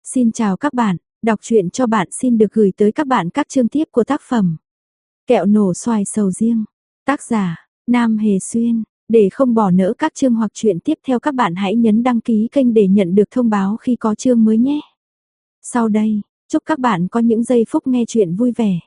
Xin chào các bạn, đọc truyện cho bạn xin được gửi tới các bạn các chương tiếp của tác phẩm Kẹo nổ xoài sầu riêng. Tác giả, Nam Hề Xuyên. Để không bỏ lỡ các chương hoặc truyện tiếp theo các bạn hãy nhấn đăng ký kênh để nhận được thông báo khi có chương mới nhé. Sau đây, chúc các bạn có những giây phút nghe truyện vui vẻ.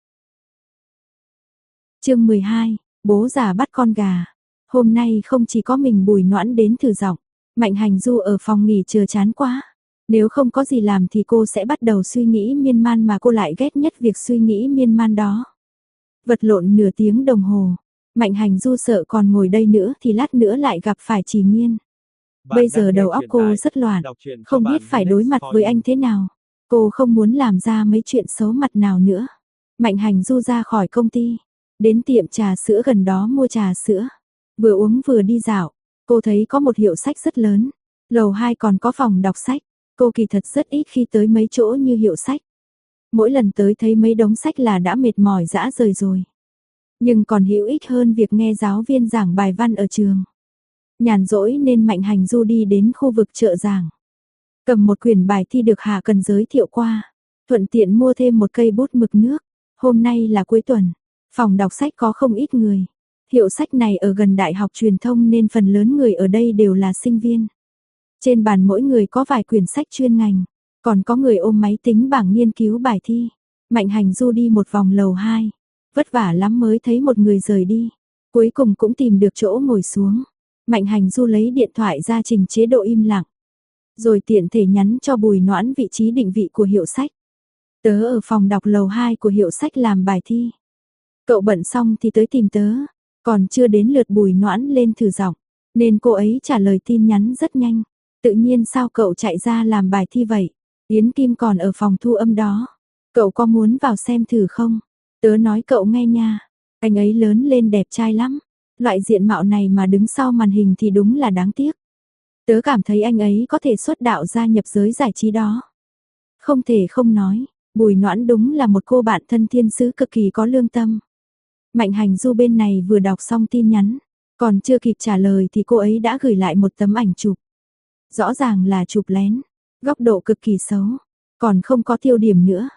Chương 12, bố già bắt con gà. Hôm nay không chỉ có mình Bùi Noãn đến thử giọng, Mạnh Hành Du ở phòng nghỉ chờ chán quá. Nếu không có gì làm thì cô sẽ bắt đầu suy nghĩ miên man mà cô lại ghét nhất việc suy nghĩ miên man đó. Vật lộn nửa tiếng đồng hồ, Mạnh Hành Du sợ còn ngồi đây nữa thì lát nữa lại gặp phải Trì Nghiên. Bây giờ đầu óc cô rất loạn, không biết phải đối mặt với anh thế nào. Cô không muốn làm ra mấy chuyện xấu mặt nào nữa. Mạnh Hành Du ra khỏi công ty, đến tiệm trà sữa gần đó mua trà sữa. Vừa uống vừa đi dạo, cô thấy có một hiệu sách rất lớn. Lầu 2 còn có phòng đọc sách. Cô kỳ thật rất ít khi tới mấy chỗ như hiệu sách. Mỗi lần tới thấy mấy đống sách là đã mệt mỏi rã rời rồi. Nhưng còn hữu ích hơn việc nghe giáo viên giảng bài văn ở trường. Nhàn rỗi nên Mạnh Hành Du đi đến khu vực chợ giảng. Cầm một quyển bài thi được Hà Cần giới thiệu qua. Thuận tiện mua thêm một cây bút mực nước. Hôm nay là cuối tuần. Phòng đọc sách có không ít người. Hiệu sách này ở gần Đại học Truyền thông nên phần lớn người ở đây đều là sinh viên. Trên bàn mỗi người có vài quyển sách chuyên ngành, còn có người ôm máy tính bảng nghiên cứu bài thi. Mạnh Hành Du đi một vòng lầu 2, vất vả lắm mới thấy một người rời đi. Cuối cùng cũng tìm được chỗ ngồi xuống. Mạnh Hành Du lấy điện thoại ra chỉnh chế độ im lặng, rồi tiện thể nhắn cho Bùi Noãn vị trí định vị của hiệu sách. Tớ ở phòng đọc lầu 2 của hiệu sách làm bài thi. Cậu bận xong thì tới tìm tớ. Còn chưa đến lượt Bùi Noãn lên thử giọng, nên cô ấy trả lời tin nhắn rất nhanh. Tự nhiên sao cậu chạy ra làm bài thi vậy? Yến Kim còn ở phòng thu âm đó. Cậu có muốn vào xem thử không? Tớ nói cậu nghe nha. Anh ấy lớn lên đẹp trai lắm. Loại diện mạo này mà đứng sau màn hình thì đúng là đáng tiếc. Tớ cảm thấy anh ấy có thể xuất đạo gia nhập giới giải trí đó. Không thể không nói, Bùi Noãn đúng là một cô bạn thân thiên sứ cực kỳ có lương tâm. Mạnh Hành Du bên này vừa đọc xong tin nhắn, còn chưa kịp trả lời thì cô ấy đã gửi lại một tấm ảnh chụp. Rõ ràng là chụp lén, góc độ cực kỳ xấu, còn không có tiêu điểm nữa.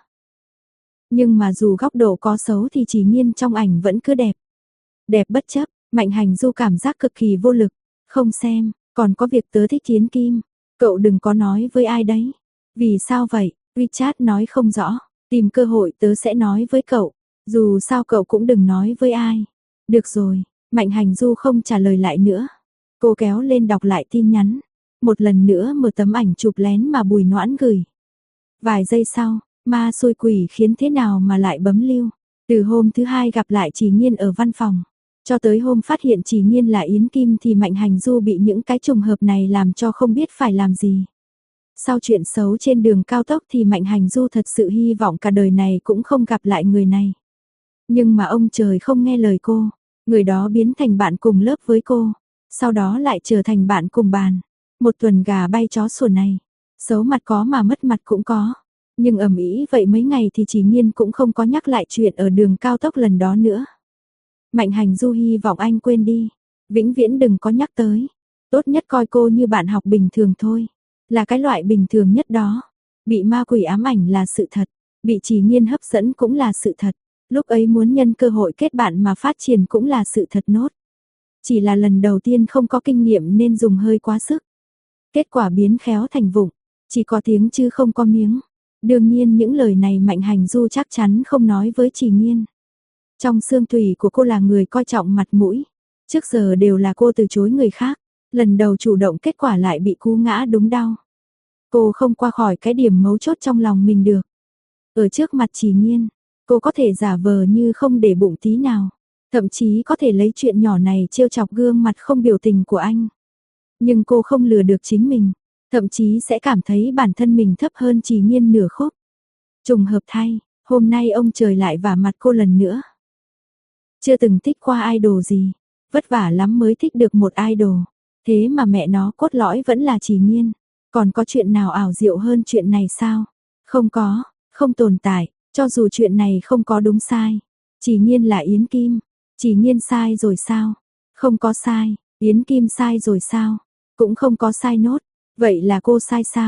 Nhưng mà dù góc độ có xấu thì Trì Nghiên trong ảnh vẫn cứ đẹp. Đẹp bất chấp, Mạnh Hành Du cảm giác cực kỳ vô lực. Không xem, còn có việc tớ thích Yến Kim. Cậu đừng có nói với ai đấy. Vì sao vậy? WeChat nói không rõ. Tìm cơ hội tớ sẽ nói với cậu. Dù sao cậu cũng đừng nói với ai. Được rồi, Mạnh Hành Du không trả lời lại nữa. Cô kéo lên đọc lại tin nhắn. Một lần nữa mở tấm ảnh chụp lén mà Bùi Noãn gửi. Vài giây sau, ma xui quỷ khiến thế nào mà lại bấm lưu. Từ hôm thứ 2 gặp lại Trì Nghiên ở văn phòng, cho tới hôm phát hiện Trì Nghiên là Yến Kim thì Mạnh Hành Du bị những cái trùng hợp này làm cho không biết phải làm gì. Sau chuyện xấu trên đường cao tốc thì Mạnh Hành Du thật sự hy vọng cả đời này cũng không gặp lại người này. Nhưng mà ông trời không nghe lời cô, người đó biến thành bạn cùng lớp với cô, sau đó lại trở thành bạn cùng bàn. Một tuần gà bay chó sủa này, xấu mặt có mà mất mặt cũng có. Nhưng ầm ĩ vậy mấy ngày thì Trì Nghiên cũng không có nhắc lại chuyện ở đường cao tốc lần đó nữa. Mạnh Hành Du hy vọng anh quên đi, vĩnh viễn đừng có nhắc tới. Tốt nhất coi cô như bạn học bình thường thôi, là cái loại bình thường nhất đó. Bị ma quỷ ám ảnh là sự thật, bị Trì Nghiên hấp dẫn cũng là sự thật. Lúc ấy muốn nhân cơ hội kết bạn mà phát triển cũng là sự thật nốt. Chỉ là lần đầu tiên không có kinh nghiệm nên dùng hơi quá sức. Kết quả biến khéo thành vụng, chỉ có tiếng chứ không có miếng. Đương nhiên những lời này Mạnh Hành Du chắc chắn không nói với Trì Nghiên. Trong xương tủy của cô là người coi trọng mặt mũi. Trước giờ đều là cô từ chối người khác. Lần đầu chủ động kết quả lại bị cú ngã đúng đau. Cô không qua khỏi cái điểm mấu chốt trong lòng mình được. Ở trước mặt Trì Nghiên, cô có thể giả vờ như không để bụng tí nào. Thậm chí có thể lấy chuyện nhỏ này trêu chọc gương mặt không biểu tình của anh. Nhưng cô không lừa được chính mình. Thậm chí sẽ cảm thấy bản thân mình thấp hơn Trì Nghiên nửa khúc. Trùng hợp thay, hôm nay ông trời lại vả mặt cô lần nữa. Chưa từng thích qua idol gì, vất vả lắm mới thích được một idol. Thế mà mẹ nó cốt lõi vẫn là Trì Nghiên. Còn có chuyện nào ảo diệu hơn chuyện này sao? Không có, không tồn tại, cho dù chuyện này không có đúng sai. Trì Nghiên là Yến Kim, Trì Nghiên sai rồi sao? Không có sai, Yến Kim sai rồi sao? Cũng không có sai nốt. Vậy là cô sai sao?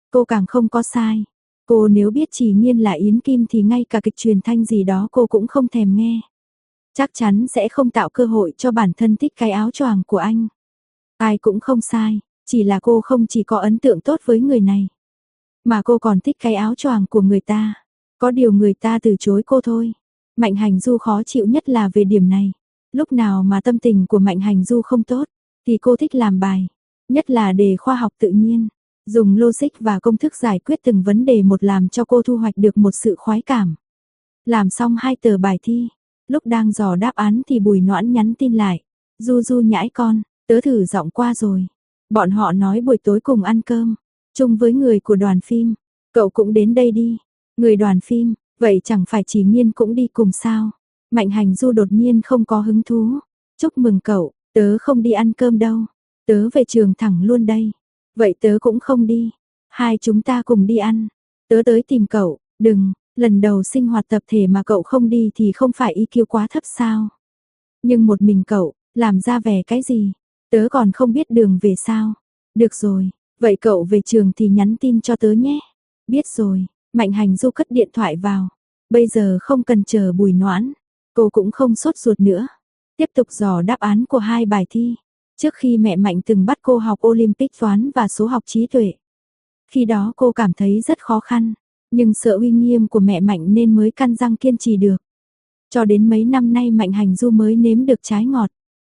Cô càng không có sai. Cô nếu biết Chỉ Nhiên là Yến Kim thì ngay cả kịch truyền thanh gì đó cô cũng không thèm nghe. Chắc chắn sẽ không tạo cơ hội cho bản thân thích cái áo choàng của anh. Ai cũng không sai, chỉ là cô không chỉ có ấn tượng tốt với người này, mà cô còn thích cái áo choàng của người ta. Có điều người ta từ chối cô thôi. Mạnh Hành Du khó chịu nhất là về điểm này. Lúc nào mà tâm tình của Mạnh Hành Du không tốt, thì cô thích làm bài, nhất là đề khoa học tự nhiên. Dùng logic và công thức giải quyết từng vấn đề một làm cho cô thu hoạch được một sự khoái cảm. Làm xong 2 tờ bài thi, lúc đang dò đáp án thì Bùi Noãn nhắn tin lại. Du Du nhãi con, tớ thử giọng qua rồi. Bọn họ nói buổi tối cùng ăn cơm, chung với người của đoàn phim. Cậu cũng đến đây đi. Người đoàn phim, vậy chẳng phải Chỉ Nhiên cũng đi cùng sao? Mạnh Hành Du đột nhiên không có hứng thú. Chúc mừng cậu, tớ không đi ăn cơm đâu. Tớ về trường thẳng luôn đây. Vậy tớ cũng không đi. Hai chúng ta cùng đi ăn. Tớ tới tìm cậu, đừng, lần đầu sinh hoạt tập thể mà cậu không đi thì không phải EQ quá thấp sao? Nhưng một mình cậu, làm ra vẻ cái gì? Tớ còn không biết đường về sao? Được rồi, vậy cậu về trường thì nhắn tin cho tớ nhé. Biết rồi, Mạnh Hành Du cất điện thoại vào. Bây giờ không cần chờ Bùi Noãn, cô cũng không sốt ruột nữa. Tiếp tục dò đáp án của 2 bài thi. Trước khi mẹ Mạnh từng bắt cô học Olympic toán và số học trí tuệ. Khi đó cô cảm thấy rất khó khăn, nhưng sợ uy nghiêm của mẹ Mạnh nên mới căn răng kiên trì được. Cho đến mấy năm nay Mạnh Hành Du mới nếm được trái ngọt.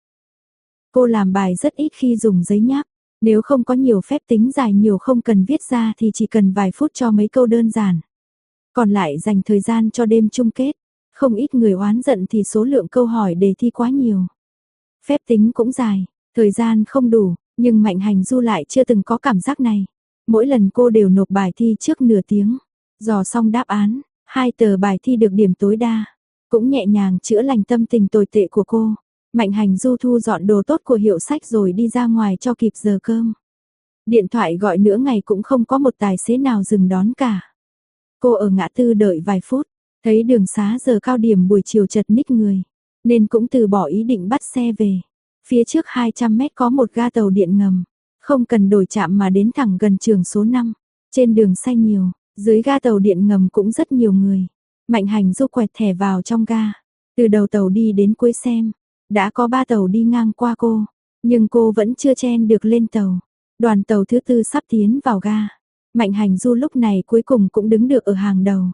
Cô làm bài rất ít khi dùng giấy nháp, nếu không có nhiều phép tính dài nhiều không cần viết ra thì chỉ cần vài phút cho mấy câu đơn giản. Còn lại dành thời gian cho đêm chung kết, không ít người oán giận thì số lượng câu hỏi đề thi quá nhiều. Phép tính cũng dài, thời gian không đủ, nhưng Mạnh Hành Du lại chưa từng có cảm giác này. Mỗi lần cô đều nộp bài thi trước nửa tiếng, dò xong đáp án, 2 tờ bài thi được điểm tối đa, cũng nhẹ nhàng chữa lành tâm tình tồi tệ của cô. Mạnh Hành Du thu dọn đồ tốt của hiệu sách rồi đi ra ngoài cho kịp giờ cơm. Điện thoại gọi nửa ngày cũng không có một tài xế nào dừng đón cả. Cô ở ngã tư đợi vài phút, thấy đường xá giờ cao điểm buổi chiều chật ních người, nên cũng từ bỏ ý định bắt xe về. Phía trước 200 mét có một ga tàu điện ngầm, không cần đổi trạm mà đến thẳng gần trường số 5. Trên đường xe nhiều, dưới ga tàu điện ngầm cũng rất nhiều người. Mạnh Hành Du quẹt thẻ vào trong ga, từ đầu tàu đi đến cuối xem. Đã có 3 tàu đi ngang qua cô, nhưng cô vẫn chưa chen được lên tàu. Đoàn tàu thứ 4 sắp tiến vào ga. Mạnh Hành Du lúc này cuối cùng cũng đứng được ở hàng đầu.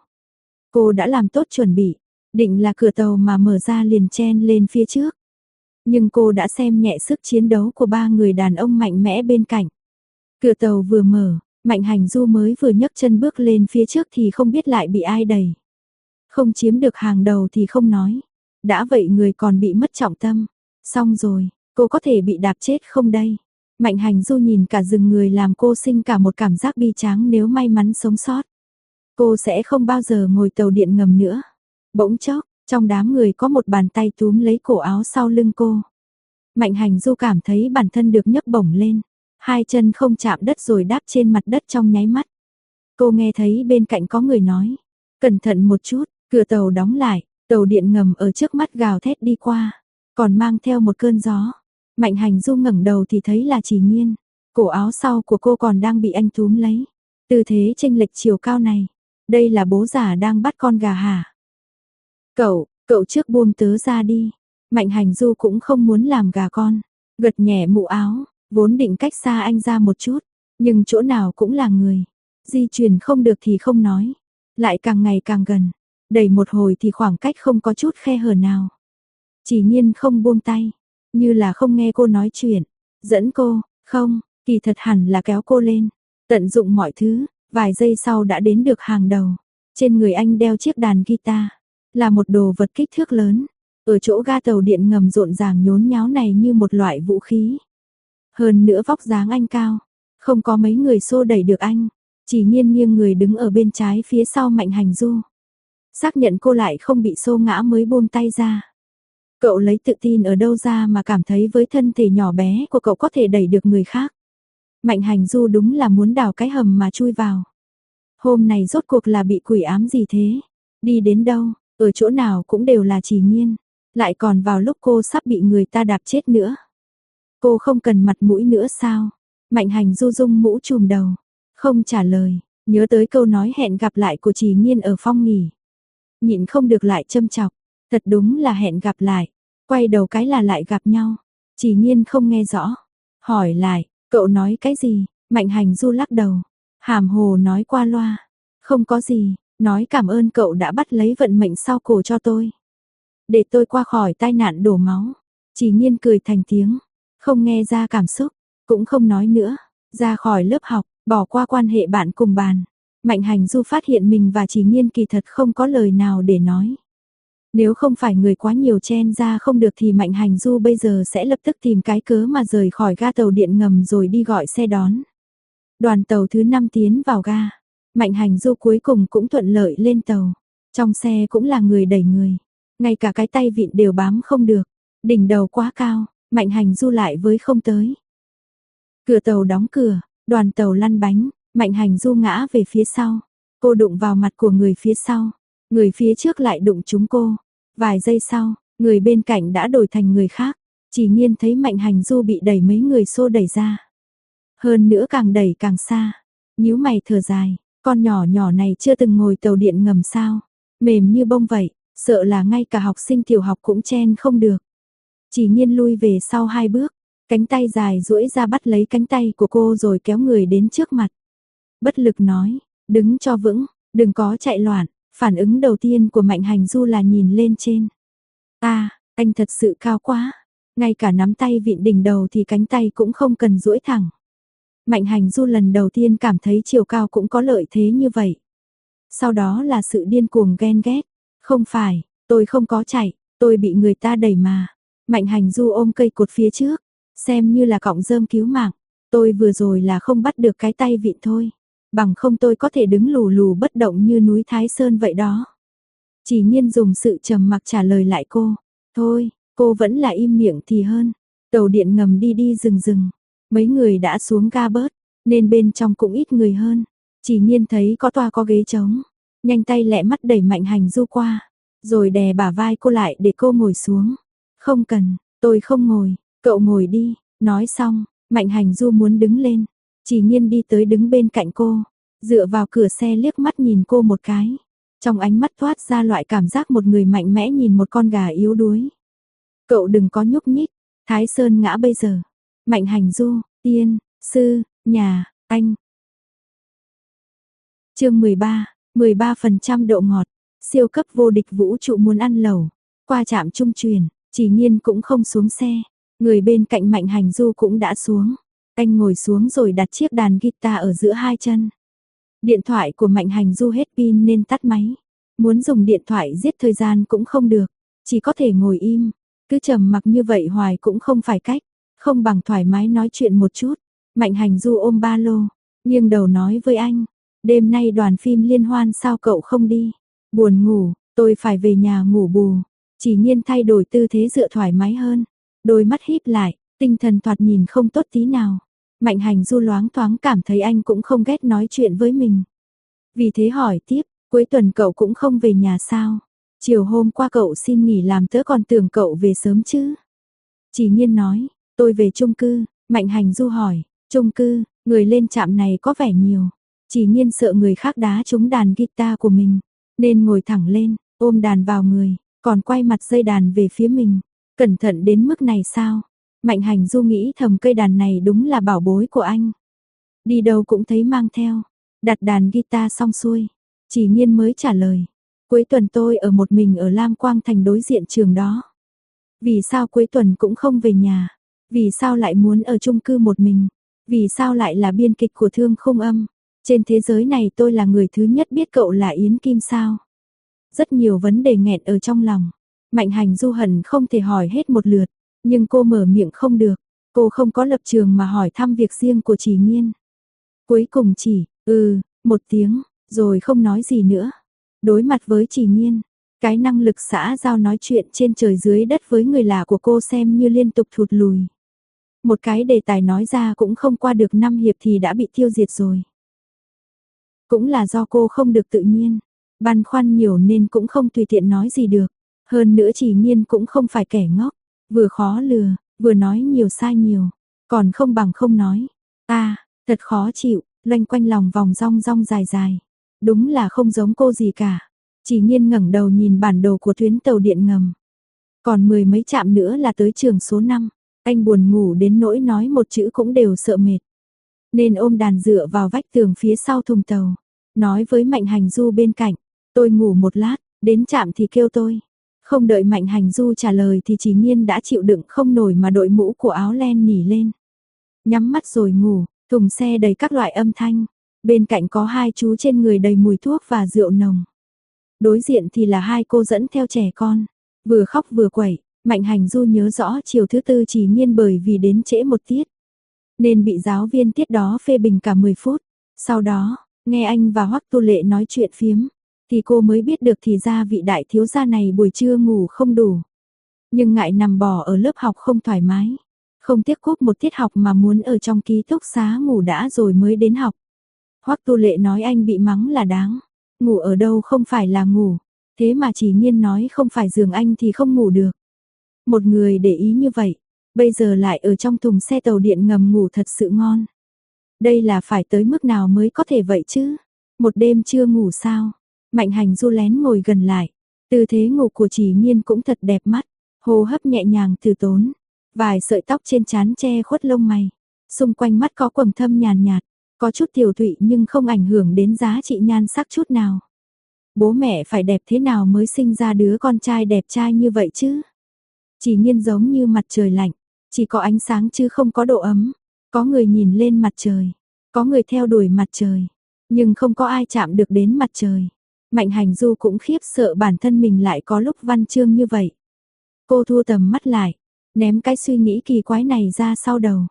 Cô đã làm tốt chuẩn bị, định là cửa tàu mà mở ra liền chen lên phía trước. Nhưng cô đã xem nhẹ sức chiến đấu của 3 người đàn ông mạnh mẽ bên cạnh. Cửa tàu vừa mở, Mạnh Hành Du mới vừa nhấc chân bước lên phía trước thì không biết lại bị ai đẩy. Không chiếm được hàng đầu thì không nói. Đã vậy người còn bị mất trọng tâm. Xong rồi, cô có thể bị đạp chết không đây? Mạnh Hành Du nhìn cả rừng người làm cô sinh cả một cảm giác bi tráng nếu may mắn sống sót. Cô sẽ không bao giờ ngồi tàu điện ngầm nữa. Bỗng chốc, trong đám người có một bàn tay túm lấy cổ áo sau lưng cô. Mạnh Hành Du cảm thấy bản thân được nhấc bổng lên. 2 chân không chạm đất rồi đáp trên mặt đất trong nháy mắt. Cô nghe thấy bên cạnh có người nói. Cẩn thận một chút, cửa tàu đóng lại. Tàu điện ngầm ở trước mắt gào thét đi qua, còn mang theo một cơn gió. Mạnh Hành Du ngẩng đầu thì thấy là Chỉ Nhiên. Cổ áo sau của cô còn đang bị anh túm lấy. Tư thế chênh lệch chiều cao này. Đây là bố già đang bắt con gà hả? Cậu trước buông tớ ra đi. Mạnh Hành Du cũng không muốn làm gà con. Gật nhẹ mũ áo, vốn định cách xa anh ra một chút. Nhưng chỗ nào cũng là người. Di chuyển không được thì không nói. Lại càng ngày càng gần. Đẩy một hồi thì khoảng cách không có chút khe hở nào. Chỉ Nhiên không buông tay, như là không nghe cô nói chuyện. Dẫn cô, không, kỳ thật hẳn là kéo cô lên. Tận dụng mọi thứ, vài giây sau đã đến được hàng đầu. Trên người anh đeo chiếc đàn guitar, là một đồ vật kích thước lớn. Ở chỗ ga tàu điện ngầm rộn ràng nhốn nháo này như một loại vũ khí. Hơn nữa vóc dáng anh cao, không có mấy người xô đẩy được anh. Chỉ Nhiên nghiêng người đứng ở bên trái phía sau Mạnh Hành Du. Xác nhận cô lại không bị xô ngã mới buông tay ra. Cậu lấy tự tin ở đâu ra mà cảm thấy với thân thể nhỏ bé của cậu có thể đẩy được người khác. Mạnh Hành Du đúng là muốn đào cái hầm mà chui vào. Hôm này rốt cuộc là bị quỷ ám gì thế? Đi đến đâu, ở chỗ nào cũng đều là Chỉ Nhiên. Lại còn vào lúc cô sắp bị người ta đạp chết nữa. Cô không cần mặt mũi nữa sao? Mạnh Hành Du rung mũ trùm đầu. không trả lời, nhớ tới câu nói hẹn gặp lại của Trì Nhiên ở phòng nghỉ. Nhịn không được lại châm chọc, thật đúng là hẹn gặp lại, quay đầu cái là lại gặp nhau. Trì Nhiên không nghe rõ, hỏi lại, cậu nói cái gì? Mạnh Hành Du lắc đầu, hàm hồ nói qua loa, không có gì, nói cảm ơn cậu đã bắt lấy vận mệnh sau cổ cho tôi. Để tôi qua khỏi tai nạn đổ máu. Trì Nhiên cười thành tiếng, không nghe ra cảm xúc, cũng không nói nữa, ra khỏi lớp học, bỏ qua quan hệ bạn cùng bàn. Mạnh Hành Du phát hiện mình và Trì Nhiên kỳ thật không có lời nào để nói. Nếu không phải người quá nhiều chen ra không được thì Mạnh Hành Du bây giờ sẽ lập tức tìm cái cớ mà rời khỏi ga tàu điện ngầm rồi đi gọi xe đón. Đoàn tàu thứ 5 tiến vào ga. Mạnh Hành Du cuối cùng cũng thuận lợi lên tàu. Trong xe cũng là người đẩy người. Ngay cả cái tay vịn đều bám không được. Đỉnh đầu quá cao, Mạnh Hành Du lại với không tới. Cửa tàu đóng cửa, đoàn tàu lăn bánh, Mạnh Hành Du ngã về phía sau. Cô đụng vào mặt của người phía sau. Người phía trước lại đụng trúng cô. Vài giây sau, người bên cạnh đã đổi thành người khác. Chỉ Nhiên thấy Mạnh Hành Du bị đẩy mấy người xô đẩy ra. Hơn nữa càng đẩy càng xa. Nhíu mày thở dài, con nhỏ nhỏ này chưa từng ngồi tàu điện ngầm sao. Mềm như bông vậy, sợ là ngay cả học sinh tiểu học cũng chen không được. Chỉ Nhiên lui về sau 2 bước, cánh tay dài duỗi ra bắt lấy cánh tay của cô rồi kéo người đến trước mặt. Bất lực nói, đứng cho vững, đừng có chạy loạn. Phản ứng đầu tiên của Mạnh Hành Du là nhìn lên trên. Anh thật sự cao quá. Ngay cả nắm tay vịn đỉnh đầu thì cánh tay cũng không cần duỗi thẳng. Mạnh Hành Du lần đầu tiên cảm thấy chiều cao cũng có lợi thế như vậy. Sau đó là sự điên cuồng ghen ghét. Không phải, tôi không có chạy, tôi bị người ta đẩy mà. Mạnh Hành Du ôm cây cột phía trước, xem như là cọng rơm cứu mạng. Tôi vừa rồi là không bắt được cái tay vịn thôi. Bằng không tôi có thể đứng lù lù bất động như núi Thái Sơn vậy đó. Chỉ Nhiên dùng sự trầm mặc trả lời lại cô. Thôi, cô vẫn là im miệng thì hơn. Tàu điện ngầm đi đi dừng dừng. Mấy người đã xuống ga bớt, nên bên trong cũng ít người hơn. Chỉ Nhiên thấy có toa có ghế trống. Nhanh tay lẹ mắt đẩy Mạnh Hành Du qua. Rồi đè bả vai cô lại để cô ngồi xuống. Không cần, tôi không ngồi, cậu ngồi đi. Nói xong, Mạnh Hành Du muốn đứng lên. Chỉ Nhiên đi tới đứng bên cạnh cô, dựa vào cửa xe liếc mắt nhìn cô một cái. Trong ánh mắt thoát ra loại cảm giác một người mạnh mẽ nhìn một con gà yếu đuối. Cậu đừng có nhúc nhích, Thái Sơn ngã bây giờ. Mạnh Hành Du, tiên, sư, nhà, anh. Chương 13, 13% độ ngọt, siêu cấp vô địch vũ trụ muốn ăn lẩu. Qua trạm trung truyền, Chỉ Nhiên cũng không xuống xe, người bên cạnh Mạnh Hành Du cũng đã xuống. Anh ngồi xuống rồi đặt chiếc đàn guitar ở giữa hai chân. Điện thoại của Mạnh Hành Du hết pin nên tắt máy. Muốn dùng điện thoại giết thời gian cũng không được, chỉ có thể ngồi im. Cứ trầm mặc như vậy hoài cũng không phải cách, không bằng thoải mái nói chuyện một chút. Mạnh Hành Du ôm ba lô, nghiêng đầu nói với anh, đêm nay đoàn phim liên hoan sao cậu không đi? Buồn ngủ, tôi phải về nhà ngủ bù. Chỉ Nhiên thay đổi tư thế dựa thoải mái hơn, đôi mắt híp lại, tinh thần thoạt nhìn không tốt tí nào. Mạnh Hành Du loáng thoáng cảm thấy anh cũng không ghét nói chuyện với mình. Vì thế hỏi tiếp, cuối tuần cậu cũng không về nhà sao? Chiều hôm qua cậu xin nghỉ làm tớ còn tưởng cậu về sớm chứ? Chỉ Nhiên nói, tôi về chung cư. Mạnh Hành Du hỏi, chung cư, người lên trạm này có vẻ nhiều. Chỉ Nhiên sợ người khác đá trúng đàn guitar của mình, nên ngồi thẳng lên, ôm đàn vào người, còn quay mặt dây đàn về phía mình. Cẩn thận đến mức này sao? Mạnh Hành Du nghĩ thầm cây đàn này đúng là bảo bối của anh. Đi đâu cũng thấy mang theo. Đặt đàn guitar xong xuôi, Chỉ Nhiên mới trả lời. Cuối tuần tôi ở một mình ở Lam Quang Thành đối diện trường đó. Vì sao cuối tuần cũng không về nhà? Vì sao lại muốn ở chung cư một mình? Vì sao lại là biên kịch của Thương Khung Âm? Trên thế giới này tôi là người thứ nhất biết cậu là Yến Kim sao? Rất nhiều vấn đề nghẹn ở trong lòng. Mạnh Hành Du hận không thể hỏi hết một lượt. Nhưng cô mở miệng không được, cô không có lập trường mà hỏi thăm việc riêng của Chỉ Nhiên. Cuối cùng chỉ, một tiếng, rồi không nói gì nữa. Đối mặt với Chỉ Nhiên, cái năng lực xã giao nói chuyện trên trời dưới đất với người lạ của cô xem như liên tục thụt lùi. Một cái đề tài nói ra cũng không qua được 5 hiệp thì đã bị tiêu diệt rồi. Cũng là do cô không được tự nhiên, băn khoăn nhiều nên cũng không tùy tiện nói gì được. Hơn nữa Chỉ Nhiên cũng không phải kẻ ngốc. Vừa khó lừa, vừa nói nhiều sai nhiều, còn không bằng không nói. Thật khó chịu, loanh quanh lòng vòng rong rong dài dài. Đúng là không giống cô gì cả. Chỉ Nhiên ngẩng đầu nhìn bản đồ của tuyến tàu điện ngầm. Còn 10 mấy trạm nữa là tới trường số 5. Anh buồn ngủ đến nỗi nói một chữ cũng đều sợ mệt. Nên ôm đàn dựa vào vách tường phía sau thùng tàu. Nói với Mạnh Hành Du bên cạnh. Tôi ngủ một lát, đến trạm thì kêu tôi. Không đợi Mạnh Hành Du trả lời thì Chỉ Nhiên đã chịu đựng không nổi mà đội mũ của áo len nỉ lên. Nhắm mắt rồi ngủ, thùng xe đầy các loại âm thanh. Bên cạnh có hai chú trên người đầy mùi thuốc và rượu nồng. Đối diện thì là hai cô dẫn theo trẻ con. Vừa khóc vừa quẩy, Mạnh Hành Du nhớ rõ chiều thứ tư Chỉ Nhiên bởi vì đến trễ một tiết. Nên bị giáo viên tiết đó phê bình cả 10 phút. Sau đó, nghe anh và Hoắc Tu Lệ nói chuyện phiếm. Thì cô mới biết được thì ra vị đại thiếu gia này buổi trưa ngủ không đủ. Nhưng ngại nằm bò ở lớp học không thoải mái. Không tiếc cúp một tiết học mà muốn ở trong ký túc xá ngủ đã rồi mới đến học. Hoắc Tu Lệ nói anh bị mắng là đáng. Ngủ ở đâu không phải là ngủ. Thế mà Chỉ Nhiên nói không phải giường anh thì không ngủ được. Một người để ý như vậy. Bây giờ lại ở trong thùng xe tàu điện ngầm ngủ thật sự ngon. Đây là phải tới mức nào mới có thể vậy chứ? Một đêm chưa ngủ sao? Mạnh Hành Du lén ngồi gần lại. Tư thế ngủ của Chỉ Nhiên cũng thật đẹp mắt. Hô hấp nhẹ nhàng từ tốn. Vài sợi tóc trên trán che khuất lông mày. Xung quanh mắt có quầng thâm nhàn nhạt. Có chút tiểu thụy nhưng không ảnh hưởng đến giá trị nhan sắc chút nào. Bố mẹ phải đẹp thế nào mới sinh ra đứa con trai đẹp trai như vậy chứ? Chỉ Nhiên giống như mặt trời lạnh. Chỉ có ánh sáng chứ không có độ ấm. Có người nhìn lên mặt trời. Có người theo đuổi mặt trời. Nhưng không có ai chạm được đến mặt trời. Mạnh Hành Du cũng khiếp sợ bản thân mình lại có lúc văn chương như vậy. Cô thu tầm mắt lại. Ném cái suy nghĩ kỳ quái này ra sau đầu.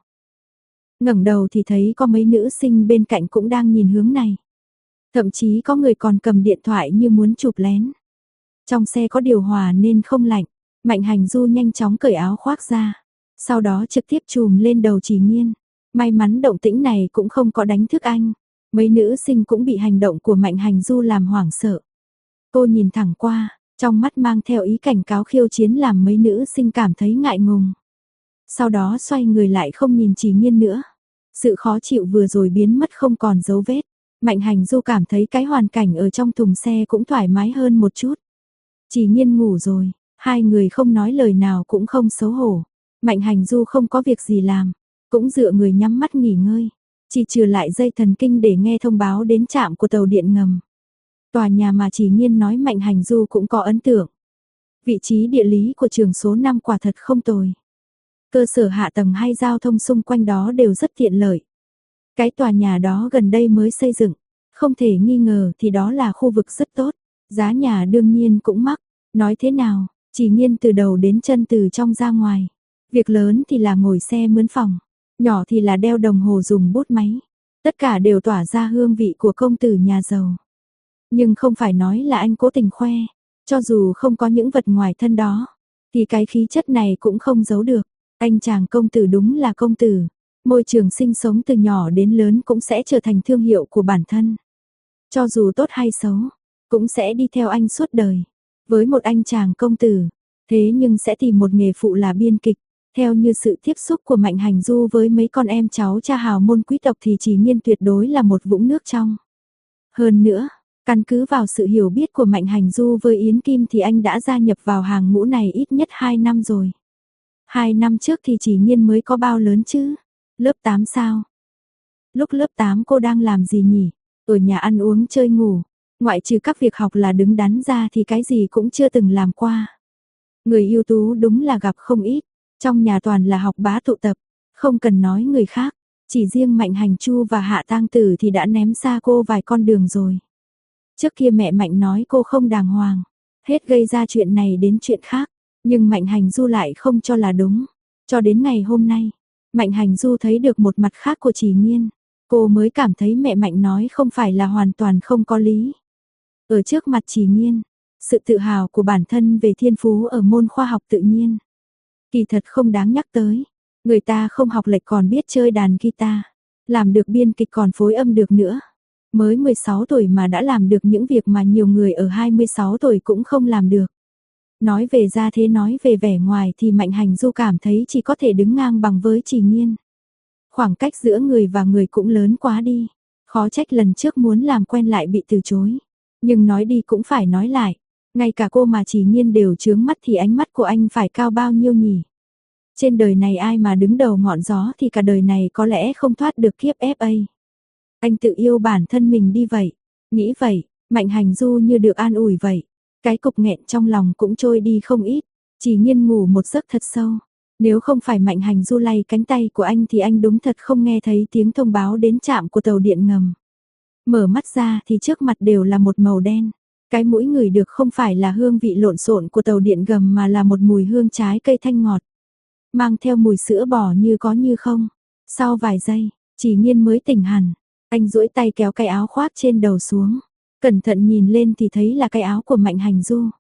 Ngẩng đầu thì thấy có mấy nữ sinh bên cạnh cũng đang nhìn hướng này. Thậm chí có người còn cầm điện thoại như muốn chụp lén. Trong xe có điều hòa nên không lạnh. Mạnh Hành Du nhanh chóng cởi áo khoác ra. Sau đó trực tiếp chùm lên đầu Chỉ Nhiên. May mắn động tĩnh này cũng không có đánh thức anh. Mấy nữ sinh cũng bị hành động của Mạnh Hành Du làm hoảng sợ. Cô nhìn thẳng qua, trong mắt mang theo ý cảnh cáo khiêu chiến làm mấy nữ sinh cảm thấy ngại ngùng. Sau đó xoay người lại không nhìn Chỉ Nhiên nữa. Sự khó chịu vừa rồi biến mất không còn dấu vết. Mạnh Hành Du cảm thấy cái hoàn cảnh ở trong thùng xe cũng thoải mái hơn một chút. Chỉ Nhiên ngủ rồi, hai người không nói lời nào cũng không xấu hổ. Mạnh Hành Du không có việc gì làm, cũng dựa người nhắm mắt nghỉ ngơi. Chỉ trừ lại dây thần kinh để nghe thông báo đến trạm của tàu điện ngầm. Tòa nhà mà Chỉ Nhiên nói Mạnh Hành Du cũng có ấn tượng. Vị trí địa lý của trường số 5 quả thật không tồi. Cơ sở hạ tầng hay giao thông xung quanh đó đều rất tiện lợi. Cái tòa nhà đó gần đây mới xây dựng, không thể nghi ngờ thì đó là khu vực rất tốt. Giá nhà đương nhiên cũng mắc, nói thế nào, Chỉ Nhiên từ đầu đến chân từ trong ra ngoài. Việc lớn thì là ngồi xe mướn phòng, nhỏ thì là đeo đồng hồ dùng bút máy. Tất cả đều tỏa ra hương vị của công tử nhà giàu. Nhưng không phải nói là anh cố tình khoe, cho dù không có những vật ngoài thân đó, thì cái khí chất này cũng không giấu được. Anh chàng công tử đúng là công tử. Môi trường sinh sống từ nhỏ đến lớn cũng sẽ trở thành thương hiệu của bản thân. Cho dù tốt hay xấu, cũng sẽ đi theo anh suốt đời. Với một anh chàng công tử, thế nhưng sẽ tìm một nghề phụ là biên kịch. Theo như sự tiếp xúc của Mạnh Hành Du với mấy con em cháu cha hào môn quý tộc thì Chỉ Nhiên tuyệt đối là một vũng nước trong. Hơn nữa, căn cứ vào sự hiểu biết của Mạnh Hành Du với Yến Kim thì anh đã gia nhập vào hàng ngũ này ít nhất 2 năm rồi. 2 năm trước thì Chỉ Nhiên mới có bao lớn chứ? Lớp 8 sao? Lúc lớp 8 cô đang làm gì nhỉ? Ở nhà ăn uống chơi ngủ. Ngoại trừ các việc học là đứng đắn ra thì cái gì cũng chưa từng làm qua. Người ưu tú đúng là gặp không ít. Trong nhà toàn là học bá tụ tập. Không cần nói người khác. Chỉ riêng Mạnh Hành Chu và Hạ Tang Tử thì đã ném xa cô vài con đường rồi. Trước kia mẹ Mạnh nói cô không đàng hoàng. Hết gây ra chuyện này đến chuyện khác. Nhưng Mạnh Hành Du lại không cho là đúng. Cho đến ngày hôm nay, Mạnh Hành Du thấy được một mặt khác của Chỉ Nhiên. Cô mới cảm thấy mẹ Mạnh nói không phải là hoàn toàn không có lý. Ở trước mặt Chỉ Nhiên, sự tự hào của bản thân về thiên phú ở môn khoa học tự nhiên. Kỳ thật không đáng nhắc tới. Người ta không học lệch còn biết chơi đàn guitar. Làm được biên kịch còn phối âm được nữa. Mới 16 tuổi mà đã làm được những việc mà nhiều người ở 26 tuổi cũng không làm được. Nói về gia thế nói về vẻ ngoài thì Mạnh Hành Du cảm thấy chỉ có thể đứng ngang bằng với Chỉ Nhiên. Khoảng cách giữa người và người cũng lớn quá đi. Khó trách lần trước muốn làm quen lại bị từ chối. Nhưng nói đi cũng phải nói lại. Ngay cả cô mà Chỉ Nhiên đều chướng mắt thì ánh mắt của anh phải cao bao nhiêu nhỉ? Trên đời này ai mà đứng đầu ngọn gió thì cả đời này có lẽ không thoát được kiếp FA. Anh tự yêu bản thân mình đi vậy. Nghĩ vậy, Mạnh Hành Du như được an ủi vậy. Cái cục nghẹn trong lòng cũng trôi đi không ít. Chỉ Nhiên ngủ một giấc thật sâu. Nếu không phải Mạnh Hành Du lay cánh tay của anh thì anh đúng thật không nghe thấy tiếng thông báo đến trạm của tàu điện ngầm. Mở mắt ra thì trước mặt đều là một màu đen. Cái mũi ngửi được không phải là hương vị lộn xộn của tàu điện ngầm mà là một mùi hương trái cây thanh ngọt. Mang theo mùi sữa bò như có như không. Sau vài giây, Chỉ Nhiên mới tỉnh hẳn. Anh duỗi tay kéo cái áo khoác trên đầu xuống. Cẩn thận nhìn lên thì thấy là cái áo của Mạnh Hành Du.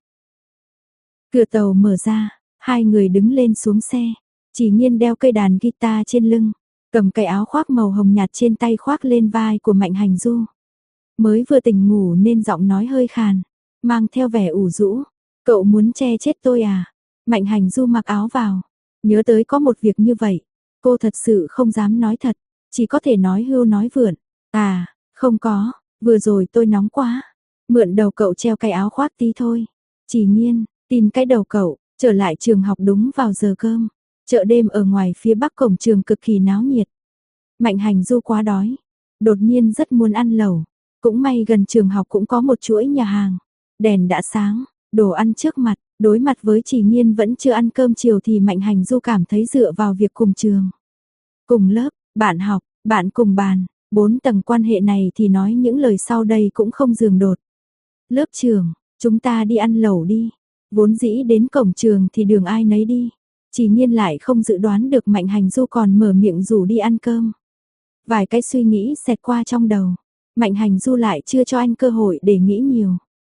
Cửa tàu mở ra, hai người đứng lên xuống xe. Chỉ Nhiên đeo cây đàn guitar trên lưng, cầm cái áo khoác màu hồng nhạt trên tay khoác lên vai của Mạnh Hành Du. Mới vừa tỉnh ngủ nên giọng nói hơi khàn, mang theo vẻ ủ rũ. Cậu muốn che chết tôi à? Mạnh Hành Du mặc áo vào. Nhớ tới có một việc như vậy, cô thật sự không dám nói thật, chỉ có thể nói hưu nói vượn. À, không có, vừa rồi tôi nóng quá. Mượn đầu cậu treo cái áo khoác tí thôi. Chỉ Nhiên, tin cái đầu cậu, trở lại trường học đúng vào giờ cơm. Chợ đêm ở ngoài phía bắc cổng trường cực kỳ náo nhiệt. Mạnh Hành Du quá đói, đột nhiên rất muốn ăn lẩu. Cũng may gần trường học cũng có một chuỗi nhà hàng. Đèn đã sáng, đồ ăn trước mặt, đối mặt với Chỉ Nhiên vẫn chưa ăn cơm chiều thì Mạnh Hành Du cảm thấy dựa vào việc cùng trường, cùng lớp, bạn học, bạn cùng bàn, 4 tầng quan hệ này thì nói những lời sau đây cũng không dường đột. Lớp trưởng, chúng ta đi ăn lẩu đi. Vốn dĩ đến cổng trường thì đường ai nấy đi. Chỉ Nhiên lại không dự đoán được Mạnh Hành Du còn mở miệng rủ đi ăn cơm. Vài cái suy nghĩ xẹt qua trong đầu. Mạnh Hành Du lại chưa cho anh cơ hội để nghĩ nhiều.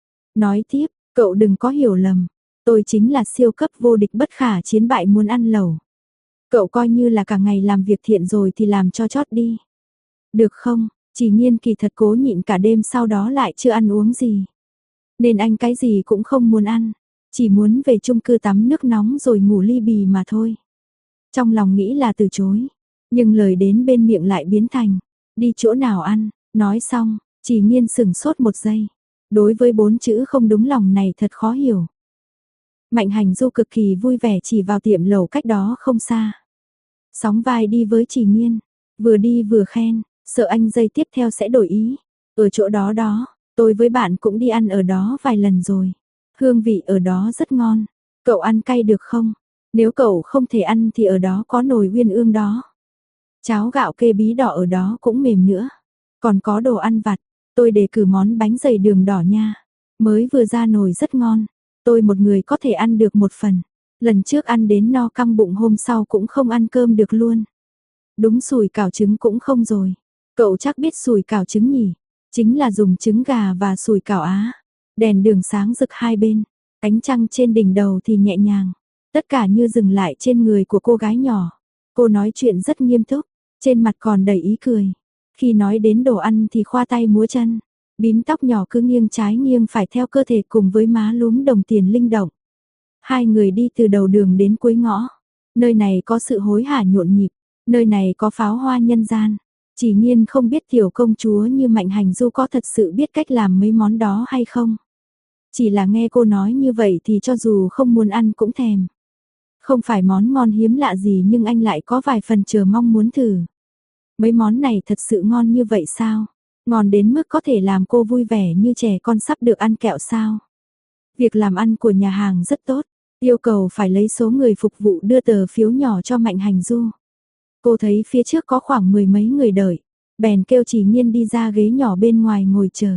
Nói tiếp, cậu đừng có hiểu lầm. Tôi chính là siêu cấp vô địch bất khả chiến bại muốn ăn lẩu. Cậu coi như là cả ngày làm việc thiện rồi thì làm cho chót đi. Được không? Chỉ Nhiên kỳ thật cố nhịn cả đêm sau đó lại chưa ăn uống gì. Nên anh cái gì cũng không muốn ăn. Chỉ muốn về chung cư tắm nước nóng rồi ngủ ly bì mà thôi. Trong lòng nghĩ là từ chối. Nhưng lời đến bên miệng lại biến thành. Đi chỗ nào ăn? Nói xong, Chỉ Nhiên sửng sốt một giây. Đối với 4 chữ không đúng lòng này thật khó hiểu. Mạnh Hành Du cực kỳ vui vẻ chỉ vào tiệm lẩu cách đó không xa. Sóng vai đi với Chỉ Nhiên. Vừa đi vừa khen. Sợ anh giây tiếp theo sẽ đổi ý. Ở chỗ đó đó, tôi với bạn cũng đi ăn ở đó vài lần rồi. Hương vị ở đó rất ngon. Cậu ăn cay được không? Nếu cậu không thể ăn thì ở đó có nồi uyên ương đó. Cháo gạo kê bí đỏ ở đó cũng mềm nữa. Còn có đồ ăn vặt. Tôi đề cử món bánh dày đường đỏ nha. Mới vừa ra nồi rất ngon. Tôi một người có thể ăn được một phần. Lần trước ăn đến no căng bụng hôm sau cũng không ăn cơm được luôn. Đúng sủi cảo trứng cũng không rồi. Cậu chắc biết sủi cảo trứng nhỉ? Chính là dùng trứng gà và sủi cảo Á. Đèn đường sáng rực hai bên. Ánh trăng trên đỉnh đầu thì nhẹ nhàng. Tất cả như dừng lại trên người của cô gái nhỏ. Cô nói chuyện rất nghiêm túc. Trên mặt còn đầy ý cười. Khi nói đến đồ ăn thì khoa tay múa chân. Bím tóc nhỏ cứ nghiêng trái nghiêng phải theo cơ thể cùng với má lúm đồng tiền linh động. Hai người đi từ đầu đường đến cuối ngõ. Nơi này có sự hối hả nhộn nhịp. Nơi này có pháo hoa nhân gian. Chỉ Nhiên không biết tiểu công chúa như Mạnh Hành Du có thật sự biết cách làm mấy món đó hay không. Chỉ là nghe cô nói như vậy thì cho dù không muốn ăn cũng thèm. Không phải món ngon hiếm lạ gì nhưng anh lại có vài phần chờ mong muốn thử. Mấy món này thật sự ngon như vậy sao? Ngon đến mức có thể làm cô vui vẻ như trẻ con sắp được ăn kẹo sao? Việc làm ăn của nhà hàng rất tốt. Yêu cầu phải lấy số người phục vụ đưa tờ phiếu nhỏ cho Mạnh Hành Du. Cô thấy phía trước có khoảng 10 mấy người đợi. Bèn kêu Chỉ Nhiên đi ra ghế nhỏ bên ngoài ngồi chờ.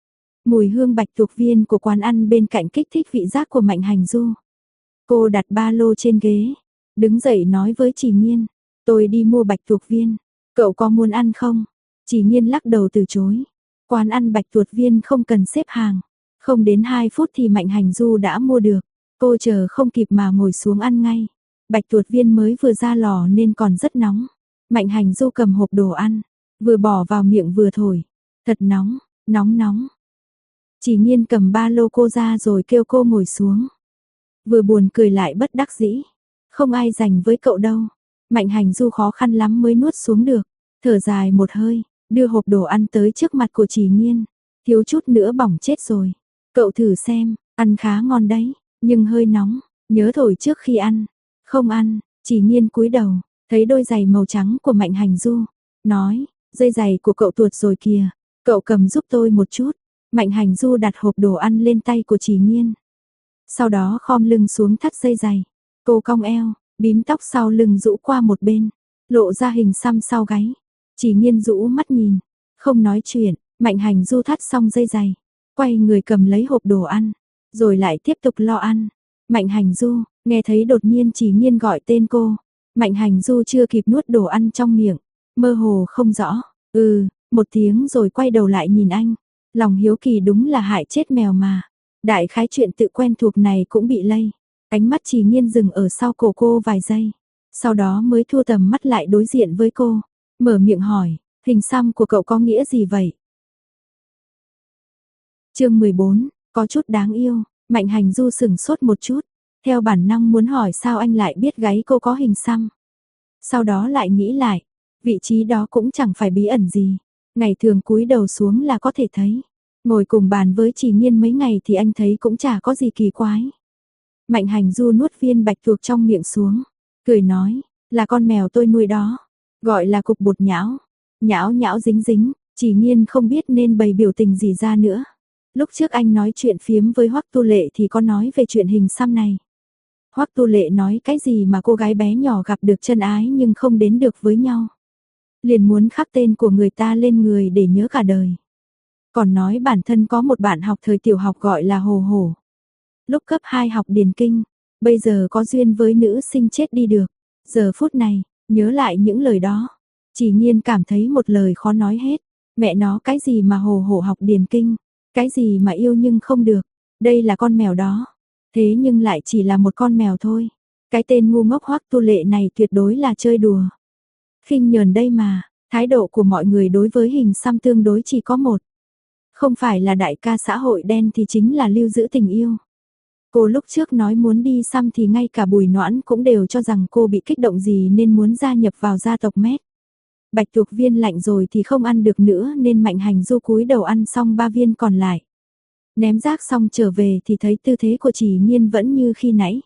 Mùi hương bạch tuộc viên của quán ăn bên cạnh kích thích vị giác của Mạnh Hành Du. Cô đặt ba lô trên ghế. Đứng dậy nói với Chỉ Nhiên. Tôi đi mua bạch tuộc viên. Cậu có muốn ăn không? Chỉ Nhiên lắc đầu từ chối. Quán ăn bạch tuộc viên không cần xếp hàng. Không đến 2 phút thì Mạnh Hành Du đã mua được. Cô chờ không kịp mà ngồi xuống ăn ngay. Bạch tuộc viên mới vừa ra lò nên còn rất nóng. Mạnh Hành Du cầm hộp đồ ăn. Vừa bỏ vào miệng vừa thổi. Thật nóng, nóng nóng. Chỉ Nhiên cầm ba lô cô ra rồi kêu cô ngồi xuống. Vừa buồn cười lại bất đắc dĩ. Không ai dành với cậu đâu. Mạnh Hành Du khó khăn lắm mới nuốt xuống được. Thở dài một hơi. đưa hộp đồ ăn tới trước mặt của Chỉ Nghiên, thiếu chút nữa bỏng chết rồi. Cậu thử xem, ăn khá ngon đấy, nhưng hơi nóng, nhớ thổi trước khi ăn. Không ăn, Chỉ Nghiên cúi đầu, thấy đôi giày màu trắng của Mạnh Hành Du, nói, dây giày của cậu tuột rồi kìa, cậu cầm giúp tôi một chút. Mạnh Hành Du đặt hộp đồ ăn lên tay của Chỉ Nghiên. Sau đó khom lưng xuống thắt dây giày. Cô cong eo, bím tóc sau lưng rũ qua một bên, lộ ra hình xăm sau gáy. Chỉ Nghiên rũ mắt nhìn, không nói chuyện. Mạnh Hành Du thắt xong dây giày, quay người cầm lấy hộp đồ ăn, rồi lại tiếp tục lo ăn. Mạnh Hành Du, nghe thấy đột nhiên Chỉ Nghiên gọi tên cô. Mạnh Hành Du chưa kịp nuốt đồ ăn trong miệng, mơ hồ không rõ. Một tiếng rồi quay đầu lại nhìn anh. Lòng hiếu kỳ đúng là hại chết mèo mà. Đại khái chuyện tự quen thuộc này cũng bị lây. Ánh mắt Chỉ Nghiên dừng ở sau cổ cô vài giây, sau đó mới thu tầm mắt lại đối diện với cô, mở miệng hỏi, hình xăm của cậu có nghĩa gì vậy? Chương 14, có chút đáng yêu. Mạnh Hành Du sững sốt một chút, theo bản năng muốn hỏi sao anh lại biết gáy cô có hình xăm. Sau đó lại nghĩ lại, vị trí đó cũng chẳng phải bí ẩn gì, ngày thường cúi đầu xuống là có thể thấy. Ngồi cùng bàn với Chỉ Nghiên mấy ngày thì anh thấy cũng chả có gì kỳ quái. Mạnh Hành Du nuốt viên bạch tuộc trong miệng xuống, cười nói, là con mèo tôi nuôi đó, gọi là cục bột nhão. Nhão nhão dính dính, Chỉ Nghiên không biết nên bày biểu tình gì ra nữa. Lúc trước anh nói chuyện phiếm với Hoắc Tu Lệ thì có nói về chuyện hình xăm này. Hoắc Tu Lệ nói cái gì mà cô gái bé nhỏ gặp được chân ái nhưng không đến được với nhau. Liền muốn khắc tên của người ta lên người để nhớ cả đời. Còn nói bản thân có một bạn học thời tiểu học gọi là Hồ Hổ. Lúc cấp 2 học điền kinh, bây giờ có duyên với nữ sinh chết đi được. Giờ phút này, nhớ lại những lời đó, Chỉ Nghiên cảm thấy một lời khó nói hết. Mẹ nó cái gì mà Hồ Hổ học điền kinh, cái gì mà yêu nhưng không được. Đây là con mèo đó, thế nhưng lại chỉ là một con mèo thôi. Cái tên ngu ngốc Hoắc Tu Lệ này tuyệt đối là chơi đùa. Khinh nhờn đây mà, thái độ của mọi người đối với hình xăm tương đối chỉ có một. Không phải là đại ca xã hội đen thì chính là lưu giữ tình yêu. Cô lúc trước nói muốn đi xăm thì ngay cả Bùi Noãn cũng đều cho rằng cô bị kích động gì nên muốn gia nhập vào gia tộc Mét. Bạch tuộc viên lạnh rồi thì không ăn được nữa nên Mạnh Hành Du cúi đầu ăn xong 3 viên còn lại. Ném rác xong trở về thì thấy tư thế của Chỉ Nghiên vẫn như khi nãy.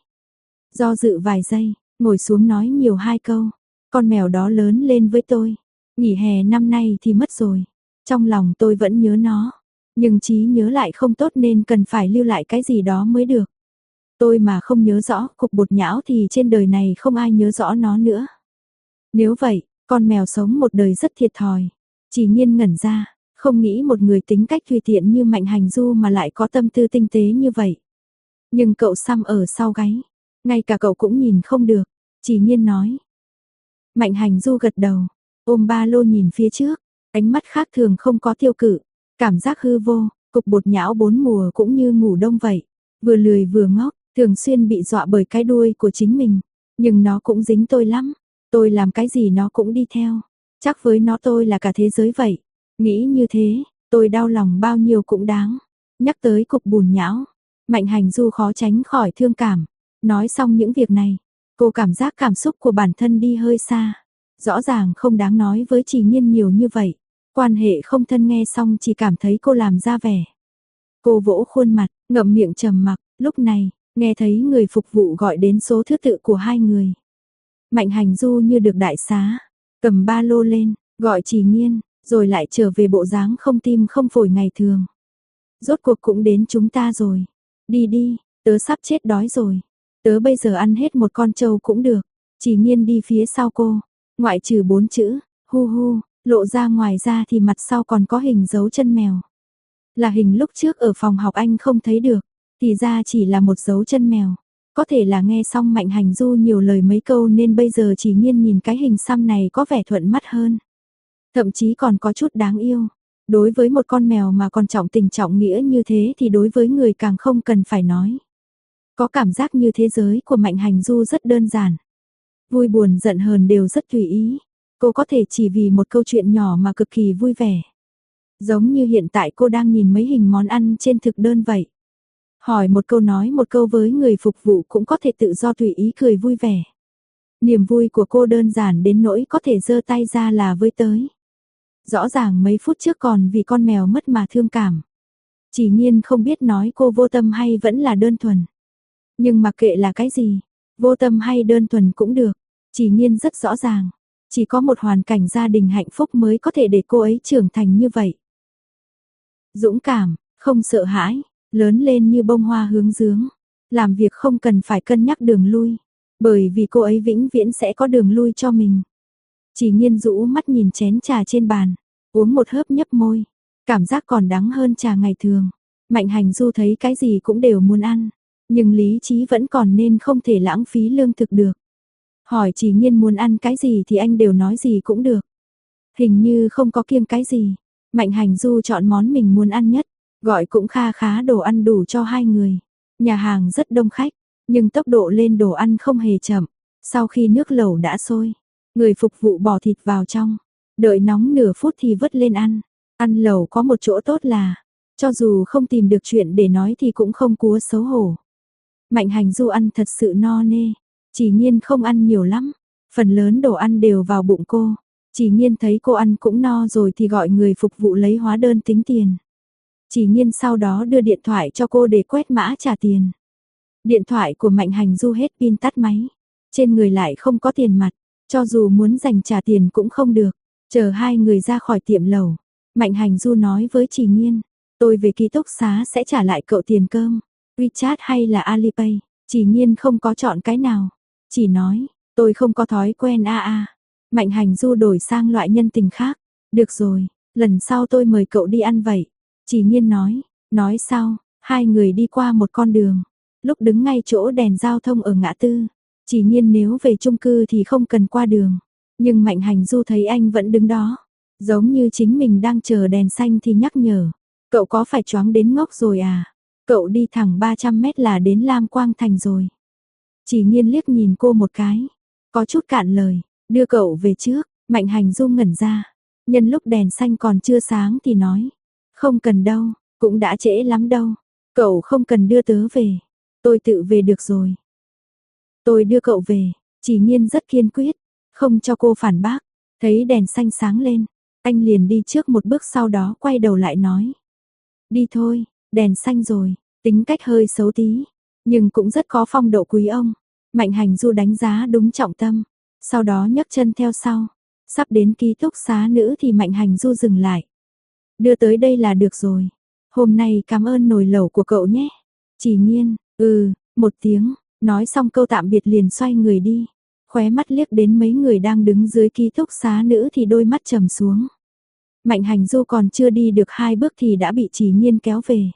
Do dự vài giây, ngồi xuống nói nhiều 2 câu. Con mèo đó lớn lên với tôi. Nghỉ hè năm nay thì mất rồi. Trong lòng tôi vẫn nhớ nó. Nhưng trí nhớ lại không tốt nên cần phải lưu lại cái gì đó mới được. Tôi mà không nhớ rõ cục bột nhão thì trên đời này không ai nhớ rõ nó nữa. Nếu vậy, con mèo sống một đời rất thiệt thòi. Chỉ Nghiên ngẩn ra, không nghĩ một người tính cách tùy tiện như Mạnh Hành Du mà lại có tâm tư tinh tế như vậy. Nhưng cậu xăm ở sau gáy, ngay cả cậu cũng nhìn không được. Chỉ Nghiên nói. Mạnh Hành Du gật đầu, ôm ba lô nhìn phía trước, ánh mắt khác thường không có tiêu cự, cảm giác hư vô, cục bột nhão 4 mùa cũng như ngủ đông vậy, vừa lười vừa ngốc, thường xuyên bị dọa bởi cái đuôi của chính mình, nhưng nó cũng dính tôi lắm, tôi làm cái gì nó cũng đi theo, chắc với nó tôi là cả thế giới vậy, nghĩ như thế, tôi đau lòng bao nhiêu cũng đáng. Nhắc tới cục bùn nhão, Mạnh Hành Du khó tránh khỏi thương cảm, nói xong những việc này, cô cảm giác cảm xúc của bản thân đi hơi xa, rõ ràng không đáng nói với Chỉ Nghiên nhiều như vậy. Quan hệ không thân nghe xong chỉ cảm thấy cô làm ra vẻ. Cô vỗ khuôn mặt, ngậm miệng trầm mặc, lúc này, nghe thấy người phục vụ gọi đến số thứ tự của 2 người. Mạnh Hành Du như được đại xá, cầm ba lô lên, gọi Chỉ Nghiên, rồi lại trở về bộ dáng không tim không phổi ngày thường. Rốt cuộc cũng đến chúng ta rồi. Đi đi, tớ sắp chết đói rồi. Tớ bây giờ ăn hết một con trâu cũng được. Chỉ Nghiên đi phía sau cô, ngoại trừ 4 chữ, hu hu. Lộ ra ngoài ra thì mặt sau còn có hình dấu chân mèo. Là hình lúc trước ở phòng học anh không thấy được, thì ra chỉ là một dấu chân mèo. Có thể là nghe xong Mạnh Hành Du nhiều lời mấy câu nên bây giờ Chỉ Nghiên nhìn cái hình xăm này có vẻ thuận mắt hơn. Thậm chí còn có chút đáng yêu. Đối với một con mèo mà còn trọng tình trọng nghĩa như thế thì đối với người càng không cần phải nói. Có cảm giác như thế giới của Mạnh Hành Du rất đơn giản. Vui buồn giận hờn đều rất tùy ý. Cô có thể chỉ vì một câu chuyện nhỏ mà cực kỳ vui vẻ. Giống như hiện tại cô đang nhìn mấy hình món ăn trên thực đơn vậy. Hỏi một câu nói một câu với người phục vụ cũng có thể tự do tùy ý cười vui vẻ. Niềm vui của cô đơn giản đến nỗi có thể giơ tay ra là với tới. Rõ ràng mấy phút trước còn vì con mèo mất mà thương cảm. Chỉ Nhiên không biết nói cô vô tâm hay vẫn là đơn thuần. Nhưng mặc kệ là cái gì, vô tâm hay đơn thuần cũng được. Chỉ Nhiên rất rõ ràng, chỉ có một hoàn cảnh gia đình hạnh phúc mới có thể để cô ấy trưởng thành như vậy. Dũng cảm, không sợ hãi, lớn lên như bông hoa hướng dương. Làm việc không cần phải cân nhắc đường lui, bởi vì cô ấy vĩnh viễn sẽ có đường lui cho mình. Chỉ Nhiên rũ mắt nhìn chén trà trên bàn, uống một hớp nhấp môi, cảm giác còn đắng hơn trà ngày thường. Mạnh Hành Du thấy cái gì cũng đều muốn ăn, nhưng lý trí vẫn còn nên không thể lãng phí lương thực được. Hỏi Chỉ Nhiên muốn ăn cái gì thì anh đều nói gì cũng được. Hình như không có kiêng cái gì. Mạnh Hành Du chọn món mình muốn ăn nhất, gọi cũng kha khá đồ ăn đủ cho hai người. Nhà hàng rất đông khách, nhưng tốc độ lên đồ ăn không hề chậm. Sau khi nước lẩu đã sôi, người phục vụ bỏ thịt vào trong, đợi nóng nửa phút thì vớt lên ăn. Ăn lẩu có một chỗ tốt là, cho dù không tìm được chuyện để nói thì cũng không cúa xấu hổ. Mạnh Hành Du ăn thật sự no nê, Chỉ Nhiên không ăn nhiều lắm, phần lớn đồ ăn đều vào bụng cô. Chỉ Nhiên thấy cô ăn cũng no rồi thì gọi người phục vụ lấy hóa đơn tính tiền. Chỉ Nhiên sau đó đưa điện thoại cho cô để quét mã trả tiền. Điện thoại của Mạnh Hành Du hết pin tắt máy, trên người lại không có tiền mặt, cho dù muốn dành trả tiền cũng không được. Chờ hai người ra khỏi tiệm lẩu, Mạnh Hành Du nói với Chỉ Nhiên, tôi về ký túc xá sẽ trả lại cậu tiền cơm, WeChat hay là Alipay. Chỉ Nhiên không có chọn cái nào, chỉ nói, tôi không có thói quen Mạnh Hành Du đổi sang loại nhân tình khác, được rồi, lần sau tôi mời cậu đi ăn vậy. Chỉ Nhiên nói sau, hai người đi qua một con đường, lúc đứng ngay chỗ đèn giao thông ở ngã tư. Chỉ Nhiên nếu về chung cư thì không cần qua đường, nhưng Mạnh Hành Du thấy anh vẫn đứng đó, giống như chính mình đang chờ đèn xanh thì nhắc nhở, cậu có phải choáng đến ngốc rồi à? Cậu đi thẳng 300 mét là đến Lam Quang Thành rồi. Chỉ Nhiên liếc nhìn cô một cái, có chút cạn lời, đưa cậu về trước. Mạnh Hành Du ngẩn ra, nhân lúc đèn xanh còn chưa sáng thì nói, không cần đâu, cũng đã trễ lắm đâu, cậu không cần đưa tớ về, tôi tự về được rồi. Tôi đưa cậu về. Chỉ Nhiên rất kiên quyết, không cho cô phản bác. Thấy đèn xanh sáng lên, anh liền đi trước một bước, sau đó quay đầu lại nói, đi thôi, đèn xanh rồi. Tính cách hơi xấu tí, nhưng cũng rất có phong độ quý ông. Mạnh Hành Du đánh giá đúng trọng tâm, sau đó nhấc chân theo sau. Sắp đến ký túc xá nữ thì Mạnh Hành Du dừng lại. Đưa tới đây là được rồi. Hôm nay cảm ơn nồi lẩu của cậu nhé. Chỉ Nhiên, một tiếng, nói xong câu tạm biệt liền xoay người đi. Khóe mắt liếc đến mấy người đang đứng dưới ký túc xá nữ thì đôi mắt trầm xuống. Mạnh Hành Du còn chưa đi được 2 bước thì đã bị Chỉ Nhiên kéo về.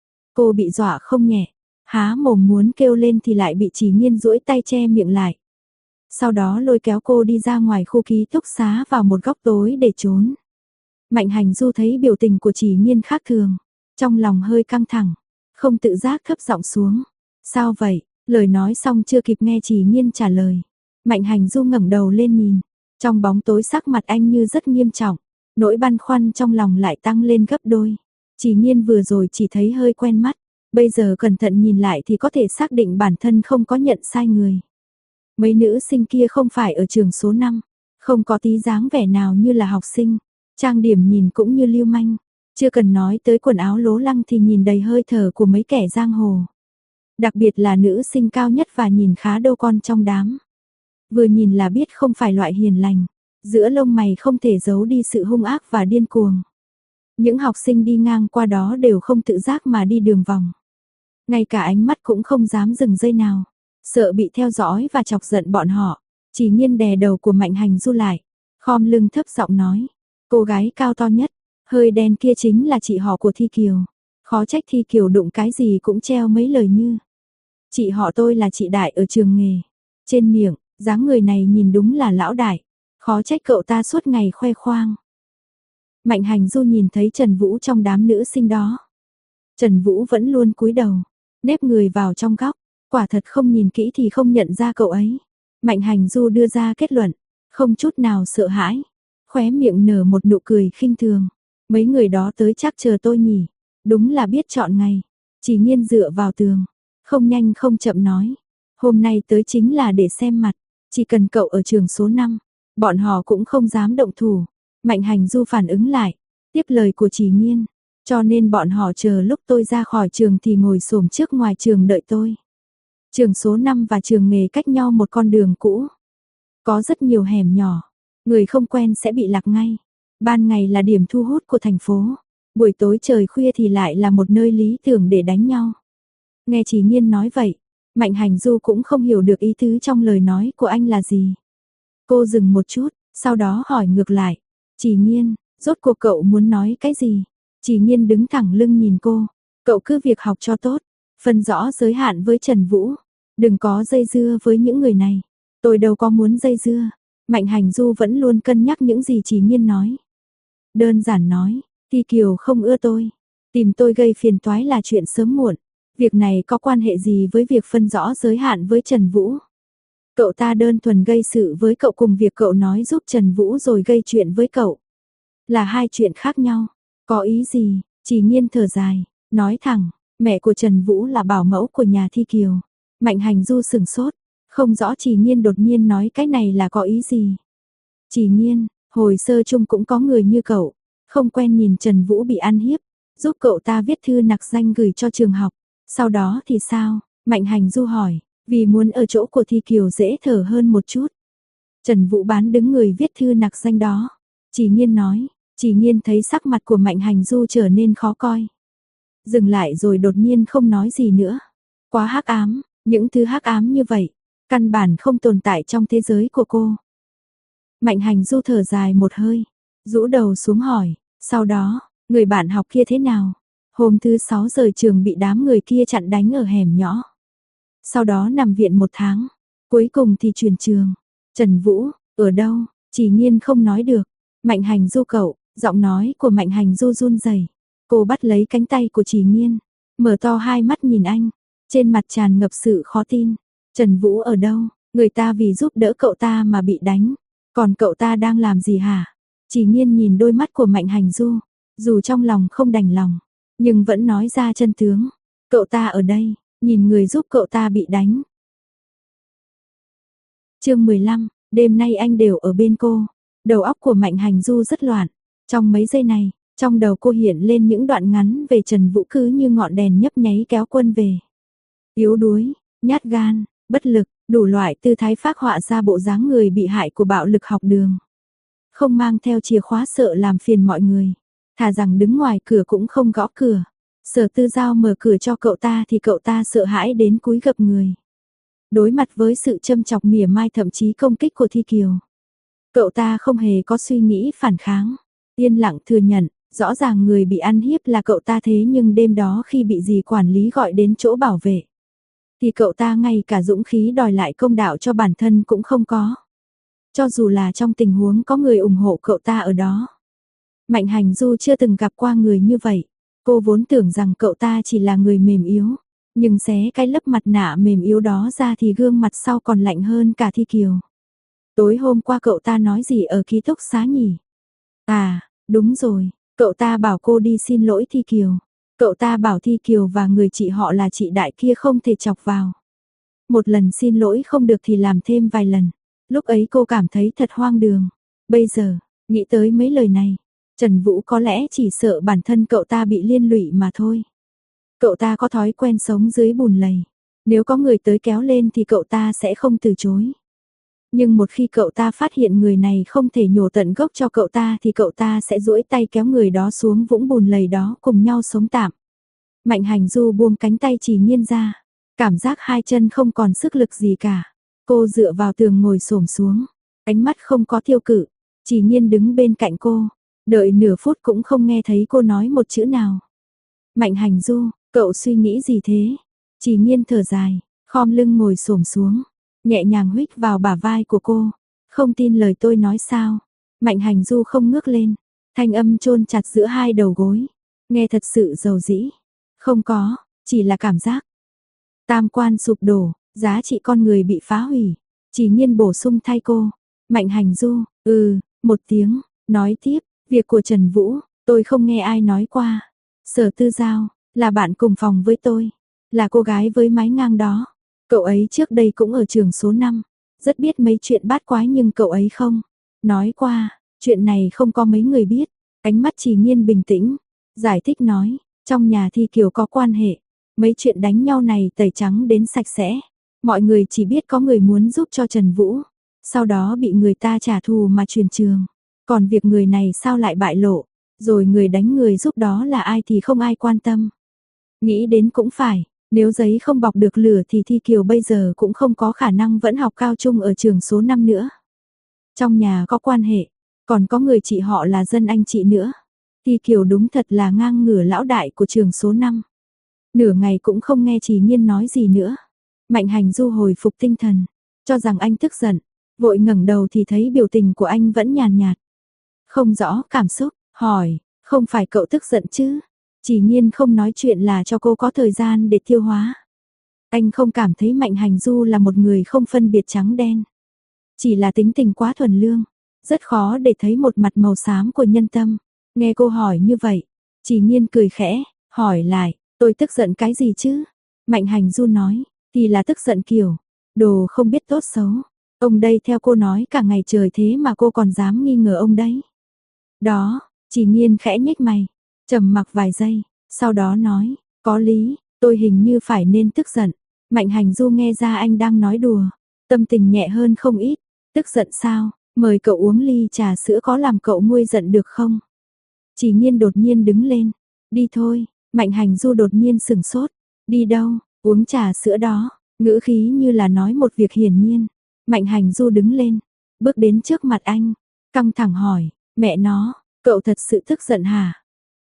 Cô bị dọa không nhẹ, há mồm muốn kêu lên thì lại bị Chỉ Nhiên duỗi tay che miệng lại. Sau đó lôi kéo cô đi ra ngoài khu ký túc xá vào một góc tối để trốn. Mạnh Hành Du thấy biểu tình của Chỉ Nhiên khác thường, trong lòng hơi căng thẳng, không tự giác thấp giọng xuống. Sao vậy? Lời nói xong chưa kịp nghe Chỉ Nhiên trả lời. Mạnh Hành Du ngẩng đầu lên nhìn, trong bóng tối sắc mặt anh như rất nghiêm trọng, nỗi băn khoăn trong lòng lại tăng lên gấp đôi. Chỉ Nhiên vừa rồi chỉ thấy hơi quen mắt, bây giờ cẩn thận nhìn lại thì có thể xác định bản thân không có nhận sai người. Mấy nữ sinh kia không phải ở trường số 5, không có tí dáng vẻ nào như là học sinh, trang điểm nhìn cũng như lưu manh, chưa cần nói tới quần áo lố lăng thì nhìn đầy hơi thở của mấy kẻ giang hồ. Đặc biệt là nữ sinh cao nhất và nhìn khá đâu con trong đám. Vừa nhìn là biết không phải loại hiền lành, giữa lông mày không thể giấu đi sự hung ác và điên cuồng. Những học sinh đi ngang qua đó đều không tự giác mà đi đường vòng. Ngay cả ánh mắt cũng không dám dừng giây nào, sợ bị theo dõi và chọc giận bọn họ. Chỉ Nhiên đè đầu của Mạnh Hành Du lại, khom lưng thấp giọng nói, cô gái cao to nhất, hơi đen kia chính là chị họ của Thi Kiều. Khó trách Thi Kiều đụng cái gì cũng treo mấy lời như, chị họ tôi là chị đại ở trường nghề. Trên miệng, dáng người này nhìn đúng là lão đại, khó trách cậu ta suốt ngày khoe khoang. Mạnh Hành Du nhìn thấy Trần Vũ trong đám nữ sinh đó. Trần Vũ vẫn luôn cúi đầu, nép người vào trong góc, quả thật không nhìn kỹ thì không nhận ra cậu ấy. Mạnh Hành Du đưa ra kết luận, không chút nào sợ hãi, khóe miệng nở một nụ cười khinh thường. Mấy người đó tới chắc chờ tôi nhỉ, đúng là biết chọn ngày. Chỉ Nhiên dựa vào tường, không nhanh không chậm nói, hôm nay tới chính là để xem mặt, chỉ cần cậu ở trường số 5, bọn họ cũng không dám động thủ. Mạnh Hành Du phản ứng lại, tiếp lời của Chỉ Nghiên, cho nên bọn họ chờ lúc tôi ra khỏi trường thì ngồi xổm trước ngoài trường đợi tôi. Trường số 5 và trường nghề cách nhau một con đường cũ. Có rất nhiều hẻm nhỏ, người không quen sẽ bị lạc ngay. Ban ngày là điểm thu hút của thành phố, buổi tối trời khuya thì lại là một nơi lý tưởng để đánh nhau. Nghe Chỉ Nghiên nói vậy, Mạnh Hành Du cũng không hiểu được ý tứ trong lời nói của anh là gì. Cô dừng một chút, sau đó hỏi ngược lại, Chỉ Nghiên, rốt cuộc cậu muốn nói cái gì? Chỉ Nghiên đứng thẳng lưng nhìn cô, cậu cứ việc học cho tốt, phân rõ giới hạn với Trần Vũ, đừng có dây dưa với những người này. Tôi đâu có muốn dây dưa. Mạnh Hành Du vẫn luôn cân nhắc những gì Chỉ Nghiên nói. Đơn giản nói, Thi Kiều không ưa tôi, tìm tôi gây phiền toái là chuyện sớm muộn. Việc này có quan hệ gì với việc phân rõ giới hạn với Trần Vũ? Cậu ta đơn thuần gây sự với cậu cùng việc cậu nói giúp Trần Vũ rồi gây chuyện với cậu. Là hai chuyện khác nhau. Có ý gì? Chỉ Nghiên thở dài, nói thẳng, mẹ của Trần Vũ là bảo mẫu của nhà Thi Kiều. Mạnh Hành Du sừng sốt, không rõ Chỉ Nghiên đột nhiên nói cái này là có ý gì. Chỉ Nghiên, hồi sơ chung cũng có người như cậu, không quen nhìn Trần Vũ bị ăn hiếp, giúp cậu ta viết thư nặc danh gửi cho trường học. Sau đó thì sao? Mạnh Hành Du hỏi, vì muốn ở chỗ của Thi Kiều dễ thở hơn một chút. Trần Vũ bán đứng người viết thư nặc danh đó. Chỉ Nghiên nói, Chỉ Nghiên thấy sắc mặt của Mạnh Hành Du trở nên khó coi. Dừng lại rồi đột nhiên không nói gì nữa. Quá hắc ám, những thứ hắc ám như vậy, căn bản không tồn tại trong thế giới của cô. Mạnh Hành Du thở dài một hơi, rũ đầu xuống hỏi, sau đó, người bạn học kia thế nào? Hôm thứ 6 rời trường bị đám người kia chặn đánh ở hẻm nhỏ. Sau đó nằm viện 1 tháng, cuối cùng thì chuyển trường. Trần Vũ, ở đâu? Chỉ Nghiên không nói được. Mạnh Hành Du cậu, giọng nói của Mạnh Hành Du run rẩy. Cô bắt lấy cánh tay của Chỉ Nghiên, mở to hai mắt nhìn anh, trên mặt tràn ngập sự khó tin. Trần Vũ ở đâu? Người ta vì giúp đỡ cậu ta mà bị đánh, còn cậu ta đang làm gì hả? Chỉ Nghiên nhìn đôi mắt của Mạnh Hành Du, dù trong lòng không đành lòng, nhưng vẫn nói ra chân tướng. Cậu ta ở đây, nhìn người giúp cậu ta bị đánh. Chương 15, đêm nay anh đều ở bên cô. Đầu óc của Mạnh Hành Du rất loạn. Trong mấy giây này, trong đầu cô hiện lên những đoạn ngắn về Trần Vũ cứ như ngọn đèn nhấp nháy kéo quân về. Yếu đuối, nhát gan, bất lực, đủ loại tư thái phác họa ra bộ dáng người bị hại của bạo lực học đường. Không mang theo chìa khóa sợ làm phiền mọi người. Thà rằng đứng ngoài cửa cũng không gõ cửa. Sở Tư Giao mở cửa cho cậu ta thì cậu ta sợ hãi đến cúi gập người. Đối mặt với sự châm chọc mỉa mai thậm chí công kích của Thi Kiều, cậu ta không hề có suy nghĩ phản kháng, yên lặng thừa nhận, rõ ràng người bị ăn hiếp là cậu ta thế nhưng đêm đó khi bị dì quản lý gọi đến chỗ bảo vệ, thì cậu ta ngay cả dũng khí đòi lại công đạo cho bản thân cũng không có. Cho dù là trong tình huống có người ủng hộ cậu ta ở đó. Mạnh Hành Du chưa từng gặp qua người như vậy. Cô vốn tưởng rằng cậu ta chỉ là người mềm yếu, nhưng xé cái lớp mặt nạ mềm yếu đó ra thì gương mặt sau còn lạnh hơn cả Thi Kiều. Tối hôm qua cậu ta nói gì ở ký túc xá nhỉ? À, đúng rồi, cậu ta bảo cô đi xin lỗi Thi Kiều. Cậu ta bảo Thi Kiều và người chị họ là chị đại kia không thể chọc vào. Một lần xin lỗi không được thì làm thêm vài lần. Lúc ấy cô cảm thấy thật hoang đường. Bây giờ, nghĩ tới mấy lời này, Trần Vũ có lẽ chỉ sợ bản thân cậu ta bị liên lụy mà thôi. Cậu ta có thói quen sống dưới bùn lầy. Nếu có người tới kéo lên thì cậu ta sẽ không từ chối. Nhưng một khi cậu ta phát hiện người này không thể nhổ tận gốc cho cậu ta thì cậu ta sẽ duỗi tay kéo người đó xuống vũng bùn lầy đó cùng nhau sống tạm. Mạnh Hành Du buông cánh tay Chỉ Nghiên ra. Cảm giác hai chân không còn sức lực gì cả. Cô dựa vào tường ngồi xổm xuống. Ánh mắt không có tiêu cự. Chỉ Nghiên đứng bên cạnh cô. Đợi nửa phút cũng không nghe thấy cô nói một chữ nào. Mạnh Hành Du, cậu suy nghĩ gì thế? Chỉ Nghiên thở dài, khom lưng ngồi xổm xuống, nhẹ nhàng huých vào bả vai của cô. Không tin lời tôi nói sao? Mạnh Hành Du không ngước lên, thanh âm chôn chặt giữa hai đầu gối, nghe thật sự dầu dĩ. Không có, chỉ là cảm giác. Tam quan sụp đổ, giá trị con người bị phá hủy. Chỉ Nghiên bổ sung thay cô. Mạnh Hành Du, một tiếng, nói tiếp, việc của Trần Vũ, tôi không nghe ai nói qua. Sở Tư Giao, là bạn cùng phòng với tôi, là cô gái với mái ngang đó. Cậu ấy trước đây cũng ở trường số 5, rất biết mấy chuyện bát quái nhưng cậu ấy không nói qua. Chuyện này không có mấy người biết. Ánh mắt Chỉ Nhiên bình tĩnh, giải thích nói, trong nhà Thi Kiều có quan hệ, mấy chuyện đánh nhau này tẩy trắng đến sạch sẽ. Mọi người chỉ biết có người muốn giúp cho Trần Vũ, sau đó bị người ta trả thù mà truyền trường. Còn việc người này sao lại bại lộ, rồi người đánh người giúp đó là ai thì không ai quan tâm. Nghĩ đến cũng phải, nếu giấy không bọc được lửa thì Thi Kiều bây giờ cũng không có khả năng vẫn học cao trung ở trường số 5 nữa. Trong nhà có quan hệ, còn có người chị họ là dân anh chị nữa. Thi Kiều đúng thật là ngang ngửa lão đại của trường số 5. Nửa ngày cũng không nghe Chỉ Nhiên nói gì nữa. Mạnh Hành Du hồi phục tinh thần, cho rằng anh tức giận, vội ngẩng đầu thì thấy biểu tình của anh vẫn nhàn nhạt. Không rõ cảm xúc, hỏi, không phải cậu tức giận chứ? Chỉ Nhiên không nói chuyện là cho cô có thời gian để tiêu hóa. Anh không cảm thấy Mạnh Hành Du là một người không phân biệt trắng đen. Chỉ là tính tình quá thuần lương, rất khó để thấy một mặt màu xám của nhân tâm. Nghe cô hỏi như vậy, Chỉ Nhiên cười khẽ, hỏi lại, tôi tức giận cái gì chứ? Mạnh Hành Du nói, thì là tức giận kiểu, đồ không biết tốt xấu. Ông đây theo cô nói cả ngày trời thế mà cô còn dám nghi ngờ ông đấy. Đó, Chỉ Nhiên khẽ nhếch mày, trầm mặc vài giây, sau đó nói, có lý, tôi hình như phải nên tức giận. Mạnh Hành Du nghe ra anh đang nói đùa, tâm tình nhẹ hơn không ít. Tức giận sao, mời cậu uống ly trà sữa có làm cậu nguôi giận được không? Chỉ Nhiên đột nhiên đứng lên, đi thôi. Mạnh Hành Du đột nhiên sửng sốt, đi đâu, uống trà sữa đó, ngữ khí như là nói một việc hiển nhiên. Mạnh Hành Du đứng lên, bước đến trước mặt anh, căng thẳng hỏi, mẹ nó, cậu thật sự tức giận hả?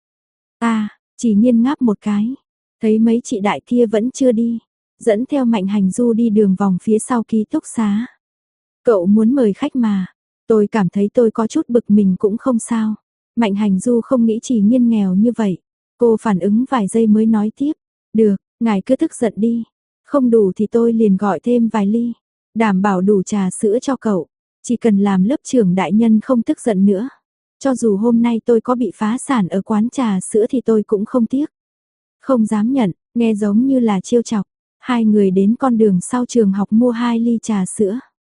Chỉ Nhiên ngáp một cái, thấy mấy chị đại kia vẫn chưa đi, dẫn theo Mạnh Hành Du đi đường vòng phía sau ký túc xá. Cậu muốn mời khách mà, tôi cảm thấy tôi có chút bực mình cũng không sao. Mạnh Hành Du không nghĩ Chỉ Nhiên nghèo như vậy. Cô phản ứng vài giây mới nói tiếp, được, ngài cứ tức giận đi, không đủ thì tôi liền gọi thêm vài ly, đảm bảo đủ trà sữa cho cậu, chỉ cần làm lớp trưởng đại nhân không tức giận nữa. Cho dù hôm nay tôi có bị phá sản ở quán trà sữa thì tôi cũng không tiếc. Không dám nhận, nghe giống như là trêu chọc. Hai người đến con đường sau trường học mua 2 ly trà sữa.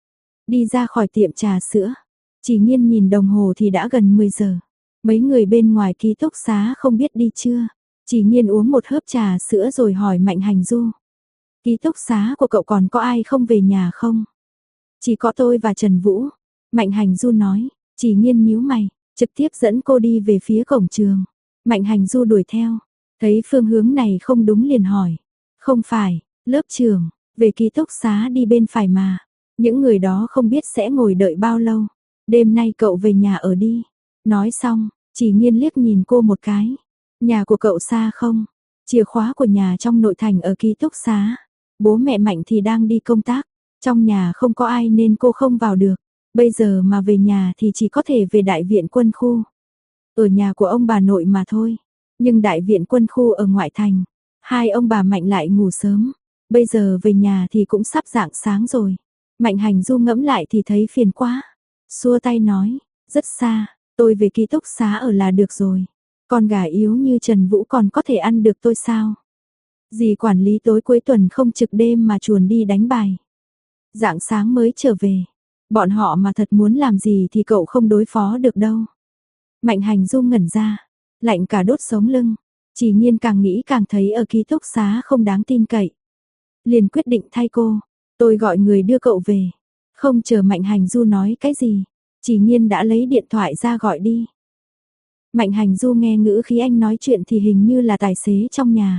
Đi ra khỏi tiệm trà sữa, Chỉ Nhiên nhìn đồng hồ thì đã gần 10 giờ. Mấy người bên ngoài ký túc xá không biết đi chưa. Chỉ Nhiên uống một hớp trà sữa rồi hỏi Mạnh Hành Du. Ký túc xá của cậu còn có ai không về nhà không? Chỉ có tôi và Trần Vũ. Mạnh Hành Du nói. Chỉ Nhiên nhíu mày, trực tiếp dẫn cô đi về phía cổng trường. Mạnh Hành Du đuổi theo, thấy phương hướng này không đúng liền hỏi. Không phải, lớp trưởng, về ký túc xá đi bên phải mà. Những người đó không biết sẽ ngồi đợi bao lâu. Đêm nay cậu về nhà ở đi. Nói xong, Chỉ Nhiên liếc nhìn cô một cái. Nhà của cậu xa không? Chìa khóa của nhà trong nội thành ở ký túc xá. Bố mẹ Mạnh thì đang đi công tác. Trong nhà không có ai nên cô không vào được. Bây giờ mà về nhà thì chỉ có thể về đại viện quân khu. Ở nhà của ông bà nội mà thôi. Nhưng đại viện quân khu ở ngoại thành. Hai ông bà Mạnh lại ngủ sớm. Bây giờ về nhà thì cũng sắp rạng sáng rồi. Mạnh Hành Du ngẫm lại thì thấy phiền quá. Xua tay nói, rất xa, tôi về ký túc xá ở là được rồi. Con gà yếu như Trần Vũ còn có thể ăn được tôi sao? Dì quản lý tối cuối tuần không trực đêm mà chuồn đi đánh bài. Rạng sáng mới trở về. Bọn họ mà thật muốn làm gì thì cậu không đối phó được đâu. Mạnh Hành Du ngẩn ra, lạnh cả đốt sống lưng. Chỉ Nhiên càng nghĩ càng thấy ở ký túc xá không đáng tin cậy. Liền quyết định thay cô, tôi gọi người đưa cậu về. Không chờ Mạnh Hành Du nói cái gì, Chỉ Nhiên đã lấy điện thoại ra gọi đi. Mạnh Hành Du nghe ngữ khí anh nói chuyện thì hình như là tài xế trong nhà.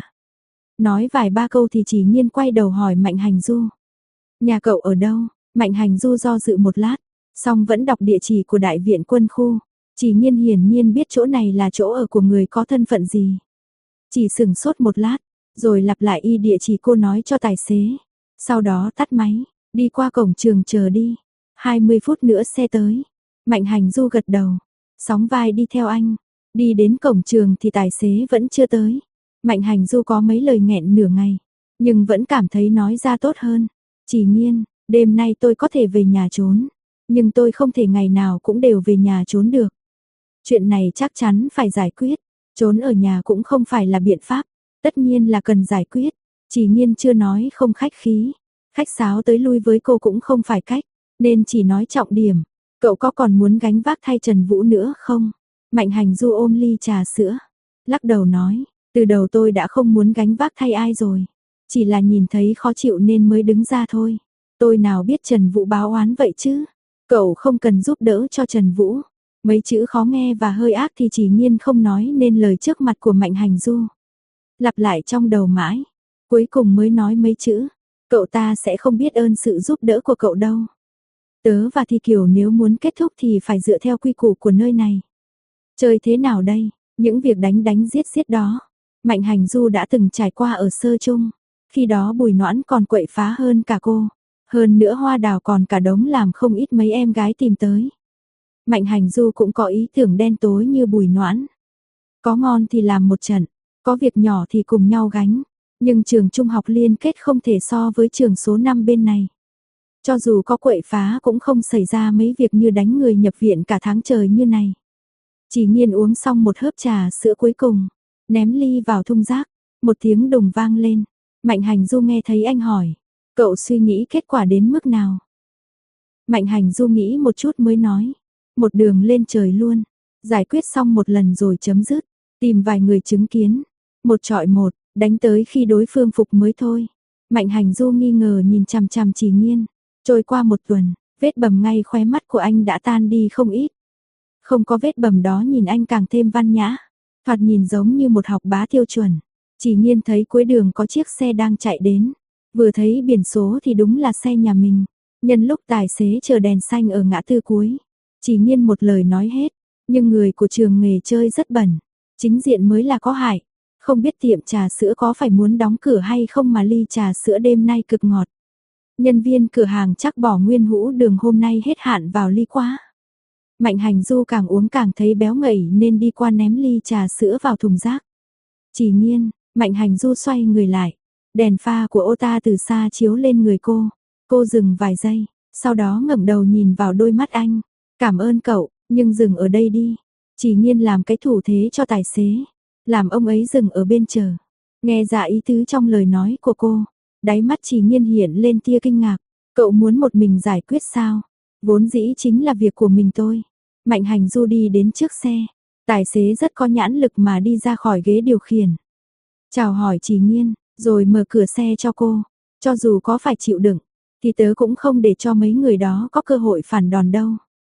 Nói vài ba câu thì Chỉ Nhiên quay đầu hỏi Mạnh Hành Du. Nhà cậu ở đâu? Mạnh Hành Du do dự một lát, xong vẫn đọc địa chỉ của đại viện quân khu. Chỉ Nhiên hiển nhiên biết chỗ này là chỗ ở của người có thân phận gì. Chỉ sửng sốt một lát, rồi lặp lại y địa chỉ cô nói cho tài xế. Sau đó tắt máy, đi qua cổng trường chờ đi. 20 phút nữa xe tới. Mạnh Hành Du gật đầu, sóng vai đi theo anh. Đi đến cổng trường thì tài xế vẫn chưa tới. Mạnh Hành Du có mấy lời nghẹn nửa ngày, nhưng vẫn cảm thấy nói ra tốt hơn. Chỉ Nhiên, đêm nay tôi có thể về nhà trốn, nhưng tôi không thể ngày nào cũng đều về nhà trốn được. Chuyện này chắc chắn phải giải quyết, trốn ở nhà cũng không phải là biện pháp, tất nhiên là cần giải quyết. Chỉ Nhiên chưa nói không khách khí, khách sáo tới lui với cô cũng không phải cách, nên chỉ nói trọng điểm. Cậu có còn muốn gánh vác thay Trần Vũ nữa không? Mạnh Hành Du ôm ly trà sữa, lắc đầu nói, từ đầu tôi đã không muốn gánh vác thay ai rồi. Chỉ là nhìn thấy khó chịu nên mới đứng ra thôi. Tôi nào biết Trần Vũ báo oán vậy chứ? Cậu không cần giúp đỡ cho Trần Vũ. Mấy chữ khó nghe và hơi ác thì Chỉ Nhiên không nói nên lời trước mặt của Mạnh Hành Du. Lặp lại trong đầu mãi, cuối cùng mới nói mấy chữ. Cậu ta sẽ không biết ơn sự giúp đỡ của cậu đâu. Tớ và Thi Kiều nếu muốn kết thúc thì phải dựa theo quy củ của nơi này. Chơi thế nào đây? Những việc đánh đánh giết giết đó, Mạnh Hành Du đã từng trải qua ở sơ chung. Khi đó Bùi Noãn còn quậy phá hơn cả cô. Hơn nữa Hoa Đào còn cả đống làm không ít mấy em gái tìm tới. Mạnh Hành Du cũng có ý tưởng đen tối như Bùi Noãn. Có ngon thì làm một trận, có việc nhỏ thì cùng nhau gánh. Nhưng trường trung học liên kết không thể so với trường số 5 bên này. Cho dù có quậy phá cũng không xảy ra mấy việc như đánh người nhập viện cả tháng trời như này. Chỉ Nhiên uống xong một hớp trà sữa cuối cùng, ném ly vào thùng rác, một tiếng đùng vang lên. Mạnh Hành Du nghe thấy anh hỏi, cậu suy nghĩ kết quả đến mức nào? Mạnh Hành Du nghĩ một chút mới nói, một đường lên trời luôn, giải quyết xong một lần rồi chấm dứt, tìm vài người chứng kiến, một trọi một, đánh tới khi đối phương phục mới thôi. Mạnh Hành Du nghi ngờ nhìn chằm chằm Chỉ Nhiên, trôi qua một tuần, vết bầm ngay khóe mắt của anh đã tan đi không ít. Không có vết bầm đó nhìn anh càng thêm văn nhã, thoạt nhìn giống như một học bá tiêu chuẩn. Chỉ Nhiên thấy cuối đường có chiếc xe đang chạy đến, vừa thấy biển số thì đúng là xe nhà mình. Nhân lúc tài xế chờ đèn xanh ở ngã tư cuối, Chỉ Nhiên một lời nói hết, nhưng người của trường nghề chơi rất bẩn, chính diện mới là có hại. Không biết tiệm trà sữa có phải muốn đóng cửa hay không mà ly trà sữa đêm nay cực ngọt. Nhân viên cửa hàng chắc bỏ nguyên hũ đường hôm nay hết hạn vào ly quá. Mạnh Hành Du càng uống càng thấy béo ngậy nên đi qua ném ly trà sữa vào thùng rác. Chỉ Nhiên, Mạnh Hành Du xoay người lại, đèn pha của ô ta từ xa chiếu lên người cô dừng vài giây, sau đó ngẩng đầu nhìn vào đôi mắt anh, cảm ơn cậu, nhưng dừng ở đây đi. Chỉ Nhiên làm cái thủ thế cho tài xế, làm ông ấy dừng ở bên chờ. Nghe ra ý tứ trong lời nói của cô, đáy mắt Chỉ Nhiên hiện lên tia kinh ngạc, cậu muốn một mình giải quyết sao? Vốn dĩ chính là việc của mình thôi. Mạnh Hành Du đi đến trước xe, tài xế rất có nhãn lực mà đi ra khỏi ghế điều khiển. Chào hỏi Chỉ Nhiên, rồi mở cửa xe cho cô, cho dù có phải chịu đựng, thì tớ cũng không để cho mấy người đó có cơ hội phản đòn đâu.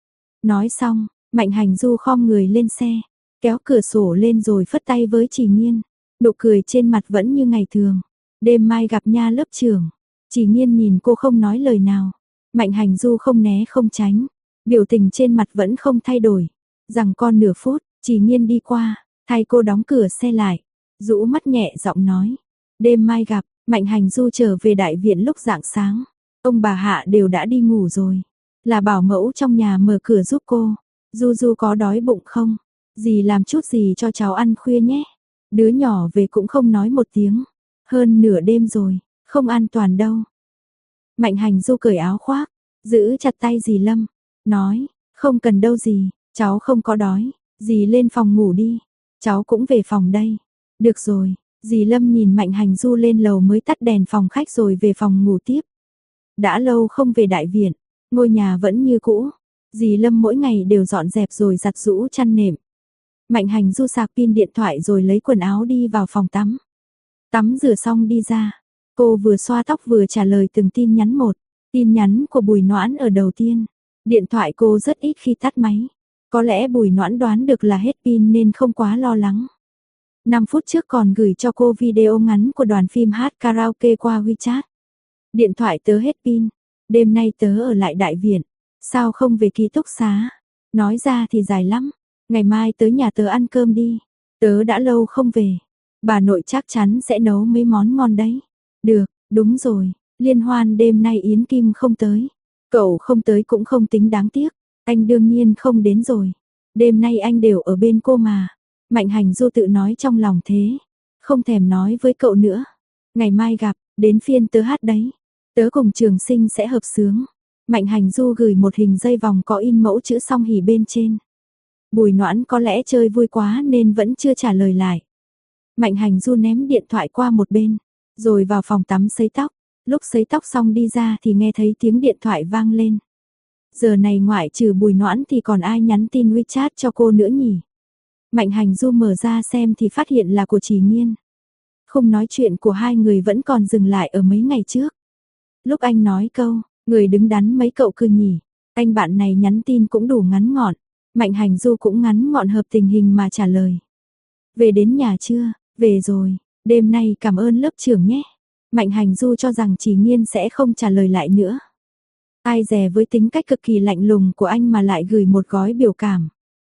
Nói xong, Mạnh Hành Du khom người lên xe, kéo cửa sổ lên rồi phất tay với Chỉ Nhiên, nụ cười trên mặt vẫn như ngày thường. Đêm mai gặp nha lớp trưởng. Chỉ Nhiên nhìn cô không nói lời nào. Mạnh Hành Du không né không tránh, biểu tình trên mặt vẫn không thay đổi. Rằng con nửa phút, Chỉ Nhiên đi qua, thay cô đóng cửa xe lại, rũ mắt nhẹ giọng nói, đêm mai gặp. Mạnh Hành Du trở về đại viện lúc rạng sáng, ông bà Hạ đều đã đi ngủ rồi, là bảo mẫu trong nhà mở cửa giúp cô. Du Du có đói bụng không? Dì làm chút gì cho cháu ăn khuya nhé. Đứa nhỏ về cũng không nói một tiếng, hơn nửa đêm rồi, không an toàn đâu. Mạnh Hành Du cởi áo khoác, giữ chặt tay dì Lâm, nói, không cần đâu dì, cháu không có đói, dì lên phòng ngủ đi, cháu cũng về phòng đây. Được rồi, dì Lâm nhìn Mạnh Hành Du lên lầu mới tắt đèn phòng khách rồi về phòng ngủ tiếp. Đã lâu không về đại viện, ngôi nhà vẫn như cũ, dì Lâm mỗi ngày đều dọn dẹp rồi giặt giũ chăn nệm. Mạnh Hành Du sạc pin điện thoại rồi lấy quần áo đi vào phòng tắm. Tắm rửa xong đi ra, cô vừa xoa tóc vừa trả lời từng tin nhắn một. Tin nhắn của Bùi Noãn ở đầu tiên. Điện thoại cô rất ít khi tắt máy. Có lẽ Bùi Noãn đoán được là hết pin nên không quá lo lắng. 5 phút trước còn gửi cho cô video ngắn của đoàn phim hát karaoke qua WeChat. Điện thoại tớ hết pin. Đêm nay tớ ở lại đại viện. Sao không về ký túc xá? Nói ra thì dài lắm. Ngày mai tới nhà tớ ăn cơm đi. Tớ đã lâu không về. Bà nội chắc chắn sẽ nấu mấy món ngon đấy. Được, đúng rồi. Liên hoan đêm nay Yến Kim không tới. Cậu không tới cũng không tính đáng tiếc. Anh đương nhiên không đến rồi. Đêm nay anh đều ở bên cô mà. Mạnh Hành Du tự nói trong lòng thế. Không thèm nói với cậu nữa. Ngày mai gặp, đến phiên tớ hát đấy. Tớ cùng Trường Sinh sẽ hợp xướng. Mạnh Hành Du gửi một hình dây vòng có in mẫu chữ song hỷ bên trên. Bùi Noãn có lẽ chơi vui quá nên vẫn chưa trả lời lại. Mạnh Hành Du ném điện thoại qua một bên, rồi vào phòng tắm sấy tóc. Lúc sấy tóc xong đi ra thì nghe thấy tiếng điện thoại vang lên. Giờ này ngoại trừ Bùi Noãn thì còn ai nhắn tin WeChat cho cô nữa nhỉ? Mạnh Hành Du mở ra xem thì phát hiện là của Trì Nghiên. Không nói chuyện của hai người vẫn còn dừng lại ở mấy ngày trước. Lúc anh nói câu, người đứng đắn mấy cậu cười nhỉ, anh bạn này nhắn tin cũng đủ ngắn gọn. Mạnh Hành Du cũng ngắn gọn hợp tình hình mà trả lời. Về đến nhà chưa? Về rồi, đêm nay cảm ơn lớp trưởng nhé. Mạnh Hành Du cho rằng Trì Nghiên sẽ không trả lời lại nữa. Ai dè với tính cách cực kỳ lạnh lùng của anh mà lại gửi một gói biểu cảm.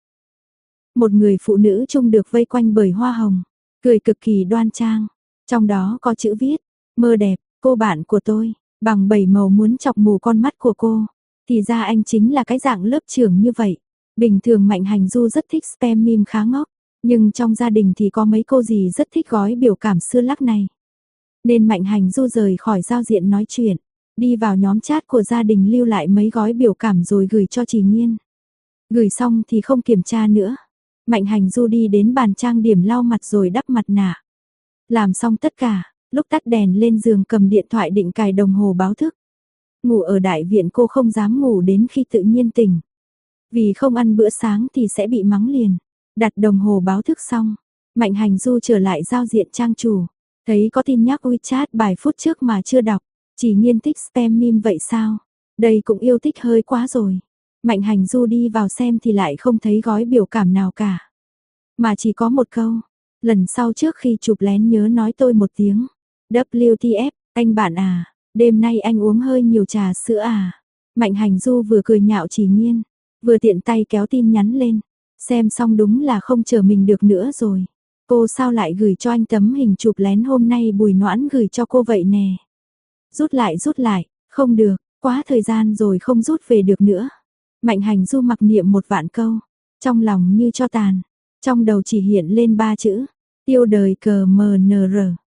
Một người phụ nữ trông được vây quanh bởi hoa hồng, cười cực kỳ đoan trang. Trong đó có chữ viết, mơ đẹp, cô bạn của tôi, bằng 7 màu muốn chọc mù con mắt của cô. Thì ra anh chính là cái dạng lớp trưởng như vậy. Bình thường Mạnh Hành Du rất thích spam meme khá ngốc, nhưng trong gia đình thì có mấy cô dì rất thích gói biểu cảm xưa lắc này. Nên Mạnh Hành Du rời khỏi giao diện nói chuyện, đi vào nhóm chat của gia đình lưu lại mấy gói biểu cảm rồi gửi cho Trì Nghiên. Gửi xong thì không kiểm tra nữa. Mạnh Hành Du đi đến bàn trang điểm lau mặt rồi đắp mặt nạ. Làm xong tất cả, lúc tắt đèn lên giường cầm điện thoại định cài đồng hồ báo thức. Ngủ ở đại viện cô không dám ngủ đến khi tự nhiên tỉnh. Vì không ăn bữa sáng thì sẽ bị mắng liền. Đặt đồng hồ báo thức xong, Mạnh Hành Du trở lại giao diện trang chủ. Thấy có tin nhắc WeChat vài phút trước mà chưa đọc. Chỉ Nghiên thích spam meme vậy sao? Đây cũng yêu thích hơi quá rồi. Mạnh Hành Du đi vào xem thì lại không thấy gói biểu cảm nào cả. Mà chỉ có một câu. Lần sau trước khi chụp lén nhớ nói tôi một tiếng. WTF, anh bạn à, đêm nay anh uống hơi nhiều trà sữa à? Mạnh Hành Du vừa cười nhạo Trì Nghiên, vừa tiện tay kéo tin nhắn lên. Xem xong đúng là không chờ mình được nữa rồi. Cô sao lại gửi cho anh tấm hình chụp lén hôm nay Bùi Noãn gửi cho cô vậy nè? Rút lại, không được, quá thời gian rồi không rút về được nữa. Mạnh Hành Du mặc niệm một vạn câu, trong lòng như cho tàn, trong đầu chỉ hiện lên 3 chữ, tiêu đời cờ MNR.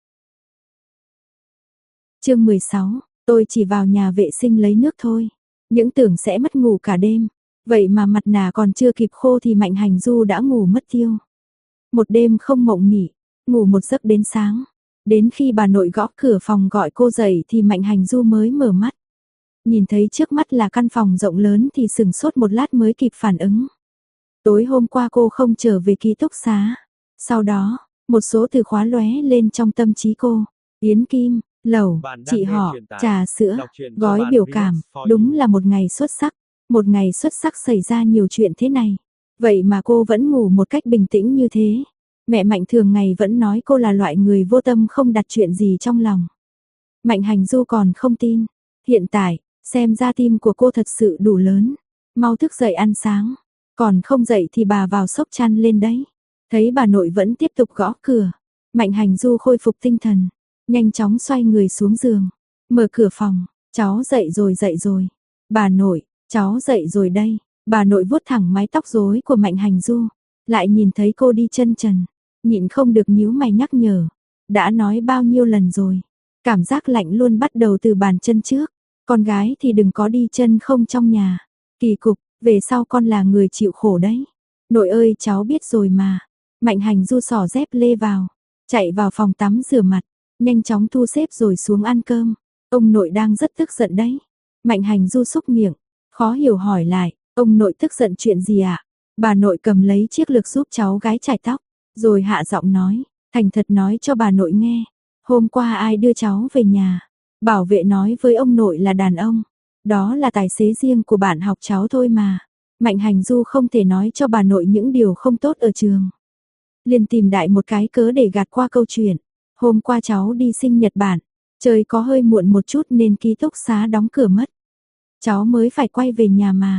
Chương 16, tôi chỉ vào nhà vệ sinh lấy nước thôi, những tưởng sẽ mất ngủ cả đêm, vậy mà mặt nạ còn chưa kịp khô thì Mạnh Hành Du đã ngủ mất tiêu. Một đêm không mộng mị, ngủ một giấc đến sáng. Đến khi bà nội gõ cửa phòng gọi cô dậy thì Mạnh Hành Du mới mở mắt. Nhìn thấy trước mắt là căn phòng rộng lớn thì sừng sốt một lát mới kịp phản ứng. Tối hôm qua cô không trở về ký túc xá. Sau đó, một số từ khóa lóe lên trong tâm trí cô. Yến Kim, lẩu, chị họ, trà sữa, gói biểu cảm. Đúng là một ngày xuất sắc. Một ngày xuất sắc xảy ra nhiều chuyện thế này. Vậy mà cô vẫn ngủ một cách bình tĩnh như thế. Mẹ Mạnh thường ngày vẫn nói cô là loại người vô tâm không đặt chuyện gì trong lòng. Mạnh Hành Du còn không tin. Hiện tại, xem ra tim của cô thật sự đủ lớn. Mau thức dậy ăn sáng. Còn không dậy thì bà vào xốc chăn lên đấy. Thấy bà nội vẫn tiếp tục gõ cửa. Mạnh Hành Du khôi phục tinh thần. Nhanh chóng xoay người xuống giường. Mở cửa phòng. Cháu dậy rồi. Bà nội, cháu dậy rồi đây. Bà nội vuốt thẳng mái tóc rối của Mạnh Hành Du. Lại nhìn thấy cô đi chân trần. Nhịn không được nhíu mày nhắc nhở. Đã nói bao nhiêu lần rồi. Cảm giác lạnh luôn bắt đầu từ bàn chân trước. Con gái thì đừng có đi chân không trong nhà. Kỳ cục, về sau con là người chịu khổ đấy. Nội ơi cháu biết rồi mà. Mạnh Hành Du xỏ dép lê vào. Chạy vào phòng tắm rửa mặt. Nhanh chóng thu xếp rồi xuống ăn cơm. Ông nội đang rất tức giận đấy. Mạnh Hành Du xúc miệng. Khó hiểu hỏi lại. Ông nội tức giận chuyện gì ạ? Bà nội cầm lấy chiếc lược giúp cháu gái chải tóc. Rồi hạ giọng nói. Thành thật nói cho bà nội nghe. Hôm qua ai đưa cháu về nhà? Bảo vệ nói với ông nội là đàn ông. Đó là tài xế riêng của bạn học cháu thôi mà. Mạnh Hành Du không thể nói cho bà nội những điều không tốt ở trường. Liền tìm đại một cái cớ để gạt qua câu chuyện. Hôm qua cháu đi sinh nhật bản. Trời có hơi muộn một chút nên ký túc xá đóng cửa mất. Cháu mới phải quay về nhà mà.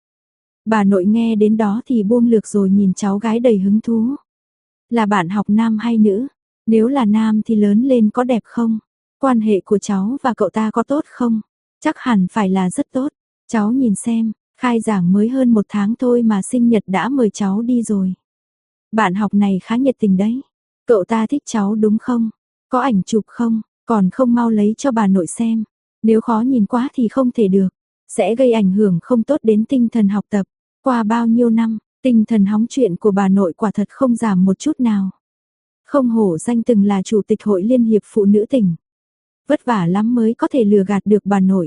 Bà nội nghe đến đó thì buông lược rồi nhìn cháu gái đầy hứng thú. Là bạn học nam hay nữ? Nếu là nam thì lớn lên có đẹp không? Quan hệ của cháu và cậu ta có tốt không? Chắc hẳn phải là rất tốt. Cháu nhìn xem, khai giảng mới hơn 1 tháng thôi mà sinh nhật đã mời cháu đi rồi. Bạn học này khá nhiệt tình đấy. Cậu ta thích cháu đúng không? Có ảnh chụp không? Còn không mau lấy cho bà nội xem. Nếu khó nhìn quá thì không thể được. Sẽ gây ảnh hưởng không tốt đến tinh thần học tập. Qua bao nhiêu năm, tinh thần hóng chuyện của bà nội quả thật không giảm một chút nào. Không hổ danh từng là chủ tịch hội liên hiệp phụ nữ tỉnh. Vất vả lắm mới có thể lừa gạt được bà nội.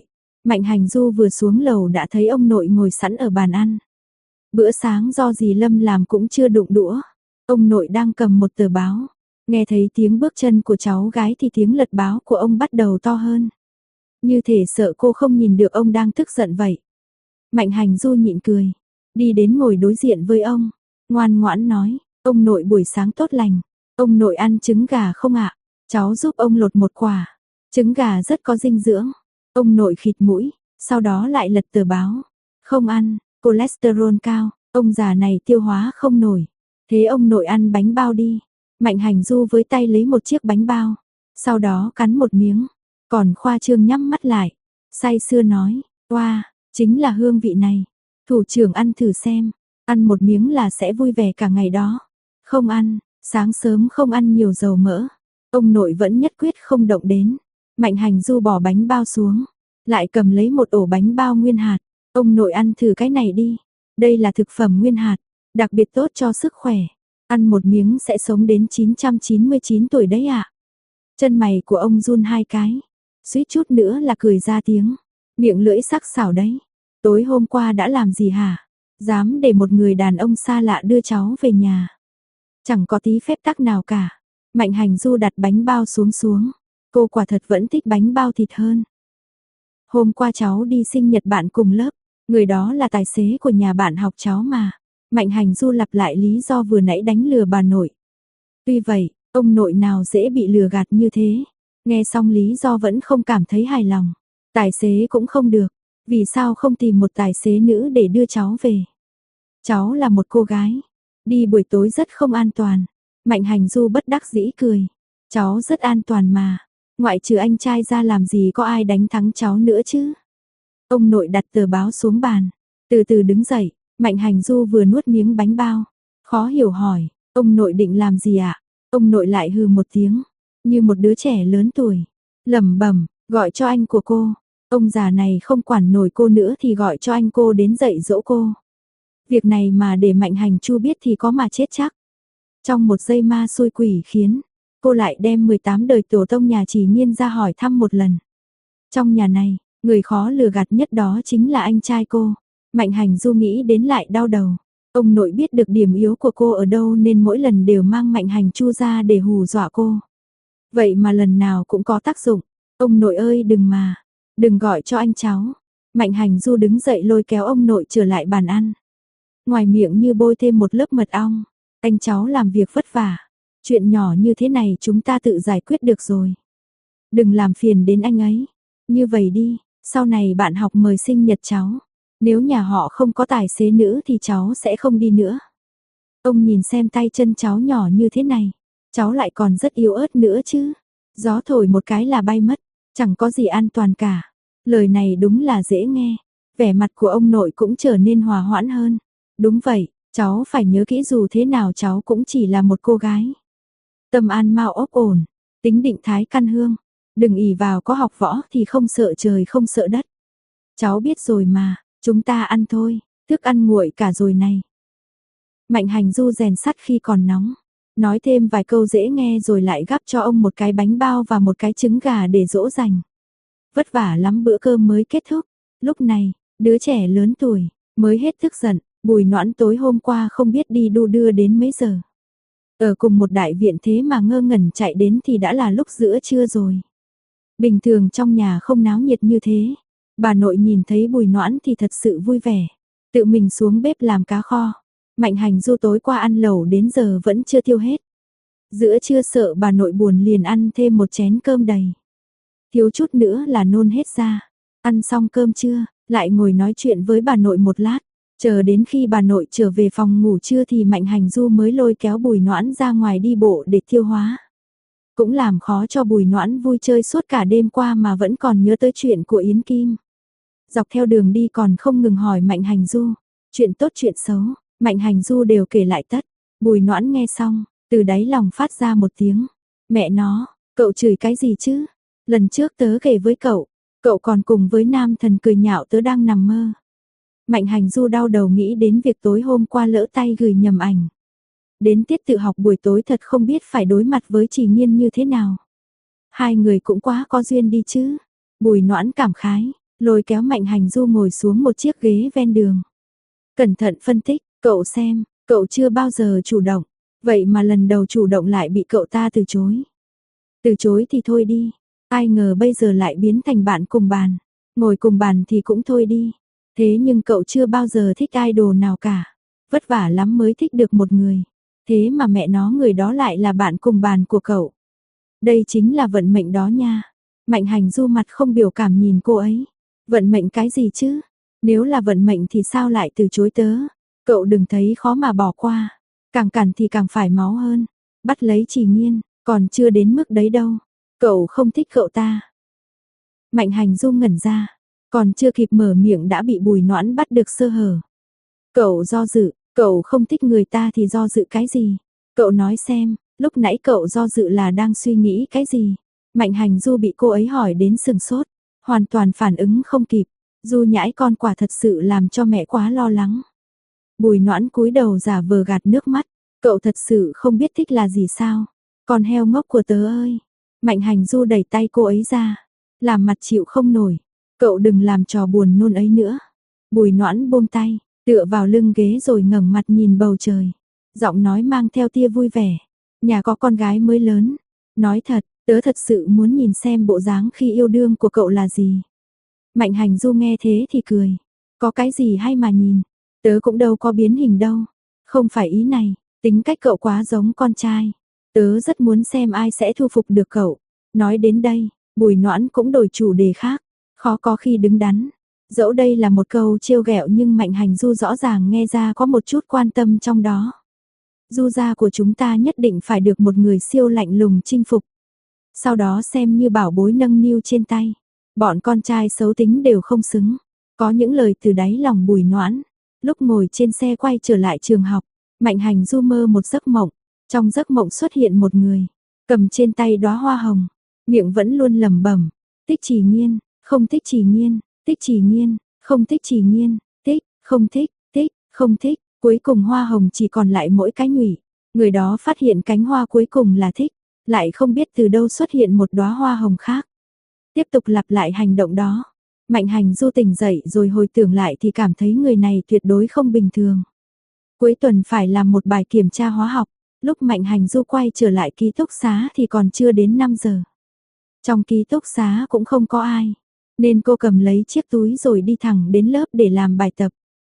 Mạnh Hành Du vừa xuống lầu đã thấy ông nội ngồi sẵn ở bàn ăn. Bữa sáng do dì Lâm làm cũng chưa đụng đũa. Ông nội đang cầm một tờ báo. Nghe thấy tiếng bước chân của cháu gái thì tiếng lật báo của ông bắt đầu to hơn. Như thể sợ cô không nhìn được ông đang tức giận vậy. Mạnh Hành Du nhịn cười. Đi đến ngồi đối diện với ông. Ngoan ngoãn nói, ông nội buổi sáng tốt lành. Ông nội ăn trứng gà không ạ? Cháu giúp ông lột một quả. Trứng gà rất có dinh dưỡng. Ông nội khịt mũi, sau đó lại lật tờ báo. Không ăn, cholesterol cao, ông già này tiêu hóa không nổi. Thế ông nội ăn bánh bao đi. Mạnh Hành Du với tay lấy một chiếc bánh bao. Sau đó cắn một miếng. Còn khoa trương nhắm mắt lại. Say sưa nói, oa, chính là hương vị này. Thủ trưởng ăn thử xem. Ăn một miếng là sẽ vui vẻ cả ngày đó. Không ăn, sáng sớm không ăn nhiều dầu mỡ. Ông nội vẫn nhất quyết không động đến. Mạnh Hành Du bỏ bánh bao xuống. Lại cầm lấy một ổ bánh bao nguyên hạt. Ông nội ăn thử cái này đi. Đây là thực phẩm nguyên hạt. Đặc biệt tốt cho sức khỏe. Ăn một miếng sẽ sống đến 999 tuổi đấy ạ. Chân mày của ông run hai cái. Suýt chút nữa là cười ra tiếng. Miệng lưỡi sắc sảo đấy. Tối hôm qua đã làm gì hả? Dám để một người đàn ông xa lạ đưa cháu về nhà. Chẳng có tí phép tắc nào cả. Mạnh Hành Du đặt bánh bao xuống. Cô quả thật vẫn thích bánh bao thịt hơn. Hôm qua cháu đi sinh nhật bạn cùng lớp. Người đó là tài xế của nhà bạn học cháu mà. Mạnh Hành Du lặp lại lý do vừa nãy đánh lừa bà nội. Tuy vậy, ông nội nào dễ bị lừa gạt như thế. Nghe xong lý do vẫn không cảm thấy hài lòng. Tài xế cũng không được. Vì sao không tìm một tài xế nữ để đưa cháu về? Cháu là một cô gái. Đi buổi tối rất không an toàn. Mạnh Hành Du bất đắc dĩ cười. Cháu rất an toàn mà. Ngoại trừ anh trai ra làm gì có ai đánh thắng cháu nữa chứ? Ông nội đặt tờ báo xuống bàn. Từ từ đứng dậy. Mạnh Hành Du vừa nuốt miếng bánh bao. Khó hiểu hỏi. Ông nội định làm gì ạ? Ông nội lại hừ một tiếng. Như một đứa trẻ lớn tuổi. Lẩm bẩm, gọi cho anh của cô. Ông già này không quản nổi cô nữa thì gọi cho anh cô đến dạy dỗ cô. Việc này mà để Mạnh Hành Chu biết thì có mà chết chắc. Trong một giây ma xui quỷ khiến, cô lại đem 18 đời tổ tông nhà Chỉ Nhiên ra hỏi thăm một lần. Trong nhà này, người khó lừa gạt nhất đó chính là anh trai cô. Mạnh Hành Du nghĩ đến lại đau đầu. Ông nội biết được điểm yếu của cô ở đâu nên mỗi lần đều mang Mạnh Hành Chu ra để hù dọa cô. Vậy mà lần nào cũng có tác dụng. Ông nội ơi đừng gọi cho anh cháu. Mạnh Hành Du đứng dậy lôi kéo ông nội trở lại bàn ăn. Ngoài miệng như bôi thêm một lớp mật ong. Anh cháu làm việc vất vả. Chuyện nhỏ như thế này chúng ta tự giải quyết được rồi. Đừng làm phiền đến anh ấy. Như vậy đi, sau này bạn học mời sinh nhật cháu. Nếu nhà họ không có tài xế nữ thì cháu sẽ không đi nữa. Ông nhìn xem tay chân cháu nhỏ như thế này. Cháu lại còn rất yếu ớt nữa chứ. Gió thổi một cái là bay mất. Chẳng có gì an toàn cả. Lời này đúng là dễ nghe. Vẻ mặt của ông nội cũng trở nên hòa hoãn hơn. Đúng vậy, cháu phải nhớ kỹ dù thế nào cháu cũng chỉ là một cô gái. Tâm an mau ốc ổn, tính định thái căn hương. Đừng ỷ vào có học võ thì không sợ trời không sợ đất. Cháu biết rồi mà, chúng ta ăn thôi, thức ăn nguội cả rồi này. Mạnh Hành Du rèn sắt khi còn nóng. Nói thêm vài câu dễ nghe rồi lại gắp cho ông một cái bánh bao và một cái trứng gà để dỗ dành. Vất vả lắm bữa cơm mới kết thúc. Lúc này, đứa trẻ lớn tuổi, mới hết tức giận. Bùi Noãn tối hôm qua không biết đi đu đưa đến mấy giờ. Ở cùng một đại viện thế mà ngơ ngẩn chạy đến thì đã là lúc giữa trưa rồi. Bình thường trong nhà không náo nhiệt như thế. Bà nội nhìn thấy Bùi Noãn thì thật sự vui vẻ. Tự mình xuống bếp làm cá kho. Mạnh Hành Du tối qua ăn lẩu đến giờ vẫn chưa tiêu hết. Giữa trưa sợ bà nội buồn liền ăn thêm một chén cơm đầy. Thiếu chút nữa là nôn hết ra. Ăn xong cơm trưa, lại ngồi nói chuyện với bà nội một lát. Chờ đến khi bà nội trở về phòng ngủ trưa thì Mạnh Hành Du mới lôi kéo Bùi Noãn ra ngoài đi bộ để tiêu hóa. Cũng làm khó cho Bùi Noãn vui chơi suốt cả đêm qua mà vẫn còn nhớ tới chuyện của Yến Kim. Dọc theo đường đi còn không ngừng hỏi Mạnh Hành Du. Chuyện tốt chuyện xấu, Mạnh Hành Du đều kể lại tất. Bùi Noãn nghe xong, từ đáy lòng phát ra một tiếng. Mẹ nó, cậu chửi cái gì chứ? Lần trước tớ kể với cậu, cậu còn cùng với nam thần cười nhạo tớ đang nằm mơ. Mạnh Hành Du đau đầu nghĩ đến việc tối hôm qua lỡ tay gửi nhầm ảnh. Đến tiết tự học buổi tối thật không biết phải đối mặt với Chỉ Nhiên như thế nào. Hai người cũng quá có duyên đi chứ. Bùi Noãn cảm khái, lôi kéo Mạnh Hành Du ngồi xuống một chiếc ghế ven đường. Cẩn thận phân tích, cậu xem, cậu chưa bao giờ chủ động, vậy mà lần đầu chủ động lại bị cậu ta từ chối. Từ chối thì thôi đi, ai ngờ bây giờ lại biến thành bạn cùng bàn, ngồi cùng bàn thì cũng thôi đi. Thế nhưng cậu chưa bao giờ thích idol nào cả, vất vả lắm mới thích được một người. Thế mà mẹ nó người đó lại là bạn cùng bàn của cậu. Đây chính là vận mệnh đó nha. Mạnh Hành Du mặt không biểu cảm nhìn cô ấy. Vận mệnh cái gì chứ? Nếu là vận mệnh thì sao lại từ chối tớ? Cậu đừng thấy khó mà bỏ qua. Càng cản thì càng phải máu hơn. Bắt lấy Chỉ Nhiên, còn chưa đến mức đấy đâu. Cậu không thích cậu ta. Mạnh Hành Du ngẩn ra. Còn chưa kịp mở miệng đã bị Bùi Noãn bắt được sơ hở. Cậu do dự, cậu không thích người ta thì do dự cái gì? Cậu nói xem, lúc nãy cậu do dự là đang suy nghĩ cái gì? Mạnh Hành Du bị cô ấy hỏi đến sừng sốt, hoàn toàn phản ứng không kịp. Du nhãi con quả thật sự làm cho mẹ quá lo lắng. Bùi Noãn cúi đầu giả vờ gạt nước mắt, cậu thật sự không biết thích là gì sao? Con heo ngốc của tớ ơi. Mạnh Hành Du đẩy tay cô ấy ra, làm mặt chịu không nổi. Cậu đừng làm trò buồn nôn ấy nữa. Bùi Noãn buông tay, tựa vào lưng ghế rồi ngẩng mặt nhìn bầu trời. Giọng nói mang theo tia vui vẻ. Nhà có con gái mới lớn. Nói thật, tớ thật sự muốn nhìn xem bộ dáng khi yêu đương của cậu là gì. Mạnh Hành Du nghe thế thì cười. Có cái gì hay mà nhìn. Tớ cũng đâu có biến hình đâu. Không phải ý này, tính cách cậu quá giống con trai. Tớ rất muốn xem ai sẽ thu phục được cậu. Nói đến đây, Bùi Noãn cũng đổi chủ đề khác. Khó có khi đứng đắn. Dẫu đây là một câu trêu ghẹo nhưng Mạnh Hành Du rõ ràng nghe ra có một chút quan tâm trong đó. Du gia của chúng ta nhất định phải được một người siêu lạnh lùng chinh phục. Sau đó xem như bảo bối nâng niu trên tay. Bọn con trai xấu tính đều không xứng. Có những lời từ đáy lòng Bùi Noãn. Lúc ngồi trên xe quay trở lại trường học, Mạnh Hành Du mơ một giấc mộng. Trong giấc mộng xuất hiện một người, cầm trên tay đóa hoa hồng, miệng vẫn luôn lẩm bẩm, thích Chỉ Nhiên, không thích Chỉ Nhiên, thích Chỉ Nhiên, không thích Chỉ Nhiên, thích, không thích, thích, không thích, cuối cùng hoa hồng chỉ còn lại mỗi cái nhụy. Người đó phát hiện cánh hoa cuối cùng là thích, lại không biết từ đâu xuất hiện một đóa hoa hồng khác. Tiếp tục lặp lại hành động đó. Mạnh Hành Du tỉnh dậy rồi hồi tưởng lại thì cảm thấy người này tuyệt đối không bình thường. Cuối tuần phải làm một bài kiểm tra hóa học. Lúc Mạnh Hành Du quay trở lại ký túc xá thì còn chưa đến 5 giờ. Trong ký túc xá cũng không có ai, nên cô cầm lấy chiếc túi rồi đi thẳng đến lớp để làm bài tập.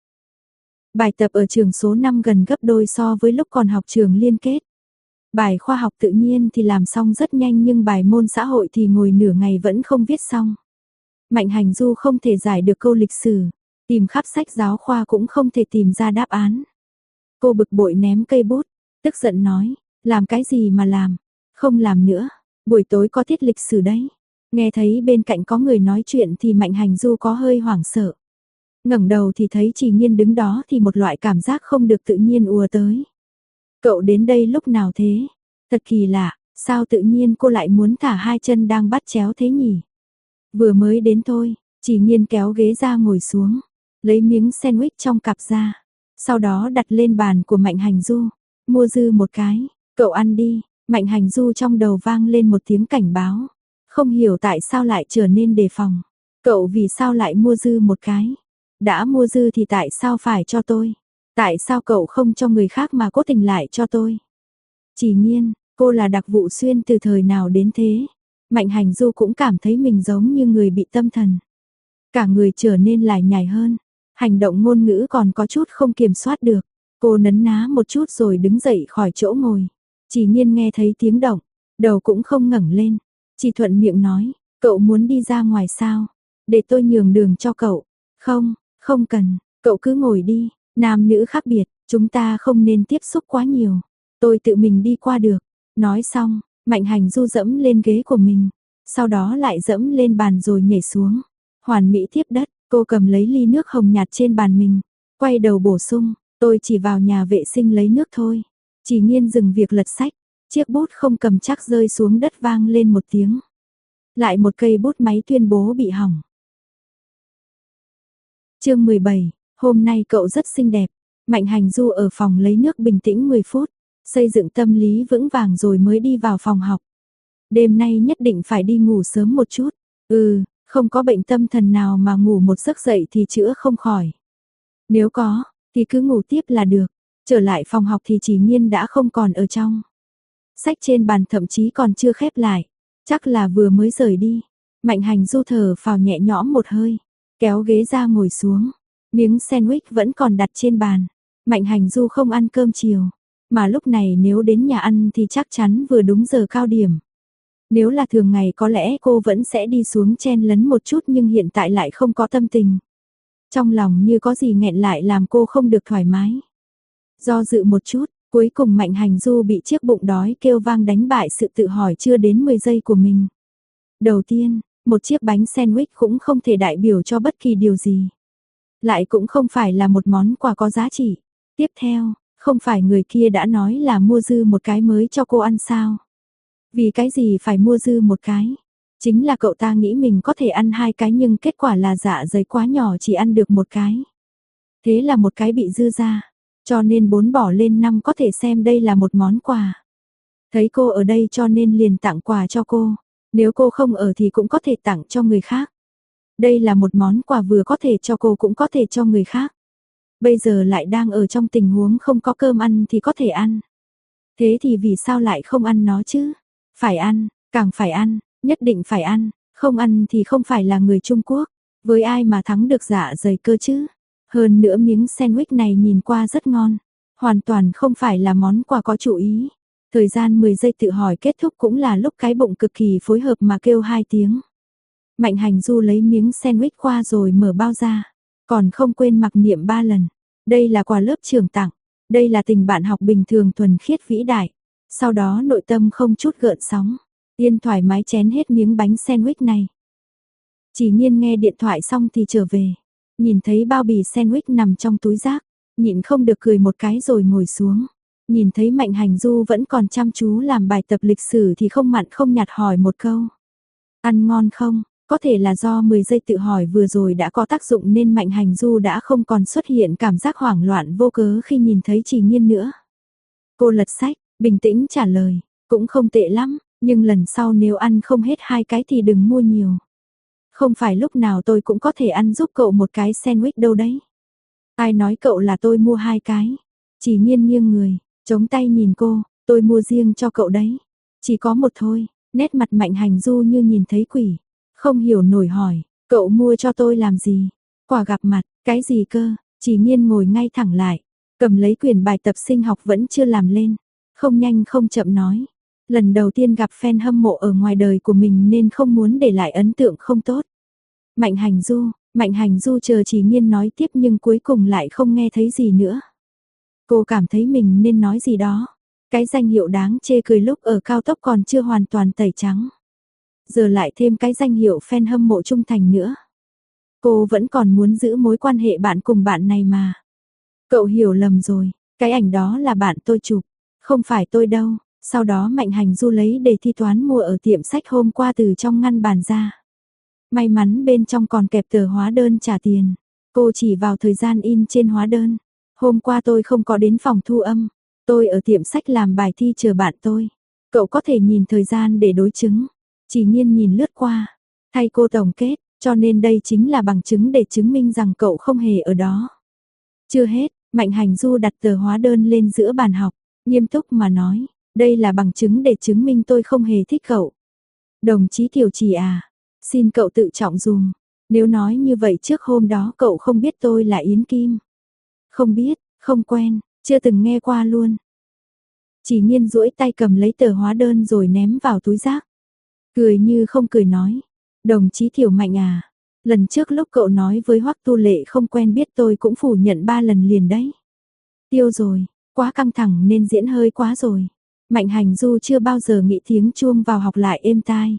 Bài tập ở trường số 5 gần gấp đôi so với lúc còn học trường liên kết. Bài khoa học tự nhiên thì làm xong rất nhanh nhưng bài môn xã hội thì ngồi nửa ngày vẫn không viết xong. Mạnh Hành Du không thể giải được câu lịch sử, tìm khắp sách giáo khoa cũng không thể tìm ra đáp án. Cô bực bội ném cây bút, tức giận nói, làm cái gì mà làm, không làm nữa, buổi tối có tiết lịch sử đấy. Nghe thấy bên cạnh có người nói chuyện thì Mạnh Hành Du có hơi hoảng sợ. Ngẩng đầu thì thấy Chỉ Nhiên đứng đó thì một loại cảm giác không được tự nhiên ùa tới. Cậu đến đây lúc nào thế? Thật kỳ lạ, sao tự nhiên cô lại muốn thả hai chân đang bắt chéo thế nhỉ? Vừa mới đến thôi, Chỉ Nhiên kéo ghế ra ngồi xuống, lấy miếng sandwich trong cặp ra, sau đó đặt lên bàn của Mạnh Hành Du. Mua dư một cái, cậu ăn đi. Mạnh Hành Du trong đầu vang lên một tiếng cảnh báo. Không hiểu tại sao lại trở nên đề phòng. Cậu vì sao lại mua dư một cái? Đã mua dư thì tại sao phải cho tôi? Tại sao cậu không cho người khác mà cố tình lại cho tôi? Chỉ Nhiên, cô là đặc vụ xuyên từ thời nào đến thế? Mạnh Hành Du cũng cảm thấy mình giống như người bị tâm thần. Cả người trở nên lải nhải hơn. Hành động ngôn ngữ còn có chút không kiểm soát được. Cô nấn ná một chút rồi đứng dậy khỏi chỗ ngồi. Chỉ Nhiên nghe thấy tiếng động, đầu cũng không ngẩng lên, chỉ thuận miệng nói, cậu muốn đi ra ngoài sao? Để tôi nhường đường cho cậu. Không, không cần, cậu cứ ngồi đi, nam nữ khác biệt, chúng ta không nên tiếp xúc quá nhiều. Tôi tự mình đi qua được. Nói xong, Mạnh Hành Du dẫm lên ghế của mình, sau đó lại dẫm lên bàn rồi nhảy xuống. Hoàn mỹ tiếp đất, cô cầm lấy ly nước hồng nhạt trên bàn mình, quay đầu bổ sung, tôi chỉ vào nhà vệ sinh lấy nước thôi. Chỉ Nhiên dừng việc lật sách, chiếc bút không cầm chắc rơi xuống đất vang lên một tiếng. Lại một cây bút máy tuyên bố bị hỏng. Chương 17, hôm nay cậu rất xinh đẹp. Mạnh Hành Du ở phòng lấy nước bình tĩnh 10 phút, xây dựng tâm lý vững vàng rồi mới đi vào phòng học. Đêm nay nhất định phải đi ngủ sớm một chút. Không có bệnh tâm thần nào mà ngủ một giấc dậy thì chữa không khỏi. Nếu có, thì cứ ngủ tiếp là được. Trở lại phòng học thì Chỉ Nhiên đã không còn ở trong. Sách trên bàn thậm chí còn chưa khép lại. Chắc là vừa mới rời đi. Mạnh Hành Du thở phào nhẹ nhõm một hơi. Kéo ghế ra ngồi xuống. Miếng sandwich vẫn còn đặt trên bàn. Mạnh Hành Du không ăn cơm chiều. Mà lúc này nếu đến nhà ăn thì chắc chắn vừa đúng giờ cao điểm. Nếu là thường ngày có lẽ cô vẫn sẽ đi xuống chen lấn một chút nhưng hiện tại lại không có tâm tình. Trong lòng như có gì nghẹn lại làm cô không được thoải mái. Do dự một chút, cuối cùng Mạnh Hành Du bị chiếc bụng đói kêu vang đánh bại sự tự hỏi chưa đến 10 giây của mình. Đầu tiên, một chiếc bánh sandwich cũng không thể đại biểu cho bất kỳ điều gì. Lại cũng không phải là một món quà có giá trị. Tiếp theo, không phải người kia đã nói là mua dư một cái mới cho cô ăn sao? Vì cái gì phải mua dư một cái? Chính là cậu ta nghĩ mình có thể ăn 2 cái nhưng kết quả là dạ dày quá nhỏ chỉ ăn được một cái. Thế là một cái bị dư ra, cho nên 4 bỏ lên 5 có thể xem đây là một món quà. Thấy cô ở đây cho nên liền tặng quà cho cô, nếu cô không ở thì cũng có thể tặng cho người khác. Đây là một món quà vừa có thể cho cô cũng có thể cho người khác. Bây giờ lại đang ở trong tình huống không có cơm ăn thì có thể ăn. Thế thì vì sao lại không ăn nó chứ? Phải ăn, càng phải ăn, nhất định phải ăn, không ăn thì không phải là người Trung Quốc. Với ai mà thắng được dạ dày cơ chứ? Hơn nữa miếng sandwich này nhìn qua rất ngon. Hoàn toàn không phải là món quà có chủ ý. Thời gian 10 giây tự hỏi kết thúc cũng là lúc cái bụng cực kỳ phối hợp mà kêu 2 tiếng. Mạnh Hành Du lấy miếng sandwich qua rồi mở bao ra. Còn không quên mặc niệm 3 lần. Đây là quà lớp trường tặng. Đây là tình bạn học bình thường thuần khiết vĩ đại. Sau đó nội tâm không chút gợn sóng. Yên thoải mái chén hết miếng bánh sandwich này. Chỉ Nhiên nghe điện thoại xong thì trở về. Nhìn thấy bao bì sandwich nằm trong túi rác. Nhịn không được cười một cái rồi ngồi xuống. Nhìn thấy Mạnh Hành Du vẫn còn chăm chú làm bài tập lịch sử thì không mặn không nhạt hỏi một câu. Ăn ngon không? Có thể là do 10 giây tự hỏi vừa rồi đã có tác dụng nên Mạnh Hành Du đã không còn xuất hiện cảm giác hoảng loạn vô cớ khi nhìn thấy Chỉ Nhiên nữa. Cô lật sách, bình tĩnh trả lời, cũng không tệ lắm, nhưng lần sau nếu ăn không hết 2 cái thì đừng mua nhiều. Không phải lúc nào tôi cũng có thể ăn giúp cậu một cái sandwich đâu đấy. Ai nói cậu là tôi mua 2 cái? Chỉ Nhiên nghiêng người, chống tay nhìn cô, tôi mua riêng cho cậu đấy. Chỉ có một thôi, nét mặt Mạnh Hành Du như nhìn thấy quỷ. Không hiểu nổi hỏi, cậu mua cho tôi làm gì? Quà gặp mặt, cái gì cơ? Chỉ Nhiên ngồi ngay thẳng lại, cầm lấy quyển bài tập sinh học vẫn chưa làm lên. Không nhanh không chậm nói. Lần đầu tiên gặp fan hâm mộ ở ngoài đời của mình nên không muốn để lại ấn tượng không tốt. Mạnh Hành Du chờ Chỉ Nhiên nói tiếp nhưng cuối cùng lại không nghe thấy gì nữa. Cô cảm thấy mình nên nói gì đó. Cái danh hiệu đáng chê cười lúc ở cao tốc còn chưa hoàn toàn tẩy trắng. Giờ lại thêm cái danh hiệu fan hâm mộ trung thành nữa. Cô vẫn còn muốn giữ mối quan hệ bạn cùng bạn này mà. Cậu hiểu lầm rồi, cái ảnh đó là bạn tôi chụp, không phải tôi đâu. Sau đó Mạnh Hành Du lấy đề thi toán mua ở tiệm sách hôm qua từ trong ngăn bàn ra. May mắn bên trong còn kẹp tờ hóa đơn trả tiền. Cô chỉ vào thời gian in trên hóa đơn. Hôm qua tôi không có đến phòng thu âm. Tôi ở tiệm sách làm bài thi chờ bạn tôi. Cậu có thể nhìn thời gian để đối chứng. Chỉ Nhiên nhìn lướt qua. Thay cô tổng kết, cho nên đây chính là bằng chứng để chứng minh rằng cậu không hề ở đó. Chưa hết, Mạnh Hành Du đặt tờ hóa đơn lên giữa bàn học. Nghiêm túc mà nói, đây là bằng chứng để chứng minh tôi không hề thích cậu. Đồng chí Tiểu Chỉ à, xin cậu tự trọng dùm. Nếu nói như vậy trước hôm đó cậu không biết tôi là Yến Kim. Không biết, không quen, chưa từng nghe qua luôn. Chỉ Nhiên duỗi tay cầm lấy tờ hóa đơn rồi ném vào túi rác. Cười như không cười nói, đồng chí Tiểu Mạnh à, lần trước lúc cậu nói với Hoắc Tu Lệ không quen biết tôi cũng phủ nhận 3 lần liền đấy. Tiêu rồi, quá căng thẳng nên diễn hơi quá rồi. Mạnh Hành Du chưa bao giờ nghĩ tiếng chuông vào học lại êm tai.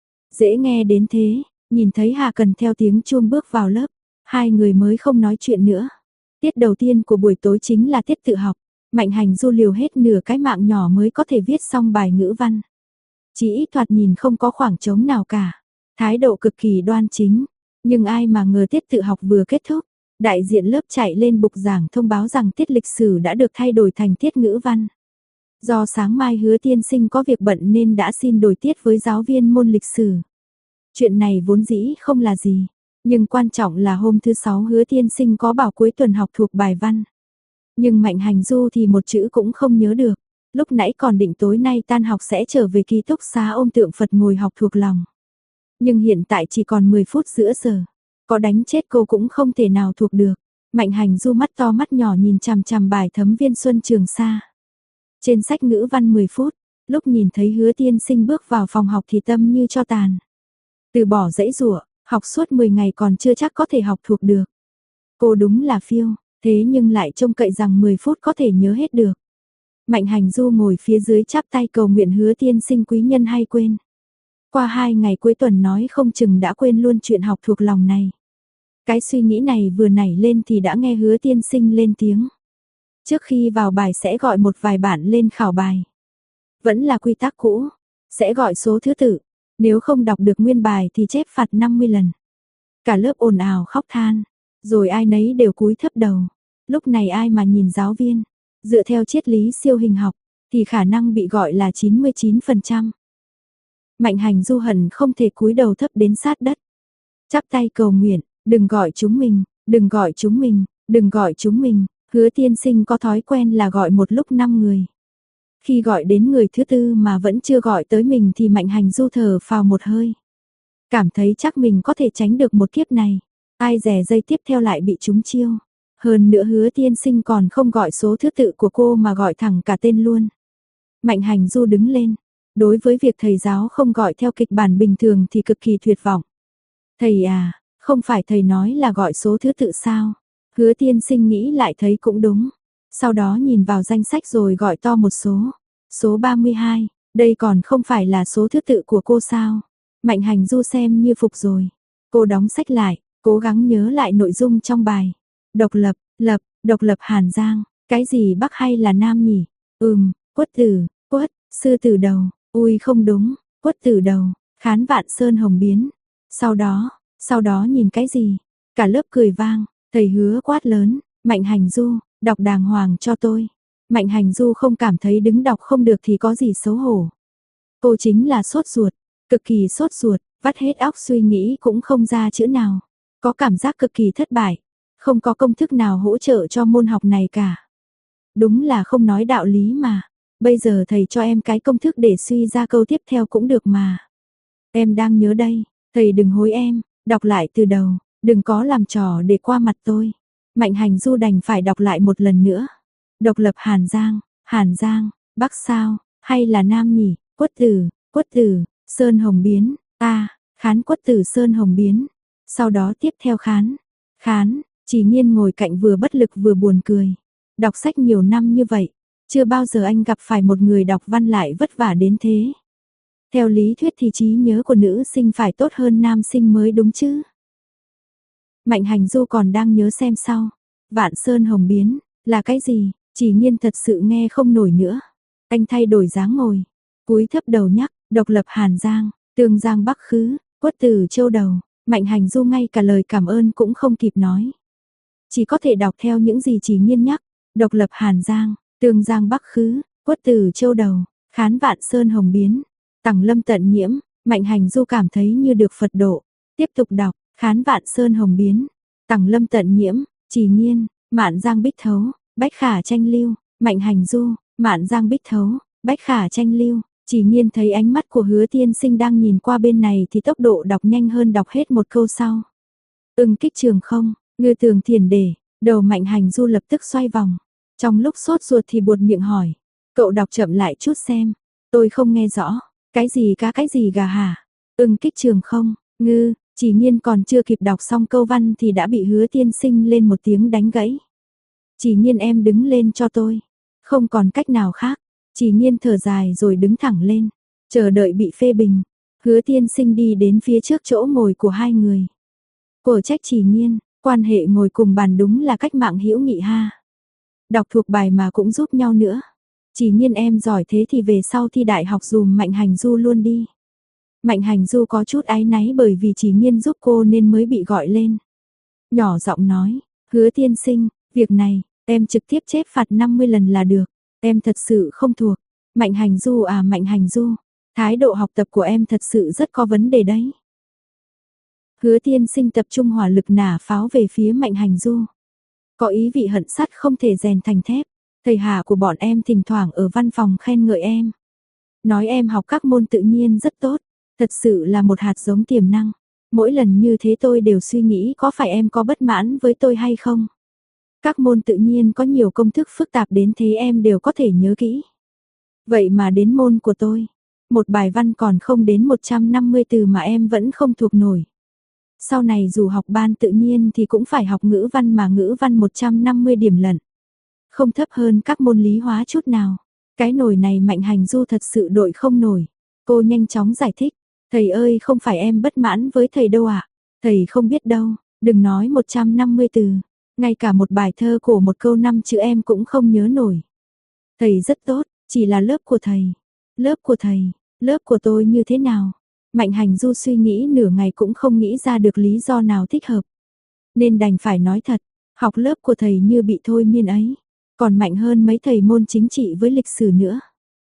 Dễ nghe đến thế, nhìn thấy Hà Cần theo tiếng chuông bước vào lớp, hai người mới không nói chuyện nữa. Tiết đầu tiên của buổi tối chính là tiết tự học. Mạnh Hành Du liều hết nửa cái mạng nhỏ mới có thể viết xong bài ngữ văn. Chỉ ít thoạt nhìn không có khoảng trống nào cả. Thái độ cực kỳ đoan chính. Nhưng ai mà ngờ tiết tự học vừa kết thúc, đại diện lớp chạy lên bục giảng thông báo rằng tiết lịch sử đã được thay đổi thành tiết ngữ văn. Do sáng mai Hứa tiên sinh có việc bận nên đã xin đổi tiết với giáo viên môn lịch sử. Chuyện này vốn dĩ không là gì, nhưng quan trọng là hôm thứ 6 Hứa Tiên Sinh có bảo cuối tuần học thuộc bài văn. Nhưng Mạnh Hành Du thì một chữ cũng không nhớ được, lúc nãy còn định tối nay tan học sẽ trở về ký túc xá ôm tượng Phật ngồi học thuộc lòng. Nhưng hiện tại chỉ còn 10 phút giữa giờ, có đánh chết cô cũng không thể nào thuộc được. Mạnh Hành Du mắt to mắt nhỏ nhìn chằm chằm bài Thấm Viên Xuân Trường Sa. Trên sách ngữ văn 10 phút, lúc nhìn thấy Hứa Tiên Sinh bước vào phòng học thì tâm như cho tàn. Từ bỏ dãy rủa, học suốt 10 ngày còn chưa chắc có thể học thuộc được. Cô đúng là phiêu, thế nhưng lại trông cậy rằng 10 phút có thể nhớ hết được. Mạnh Hành Du ngồi phía dưới chắp tay cầu nguyện Hứa Tiên Sinh quý nhân hay quên. Qua 2 ngày cuối tuần nói không chừng đã quên luôn chuyện học thuộc lòng này. Cái suy nghĩ này vừa nảy lên thì đã nghe Hứa Tiên Sinh lên tiếng. Trước khi vào bài sẽ gọi một vài bạn lên khảo bài. Vẫn là quy tắc cũ, sẽ gọi số thứ tự. Nếu không đọc được nguyên bài thì chép phạt 50 lần. Cả lớp ồn ào khóc than, rồi ai nấy đều cúi thấp đầu. Lúc này ai mà nhìn giáo viên, dựa theo triết lý siêu hình học, thì khả năng bị gọi là 99%. Mạnh Hành Du hận không thể cúi đầu thấp đến sát đất. Chắp tay cầu nguyện, đừng gọi chúng mình, đừng gọi chúng mình, đừng gọi chúng mình. Hứa Tiên Sinh có thói quen là gọi một lúc 5 người. Khi gọi đến người thứ tư mà vẫn chưa gọi tới mình thì Mạnh Hành Du thở phào một hơi. Cảm thấy chắc mình có thể tránh được một kiếp này. Ai dè giây tiếp theo lại bị trúng chiêu. Hơn nữa Hứa Tiên Sinh còn không gọi số thứ tự của cô mà gọi thẳng cả tên luôn. Mạnh Hành Du đứng lên. Đối với việc thầy giáo không gọi theo kịch bản bình thường thì cực kỳ tuyệt vọng. Thầy à, không phải thầy nói là gọi số thứ tự sao? Hứa Tiên Sinh nghĩ lại thấy cũng đúng. Sau đó nhìn vào danh sách rồi gọi to một số. Số 32, đây còn không phải là số thứ tự của cô sao? Mạnh Hành Du xem như phục rồi. Cô đóng sách lại, cố gắng nhớ lại nội dung trong bài. Độc lập, độc lập Hàn Giang. Cái gì Bắc hay là Nam nhỉ? Quất tử, quất, sư tử đầu. Ui không đúng, quất tử đầu, Khán Vạn Sơn Hồng biến. Sau đó nhìn cái gì? Cả lớp cười vang, thầy Hứa quát lớn, Mạnh Hành Du, đọc đàng hoàng cho tôi. Mạnh Hành Du không cảm thấy đứng đọc không được thì có gì xấu hổ. Cô chính là sốt ruột, cực kỳ sốt ruột, vắt hết óc suy nghĩ cũng không ra chữ nào. Có cảm giác cực kỳ thất bại, không có công thức nào hỗ trợ cho môn học này cả. Đúng là không nói đạo lý mà. Bây giờ thầy cho em cái công thức để suy ra câu tiếp theo cũng được mà. Em đang nhớ đây, thầy đừng hối em, đọc lại từ đầu, đừng có làm trò để qua mặt tôi. Mạnh Hành Du đành phải đọc lại một lần nữa. Độc lập Hàn Giang, Bắc sao, hay là Nam nhỉ? Quất tử, Sơn Hồng biến, Khán quất tử Sơn Hồng biến. Sau đó tiếp theo Khán, Chỉ Nhiên ngồi cạnh vừa bất lực vừa buồn cười. Đọc sách nhiều năm như vậy, chưa bao giờ anh gặp phải một người đọc văn lại vất vả đến thế. Theo lý thuyết thì trí nhớ của nữ sinh phải tốt hơn nam sinh mới đúng chứ. Mạnh Hành Du còn đang nhớ xem sau. Vạn Sơn Hồng biến, là cái gì? Chỉ Nhiên thật sự nghe không nổi nữa. Anh thay đổi dáng ngồi, cúi thấp đầu nhắc, độc lập Hàn Giang, Tương Giang Bắc khứ, quất tử châu đầu. Mạnh Hành Du ngay cả lời cảm ơn cũng không kịp nói. Chỉ có thể đọc theo những gì Chỉ Nhiên nhắc. Độc lập Hàn Giang, Tương Giang Bắc khứ, quất tử châu đầu, Khán Vạn Sơn Hồng biến, Tằng Lâm tận nhiễm. Mạnh Hành Du cảm thấy như được Phật độ. Tiếp tục đọc, Khán Vạn Sơn Hồng biến, Tằng Lâm tận nhiễm, Chỉ Nhiên, Mạn Giang Bích thấu, Bách Khả tranh lưu. Mạnh Hành Du, Mạn Giang Bích thấu, Bách Khả tranh lưu. Chỉ Nhiên thấy ánh mắt của Hứa Tiên Sinh đang nhìn qua bên này thì tốc độ đọc nhanh hơn đọc hết một câu sau. Kích trường không, ngư tường thiền để. Đầu Mạnh Hành Du lập tức xoay vòng. Trong lúc sốt ruột thì buột miệng hỏi. Cậu đọc chậm lại chút xem. Tôi không nghe rõ. Cái gì cá cái gì gà hả? Kích trường không, ngư. Chỉ Nhiên còn chưa kịp đọc xong câu văn thì đã bị Hứa Tiên Sinh lên một tiếng đánh gãy. Chỉ Nhiên em đứng lên cho tôi. Không còn cách nào khác. Chỉ Nhiên thở dài rồi đứng thẳng lên. Chờ đợi bị phê bình. Hứa Tiên Sinh đi đến phía trước chỗ ngồi của hai người. Cổ trách Chỉ Nhiên. Quan hệ ngồi cùng bàn đúng là cách mạng hữu nghị ha. Đọc thuộc bài mà cũng giúp nhau nữa. Chỉ Nhiên em giỏi thế thì về sau thi đại học dùm Mạnh Hành Du luôn đi. Mạnh Hành Du có chút áy náy bởi vì Chỉ Nhiên giúp cô nên mới bị gọi lên. Nhỏ giọng nói, Hứa Tiên Sinh, việc này, em trực tiếp chép phạt 50 lần là được. Em thật sự không thuộc. Mạnh Hành Du à Mạnh Hành Du, thái độ học tập của em thật sự rất có vấn đề đấy. Hứa Tiên Sinh tập trung hỏa lực nả pháo về phía Mạnh Hành Du. Có ý vị hận sắt không thể rèn thành thép. Thầy Hà của bọn em thỉnh thoảng ở văn phòng khen ngợi em. Nói em học các môn tự nhiên rất tốt. Thật sự là một hạt giống tiềm năng. Mỗi lần như thế tôi đều suy nghĩ có phải em có bất mãn với tôi hay không. Các môn tự nhiên có nhiều công thức phức tạp đến thế em đều có thể nhớ kỹ. Vậy mà đến môn của tôi, một bài văn còn không đến 150 từ mà em vẫn không thuộc nổi. Sau này dù học ban tự nhiên thì cũng phải học ngữ văn mà ngữ văn 150 điểm lận. Không thấp hơn các môn lý hóa chút nào. Cái nồi này Mạnh Hành Du thật sự đội không nổi. Cô nhanh chóng giải thích. Thầy ơi không phải em bất mãn với thầy đâu ạ. Thầy không biết đâu, đừng nói 150 từ. Ngay cả một bài thơ cổ một câu 5 chữ em cũng không nhớ nổi. Thầy rất tốt, chỉ là lớp của thầy. Lớp của thầy, lớp của tôi như thế nào? Mạnh Hành Du suy nghĩ nửa ngày cũng không nghĩ ra được lý do nào thích hợp. Nên đành phải nói thật, học lớp của thầy như bị thôi miên ấy. Còn mạnh hơn mấy thầy môn chính trị với lịch sử nữa.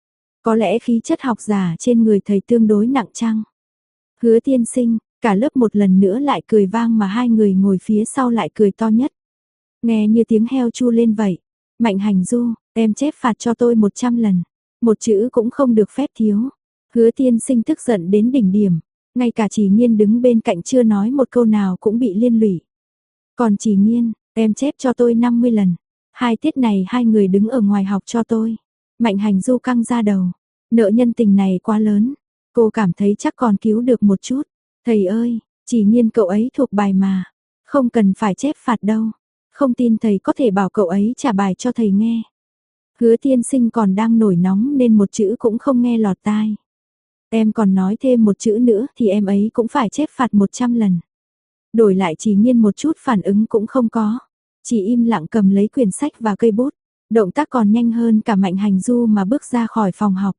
Có lẽ khí chất học giả trên người thầy tương đối nặng chăng? Hứa Tiên Sinh, cả lớp một lần nữa lại cười vang mà hai người ngồi phía sau lại cười to nhất. Nghe như tiếng heo chu lên vậy. Mạnh Hành Du, em chép phạt cho tôi 100 lần. Một chữ cũng không được phép thiếu. Hứa Tiên Sinh tức giận đến đỉnh điểm. Ngay cả Chỉ Nghiên đứng bên cạnh chưa nói một câu nào cũng bị liên lụy. Còn Chỉ Nghiên, em chép cho tôi 50 lần. Hai tiết này hai người đứng ở ngoài học cho tôi. Mạnh Hành Du căng ra đầu. Nợ nhân tình này quá lớn. Cô cảm thấy chắc còn cứu được một chút. Thầy ơi, Chỉ Nghiên cậu ấy thuộc bài mà. Không cần phải chép phạt đâu. Không tin thầy có thể bảo cậu ấy trả bài cho thầy nghe. Hứa Tiên Sinh còn đang nổi nóng nên một chữ cũng không nghe lọt tai. Em còn nói thêm một chữ nữa thì em ấy cũng phải chép phạt 100 lần. Đổi lại Chỉ Nghiên một chút phản ứng cũng không có. Chỉ im lặng cầm lấy quyển sách và cây bút. Động tác còn nhanh hơn cả Mạnh Hành Du mà bước ra khỏi phòng học.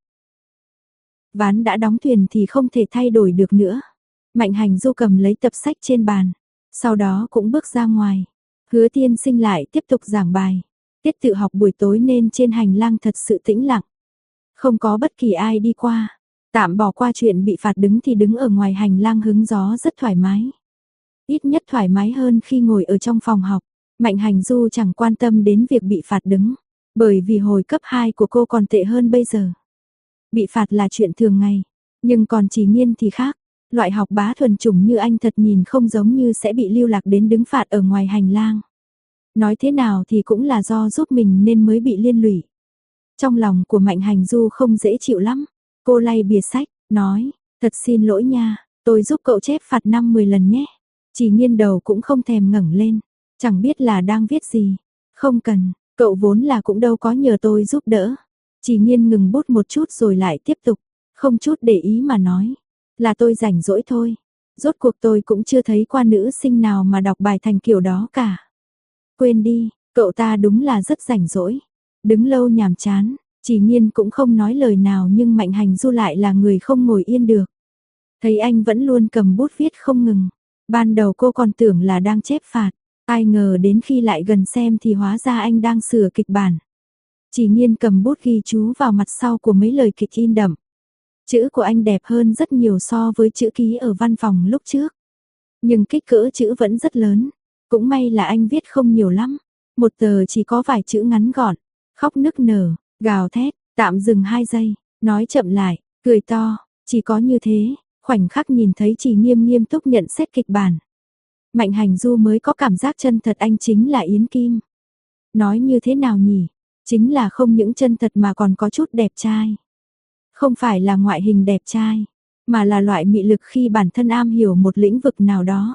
Ván đã đóng thuyền thì không thể thay đổi được nữa. Mạnh Hành Du cầm lấy tập sách trên bàn. Sau đó cũng bước ra ngoài. Hứa Tiên Sinh lại tiếp tục giảng bài. Tiết tự học buổi tối nên trên hành lang thật sự tĩnh lặng. Không có bất kỳ ai đi qua. Tạm bỏ qua chuyện bị phạt đứng thì đứng ở ngoài hành lang hứng gió rất thoải mái. Ít nhất thoải mái hơn khi ngồi ở trong phòng học. Mạnh Hành Du chẳng quan tâm đến việc bị phạt đứng. Bởi vì hồi cấp 2 của cô còn tệ hơn bây giờ. Bị phạt là chuyện thường ngày. Nhưng còn Chỉ Nghiên thì khác. Loại học bá thuần chủng như anh thật nhìn không giống như sẽ bị lưu lạc đến đứng phạt ở ngoài hành lang. Nói thế nào thì cũng là do giúp mình nên mới bị liên lụy. Trong lòng của Mạnh Hành Du không dễ chịu lắm. Cô lay bìa sách, nói, thật xin lỗi nha, tôi giúp cậu chép phạt 5-10 lần nhé. Chỉ Nghiên đầu cũng không thèm ngẩng lên, chẳng biết là đang viết gì. Không cần, cậu vốn là cũng đâu có nhờ tôi giúp đỡ. Chỉ Nghiên ngừng bút một chút rồi lại tiếp tục, không chút để ý mà nói, là tôi rảnh rỗi thôi. Rốt cuộc tôi cũng chưa thấy qua nữ sinh nào mà đọc bài thành kiểu đó cả. Quên đi, cậu ta đúng là rất rảnh rỗi. Đứng lâu nhàm chán, Chỉ Nghiên cũng không nói lời nào nhưng Mạnh Hành Du lại là người không ngồi yên được. Thấy anh vẫn luôn cầm bút viết không ngừng. Ban đầu cô còn tưởng là đang chép phạt. Ai ngờ đến khi lại gần xem thì hóa ra anh đang sửa kịch bản. Chỉ Nghiên cầm bút ghi chú vào mặt sau của mấy lời kịch in đậm. Chữ của anh đẹp hơn rất nhiều so với chữ ký ở văn phòng lúc trước. Nhưng kích cỡ chữ vẫn rất lớn. Cũng may là anh viết không nhiều lắm. Một tờ chỉ có vài chữ ngắn gọn. Khóc nức nở, gào thét, tạm dừng 2 giây, nói chậm lại, cười to. Chỉ có như thế, khoảnh khắc nhìn thấy Chỉ Nghiêm nghiêm túc nhận xét kịch bản. Mạnh Hành Du mới có cảm giác chân thật anh chính là Yến Kim. Nói như thế nào nhỉ? Chính là không những chân thật mà còn có chút đẹp trai. Không phải là ngoại hình đẹp trai, mà là loại mị lực khi bản thân am hiểu một lĩnh vực nào đó.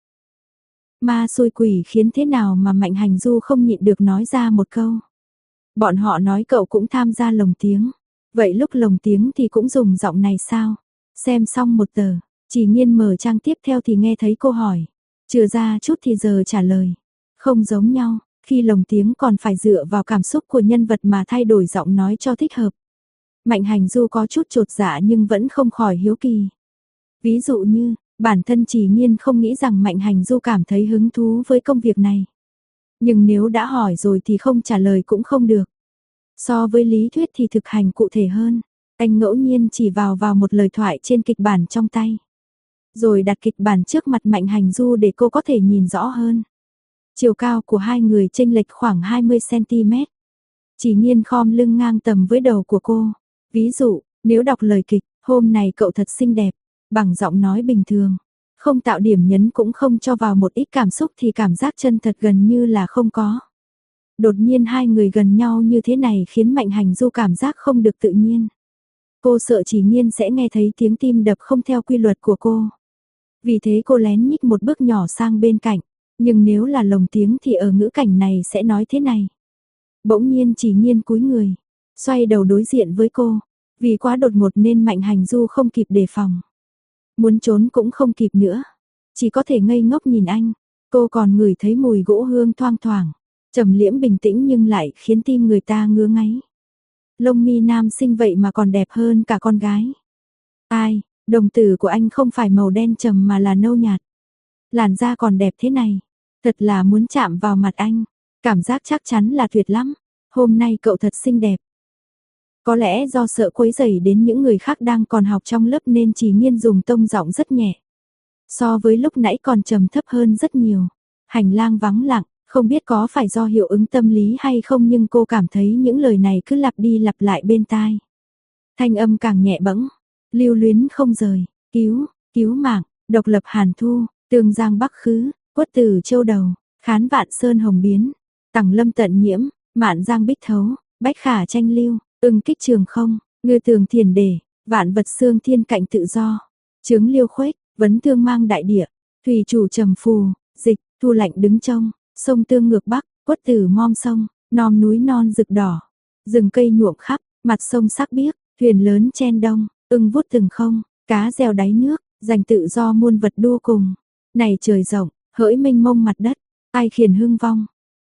Ma xui quỷ khiến thế nào mà Mạnh Hành Du không nhịn được nói ra một câu. Bọn họ nói cậu cũng tham gia lồng tiếng. Vậy lúc lồng tiếng thì cũng dùng giọng này sao? Xem xong một tờ, Chỉ Nghiên mở trang tiếp theo thì nghe thấy cô hỏi. Chừa ra chút thì giờ trả lời. Không giống nhau, khi lồng tiếng còn phải dựa vào cảm xúc của nhân vật mà thay đổi giọng nói cho thích hợp. Mạnh Hành Du có chút chột dạ nhưng vẫn không khỏi hiếu kỳ. Ví dụ như, bản thân Chỉ Nghiên không nghĩ rằng Mạnh Hành Du cảm thấy hứng thú với công việc này. Nhưng nếu đã hỏi rồi thì không trả lời cũng không được. So với lý thuyết thì thực hành cụ thể hơn. Anh ngẫu nhiên chỉ vào một lời thoại trên kịch bản trong tay. rồi đặt kịch bản trước mặt Mạnh Hành Du để cô có thể nhìn rõ hơn. Chiều cao của hai người chênh lệch khoảng 20cm. Chỉ Nhiên khom lưng ngang tầm với đầu của cô. Ví dụ, nếu đọc lời kịch, hôm này cậu thật xinh đẹp, bằng giọng nói bình thường, không tạo điểm nhấn cũng không cho vào một ít cảm xúc thì cảm giác chân thật gần như là không có. Đột nhiên hai người gần nhau như thế này khiến Mạnh Hành Du cảm giác không được tự nhiên. Cô sợ Chỉ Nhiên sẽ nghe thấy tiếng tim đập không theo quy luật của cô. Vì thế cô lén nhích một bước nhỏ sang bên cạnh. Nhưng nếu là lồng tiếng thì ở ngữ cảnh này sẽ nói thế này. Bỗng nhiên Chỉ Nhiên cúi người, xoay đầu đối diện với cô. Vì quá đột ngột nên Mạnh Hành Du không kịp đề phòng. Muốn trốn cũng không kịp nữa. Chỉ có thể ngây ngốc nhìn anh. Cô còn ngửi thấy mùi gỗ hương thoang thoảng. Trầm liễm bình tĩnh nhưng lại khiến tim người ta ngứa ngáy. Lông mi nam sinh vậy mà còn đẹp hơn cả con gái. Ai, đồng tử của anh không phải màu đen trầm mà là nâu nhạt. Làn da còn đẹp thế này. Thật là muốn chạm vào mặt anh. Cảm giác chắc chắn là tuyệt lắm. Hôm nay cậu thật xinh đẹp. Có lẽ do sợ quấy rầy đến những người khác đang còn học trong lớp nên Chỉ Nhiên dùng tông giọng rất nhẹ. So với lúc nãy còn trầm thấp hơn rất nhiều. Hành lang vắng lặng, không biết có phải do hiệu ứng tâm lý hay không nhưng cô cảm thấy những lời này cứ lặp đi lặp lại bên tai. Thanh âm càng nhẹ bẫng, lưu luyến không rời, cứu mạng, độc lập Hàn Thu, Tương Giang Bắc Khứ, Quất Tử Châu Đầu, Khán Vạn Sơn Hồng Biến, Tằng Lâm Tận Nhiễm, Mạn Giang Bích Thấu, Bách Khả Tranh Lưu, Ưng Kích Trường Không, Ngư Tường Thiền Đề, Vạn Vật Xương Thiên Cạnh Tự Do, Chướng Liêu Khuếch, Vấn Thương Mang Đại Địa, Thủy Chủ Trầm Phù, Dịch, Thu Lạnh Đứng Trông, Sông Tương Ngược Bắc, Quất Tử Mom Sông, Nom Núi Non Rực Đỏ, Rừng Cây Nhuộm Khắp, Mặt Sông Sắc Biếc, Thuyền Lớn Chen Đông, Ưng Vút Từng Không, Cá Reo Đáy Nước, Giành Tự Do Muôn Vật Đua Cùng. Này trời rộng, hỡi mênh mông mặt đất, ai khiển hưng vong.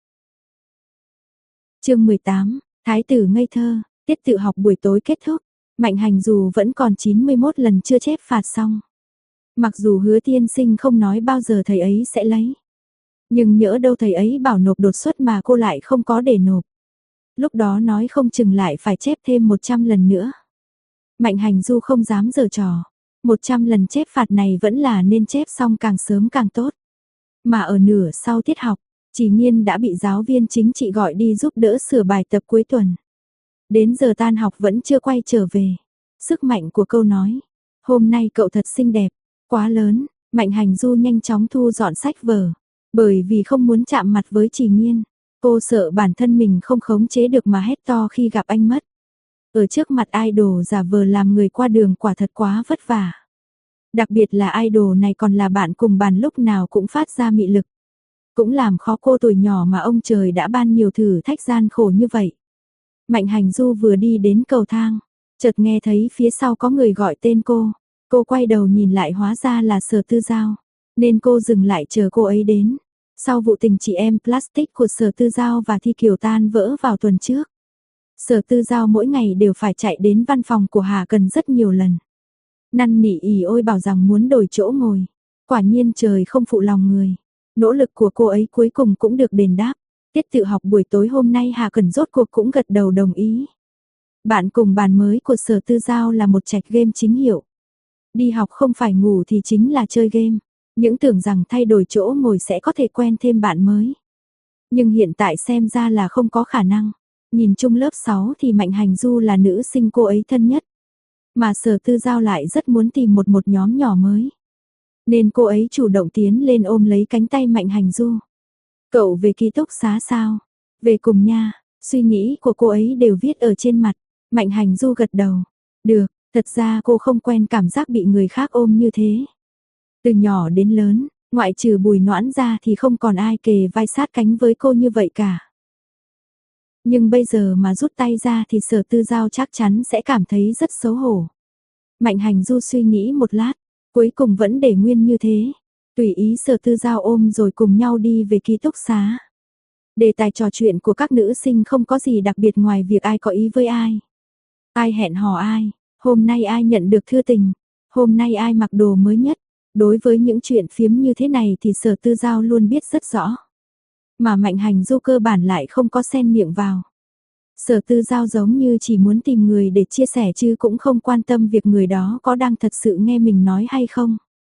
Chương 18, Thái tử ngây thơ, tiết tự học buổi tối kết thúc, Mạnh Hành dù vẫn còn 91 lần chưa chép phạt xong. Mặc dù Hứa tiên sinh không nói bao giờ thầy ấy sẽ lấy, nhưng nhỡ đâu thầy ấy bảo nộp đột xuất mà cô lại không có để nộp. Lúc đó nói không chừng lại phải chép thêm 100 lần nữa. Mạnh Hành du không dám giở trò, 100 lần chép phạt này vẫn là nên chép xong càng sớm càng tốt. Mà ở nửa sau tiết học, Chỉ Nhiên đã bị giáo viên chính trị gọi đi giúp đỡ sửa bài tập cuối tuần. Đến giờ tan học vẫn chưa quay trở về. Sức mạnh của câu nói, hôm nay cậu thật xinh đẹp, quá lớn. Mạnh Hành du nhanh chóng thu dọn sách vở. Bởi vì không muốn chạm mặt với Chỉ Nhiên, cô sợ bản thân mình không khống chế được mà hét to khi gặp anh mất. Ở trước mặt idol giả vờ làm người qua đường quả thật quá vất vả. Đặc biệt là idol này còn là bạn cùng bàn lúc nào cũng phát ra mị lực. Cũng làm khó cô tuổi nhỏ mà ông trời đã ban nhiều thử thách gian khổ như vậy. Mạnh Hành du vừa đi đến cầu thang, chợt nghe thấy phía sau có người gọi tên cô. Cô quay đầu nhìn lại hóa ra là Sở Tư Giao, nên cô dừng lại chờ cô ấy đến. Sau vụ tình chị em plastic của Sở Tư Giao và Thi Kiều tan vỡ vào tuần trước, Sở Tư Giao mỗi ngày đều phải chạy đến văn phòng của Hà Cần rất nhiều lần. Năn nỉ ỉ ôi bảo rằng muốn đổi chỗ ngồi. Quả nhiên trời không phụ lòng người. Nỗ lực của cô ấy cuối cùng cũng được đền đáp. Tiết tự học buổi tối hôm nay Hà Cần rốt cuộc cũng gật đầu đồng ý. Bạn cùng bàn mới của Sở Tư Giao là một trạch game chính hiệu. Đi học không phải ngủ thì chính là chơi game. Những tưởng rằng thay đổi chỗ ngồi sẽ có thể quen thêm bạn mới. Nhưng hiện tại xem ra là không có khả năng. Nhìn chung lớp 6 thì Mạnh Hành du là nữ sinh cô ấy thân nhất. Mà Sở Tư Giao lại rất muốn tìm một nhóm nhỏ mới. Nên cô ấy chủ động tiến lên ôm lấy cánh tay Mạnh Hành du. Cậu về ký túc xá sao? Về cùng nha. Suy nghĩ của cô ấy đều viết ở trên mặt. Mạnh Hành du gật đầu. Được, thật ra cô không quen cảm giác bị người khác ôm như thế. Từ nhỏ đến lớn, ngoại trừ Bùi Noãn ra thì không còn ai kề vai sát cánh với cô như vậy cả. Nhưng bây giờ mà rút tay ra thì Sở Tư Giao chắc chắn sẽ cảm thấy rất xấu hổ. Mạnh Hành du suy nghĩ một lát, cuối cùng vẫn để nguyên như thế. Tùy ý Sở Tư Giao ôm rồi cùng nhau đi về ký túc xá. Đề tài trò chuyện của các nữ sinh không có gì đặc biệt ngoài việc ai có ý với ai. Ai hẹn hò ai, hôm nay ai nhận được thư tình, hôm nay ai mặc đồ mới nhất. Đối với những chuyện phiếm như thế này thì Sở Tư Giao luôn biết rất rõ. Mà Mạnh Hành du cơ bản lại không có xen miệng vào. Sở Tư Giao giống như chỉ muốn tìm người để chia sẻ chứ cũng không quan tâm việc người đó có đang thật sự nghe mình nói hay không.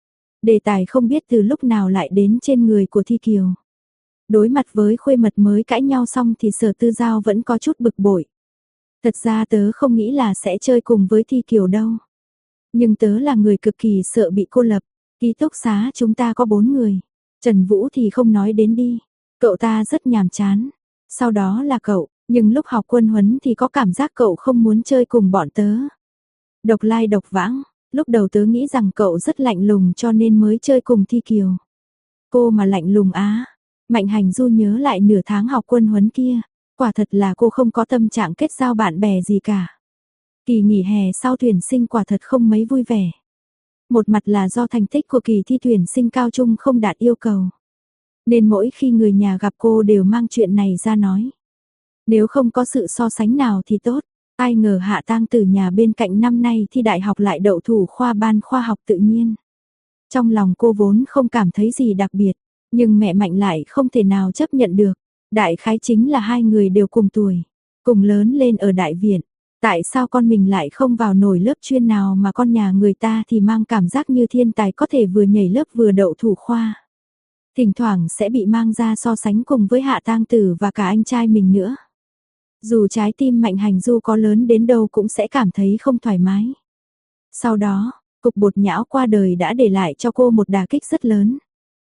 Đề tài không biết từ lúc nào lại đến trên người của Thi Kiều. Đối mặt với khuê mật mới cãi nhau xong thì Sở Tư Giao vẫn có chút bực bội. Thật ra tớ không nghĩ là sẽ chơi cùng với Thi Kiều đâu. Nhưng tớ là người cực kỳ sợ bị cô lập. Ký túc xá chúng ta có 4 người. Trần Vũ thì không nói đến đi. Cậu ta rất nhàm chán. Sau đó là cậu, nhưng lúc học quân huấn thì có cảm giác cậu không muốn chơi cùng bọn tớ. Độc lai độc vãng, lúc đầu tớ nghĩ rằng cậu rất lạnh lùng cho nên mới chơi cùng Thi Kiều. Cô mà lạnh lùng á. Mạnh Hành Du nhớ lại nửa tháng học quân huấn kia. Quả thật là cô không có tâm trạng kết giao bạn bè gì cả. Kỳ nghỉ hè sau tuyển sinh quả thật không mấy vui vẻ. Một mặt là do thành tích của kỳ thi tuyển sinh cao trung không đạt yêu cầu. Nên mỗi khi người nhà gặp cô đều mang chuyện này ra nói. Nếu không có sự so sánh nào thì tốt. Ai ngờ Hạ Tang Tử nhà bên cạnh năm nay thi đại học lại đậu thủ khoa ban khoa học tự nhiên. Trong lòng cô vốn không cảm thấy gì đặc biệt, nhưng mẹ Mạnh lại không thể nào chấp nhận được. Đại khái chính là hai người đều cùng tuổi, cùng lớn lên ở đại viện. Tại sao con mình lại không vào nổi lớp chuyên nào mà con nhà người ta thì mang cảm giác như thiên tài có thể vừa nhảy lớp vừa đậu thủ khoa. Thỉnh thoảng sẽ bị mang ra so sánh cùng với Hạ Tang Tử và cả anh trai mình nữa. Dù trái tim Mạnh Hành Du có lớn đến đâu cũng sẽ cảm thấy không thoải mái. Sau đó, cục bột nhão qua đời đã để lại cho cô một đả kích rất lớn.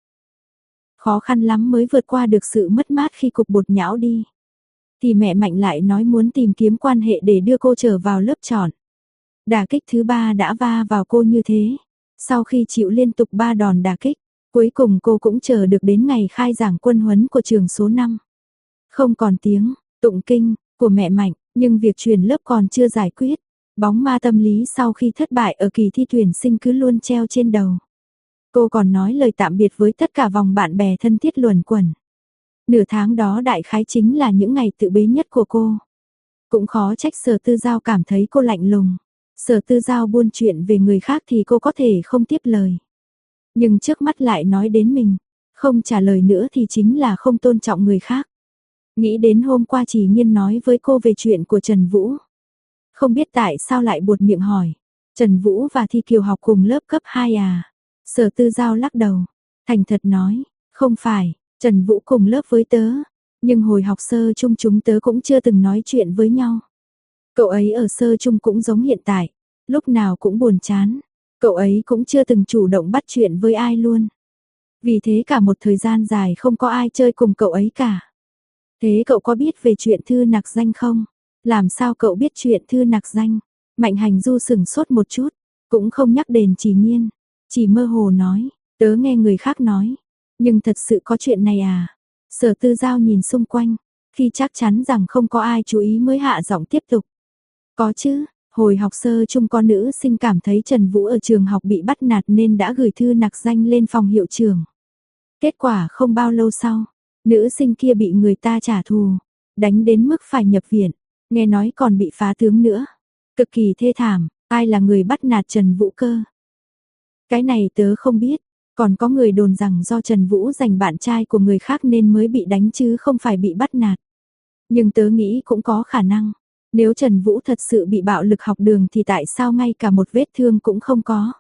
Khó khăn lắm mới vượt qua được sự mất mát khi cục bột nhão đi. Thì mẹ Mạnh lại nói muốn tìm kiếm quan hệ để đưa cô trở vào lớp chọn. Đả kích thứ 3 đã va vào cô như thế. Sau khi chịu liên tục 3 đòn đả kích, cuối cùng cô cũng chờ được đến ngày khai giảng quân huấn của trường số 5. Không còn tiếng tụng kinh của mẹ Mạnh, nhưng việc chuyển lớp còn chưa giải quyết. Bóng ma tâm lý sau khi thất bại ở kỳ thi tuyển sinh cứ luôn treo trên đầu. Cô còn nói lời tạm biệt với tất cả vòng bạn bè thân thiết luẩn quẩn. Nửa tháng đó đại khái chính là những ngày tự bế nhất của cô. Cũng khó trách Sở Tư Giao cảm thấy cô lạnh lùng. Sở Tư Giao buôn chuyện về người khác thì cô có thể không tiếp lời. Nhưng trước mắt lại nói đến mình, không trả lời nữa thì chính là không tôn trọng người khác. Nghĩ đến hôm qua Chỉ Nhiên nói với cô về chuyện của Trần Vũ. Không biết tại sao lại buột miệng hỏi, Trần Vũ và Thi Kiều học cùng lớp cấp 2 à? Sở Tư Giao lắc đầu, thành thật nói, không phải, Trần Vũ cùng lớp với tớ, nhưng hồi học sơ chung chúng tớ cũng chưa từng nói chuyện với nhau. Cậu ấy ở sơ chung cũng giống hiện tại, lúc nào cũng buồn chán, cậu ấy cũng chưa từng chủ động bắt chuyện với ai luôn. Vì thế cả một thời gian dài không có ai chơi cùng cậu ấy cả. Thế cậu có biết về chuyện Thư Nặc Danh không? Làm sao cậu biết chuyện Thư Nặc Danh? Mạnh Hành Du sững sốt một chút, cũng không nhắc đến Chỉ Nhiên, chỉ mơ hồ nói, tớ nghe người khác nói, nhưng thật sự có chuyện này à? Sở Tư Giao nhìn xung quanh, khi chắc chắn rằng không có ai chú ý mới hạ giọng tiếp tục. Có chứ, hồi học sơ chung con nữ sinh cảm thấy Trần Vũ ở trường học bị bắt nạt nên đã gửi Thư Nặc Danh lên phòng hiệu trưởng. Kết quả không bao lâu sau, nữ sinh kia bị người ta trả thù, đánh đến mức phải nhập viện, nghe nói còn bị phá tướng nữa. Cực kỳ thê thảm, ai là người bắt nạt Trần Vũ cơ? Cái này tớ không biết, còn có người đồn rằng do Trần Vũ giành bạn trai của người khác nên mới bị đánh chứ không phải bị bắt nạt. Nhưng tớ nghĩ cũng có khả năng, nếu Trần Vũ thật sự bị bạo lực học đường thì tại sao ngay cả một vết thương cũng không có.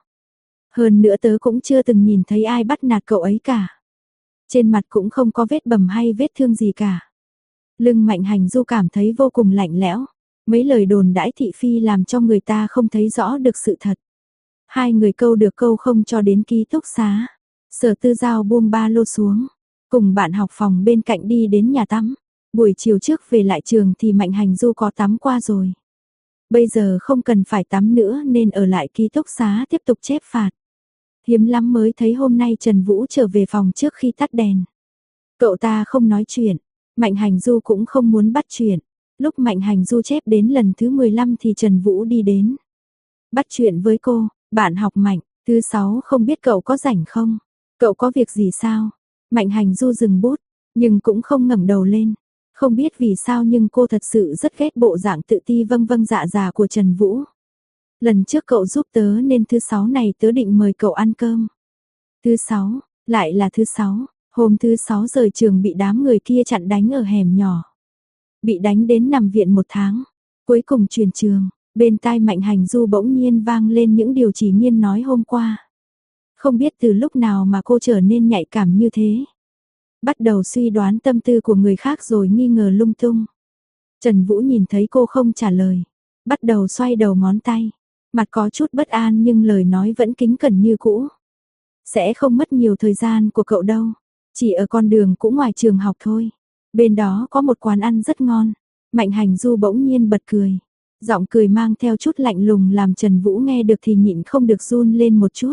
Hơn nữa tớ cũng chưa từng nhìn thấy ai bắt nạt cậu ấy cả. Trên mặt cũng không có vết bầm hay vết thương gì cả. Lưng Mạnh Hành Du cảm thấy vô cùng lạnh lẽo. Mấy lời đồn đãi thị phi làm cho người ta không thấy rõ được sự thật. Hai người câu được câu không cho đến ký túc xá. Sở Tư Giao buông ba lô xuống, cùng bạn học phòng bên cạnh đi đến nhà tắm. Buổi chiều trước về lại trường thì Mạnh Hành Du có tắm qua rồi. Bây giờ không cần phải tắm nữa nên ở lại ký túc xá tiếp tục chép phạt. Hiếm lắm mới thấy hôm nay Trần Vũ trở về phòng trước khi tắt đèn. Cậu ta không nói chuyện, Mạnh Hành Du cũng không muốn bắt chuyện. Lúc Mạnh Hành Du chép đến lần thứ 15 thì Trần Vũ đi đến. Bắt chuyện với cô, bạn học Mạnh, thứ 6 không biết cậu có rảnh không? Cậu có việc gì sao? Mạnh Hành Du dừng bút, nhưng cũng không ngẩng đầu lên. Không biết vì sao nhưng cô thật sự rất ghét bộ dạng tự ti vâng vâng dạ dạ của Trần Vũ. Lần trước cậu giúp tớ nên thứ 6 này tớ định mời cậu ăn cơm. Thứ 6, lại là thứ 6, hôm thứ 6 rời trường bị đám người kia chặn đánh ở hẻm nhỏ. Bị đánh đến nằm viện 1 tháng, cuối cùng chuyển trường, bên tai Mạnh Hành Du bỗng nhiên vang lên những điều Chỉ Nhiên nói hôm qua. Không biết từ lúc nào mà cô trở nên nhạy cảm như thế. Bắt đầu suy đoán tâm tư của người khác rồi nghi ngờ lung tung. Trần Vũ nhìn thấy cô không trả lời. Bắt đầu xoay đầu ngón tay. Mặt có chút bất an nhưng lời nói vẫn kính cẩn như cũ. Sẽ không mất nhiều thời gian của cậu đâu. Chỉ ở con đường cũ ngoài trường học thôi. Bên đó có một quán ăn rất ngon. Mạnh Hành Du bỗng nhiên bật cười. Giọng cười mang theo chút lạnh lùng làm Trần Vũ nghe được thì nhịn không được run lên một chút.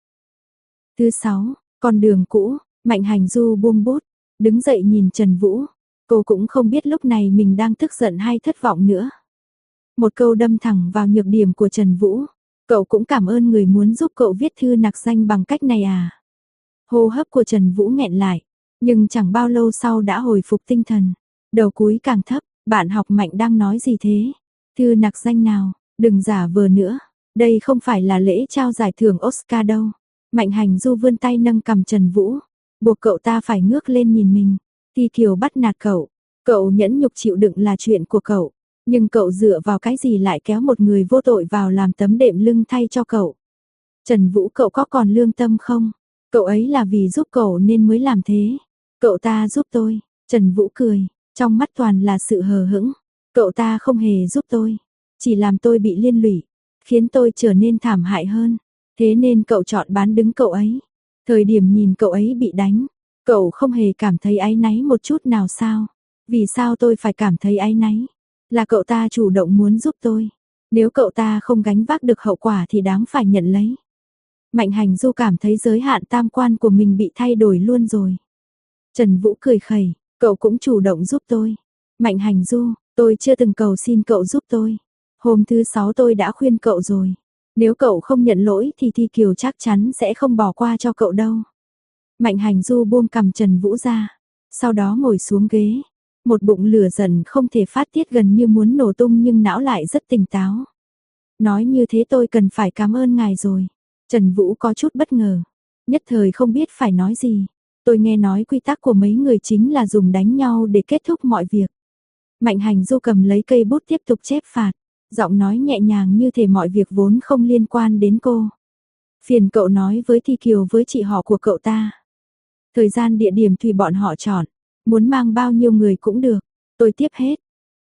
Thứ 6, con đường cũ, Mạnh Hành Du buông bút, đứng dậy nhìn Trần Vũ. Cô cũng không biết lúc này mình đang tức giận hay thất vọng nữa. Một câu đâm thẳng vào nhược điểm của Trần Vũ. Cậu cũng cảm ơn người muốn giúp cậu viết thư nặc danh bằng cách này à? Hô hấp của Trần Vũ nghẹn lại, nhưng chẳng bao lâu sau đã hồi phục tinh thần. Đầu cúi càng thấp, bạn học Mạnh đang nói gì thế? Thư nặc danh nào, đừng giả vờ nữa. Đây không phải là lễ trao giải thưởng Oscar đâu. Mạnh Hành Du vươn tay nâng cằm Trần Vũ, buộc cậu ta phải ngước lên nhìn mình. Thi Kiều bắt nạt cậu, cậu nhẫn nhục chịu đựng là chuyện của cậu. Nhưng cậu dựa vào cái gì lại kéo một người vô tội vào làm tấm đệm lưng thay cho cậu? Trần Vũ, cậu có còn lương tâm không? Cậu ấy là vì giúp cậu nên mới làm thế. Cậu ta giúp tôi. Trần Vũ cười, trong mắt toàn là sự hờ hững. Cậu ta không hề giúp tôi, chỉ làm tôi bị liên lụy, khiến tôi trở nên thảm hại hơn. Thế nên cậu chọn bán đứng cậu ấy. Thời điểm nhìn cậu ấy bị đánh, cậu không hề cảm thấy áy náy một chút nào sao? Vì sao tôi phải cảm thấy áy náy? Là cậu ta chủ động muốn giúp tôi. Nếu cậu ta không gánh vác được hậu quả thì đáng phải nhận lấy. Mạnh Hành Du cảm thấy giới hạn tam quan của mình bị thay đổi luôn rồi. Trần Vũ cười khẩy, cậu cũng chủ động giúp tôi. Mạnh Hành Du, tôi chưa từng cầu xin cậu giúp tôi. Hôm thứ 6 tôi đã khuyên cậu rồi. Nếu cậu không nhận lỗi thì Thi Kiều chắc chắn sẽ không bỏ qua cho cậu đâu. Mạnh Hành Du buông cằm Trần Vũ ra, sau đó ngồi xuống ghế. Một bụng lửa giận không thể phát tiết gần như muốn nổ tung nhưng não lại rất tỉnh táo. Nói như thế tôi cần phải cảm ơn ngài rồi. Trần Vũ có chút bất ngờ, nhất thời không biết phải nói gì. Tôi nghe nói quy tắc của mấy người chính là dùng đánh nhau để kết thúc mọi việc. Mạnh Hành Du cầm lấy cây bút tiếp tục chép phạt, giọng nói nhẹ nhàng như thể mọi việc vốn không liên quan đến cô. Phiền cậu nói với Thi Kiều với chị họ của cậu ta. Thời gian địa điểm tùy bọn họ chọn, muốn mang bao nhiêu người cũng được, tôi tiếp hết.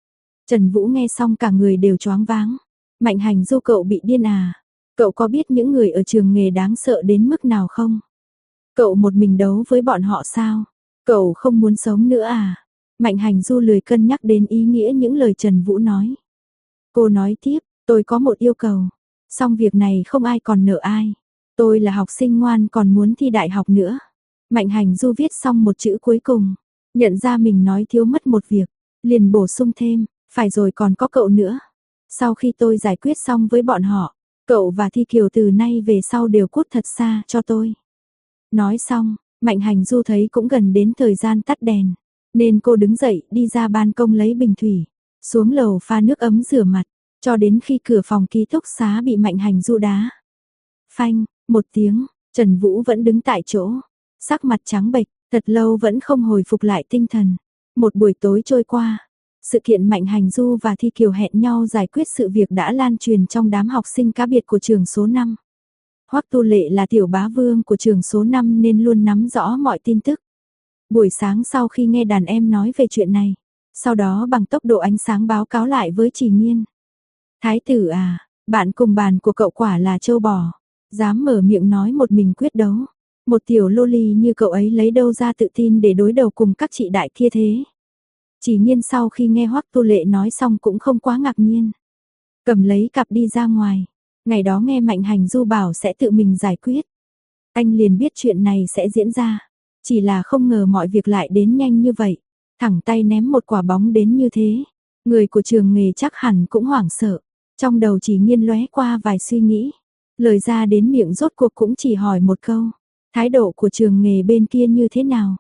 Trần Vũ nghe xong cả người đều choáng váng. Mạnh Hành Du, cậu bị điên à? Cậu có biết những người ở trường nghề đáng sợ đến mức nào không? Cậu một mình đấu với bọn họ sao? Cậu không muốn sống nữa à? Mạnh Hành Du lười cân nhắc đến ý nghĩa những lời Trần Vũ nói. Cô nói tiếp, tôi có một yêu cầu. Xong việc này không ai còn nợ ai. Tôi là học sinh ngoan còn muốn thi đại học nữa. Mạnh Hành Du viết xong một chữ cuối cùng. Nhận ra mình nói thiếu mất một việc. Liền bổ sung thêm, phải rồi còn có cậu nữa. Sau khi tôi giải quyết xong với bọn họ, cậu và Thi Kiều từ nay về sau đều cút thật xa cho tôi. Nói xong, Mạnh Hành Du thấy cũng gần đến thời gian tắt đèn. Nên cô đứng dậy đi ra ban công lấy bình thủy. Xuống lầu pha nước ấm rửa mặt. Cho đến khi cửa phòng ký túc xá bị Mạnh Hành Du đá. Phanh, một tiếng, Trần Vũ vẫn đứng tại chỗ. Sắc mặt trắng bệch, thật lâu vẫn không hồi phục lại tinh thần. Một buổi tối trôi qua. Sự kiện Mạnh Hành Du và Thi Kiều hẹn nhau giải quyết sự việc đã lan truyền trong đám học sinh cá biệt của trường số 5. Hoắc Tu Lệ là tiểu bá vương của trường số 5 nên luôn nắm rõ mọi tin tức. Buổi sáng sau khi nghe đàn em nói về chuyện này, sau đó bằng tốc độ ánh sáng báo cáo lại với Trì Nghiên. Thái tử à, bạn cùng bàn của cậu quả là trâu bò, dám mở miệng nói một mình quyết đấu. Một tiểu loli như cậu ấy lấy đâu ra tự tin để đối đầu cùng các chị đại kia thế. Trì Nghiên sau khi nghe Hoắc Tu Lệ nói xong cũng không quá ngạc nhiên. Cầm lấy cặp đi ra ngoài. Ngày đó nghe Mạnh Hành Du bảo sẽ tự mình giải quyết. Anh liền biết chuyện này sẽ diễn ra. Chỉ là không ngờ mọi việc lại đến nhanh như vậy. Thẳng tay ném một quả bóng đến như thế. Người của trường nghề chắc hẳn cũng hoảng sợ. Trong đầu Trì Nghiên lóe qua vài suy nghĩ. Lời ra đến miệng rốt cuộc cũng chỉ hỏi một câu. Thái độ của trường nghề bên kia như thế nào?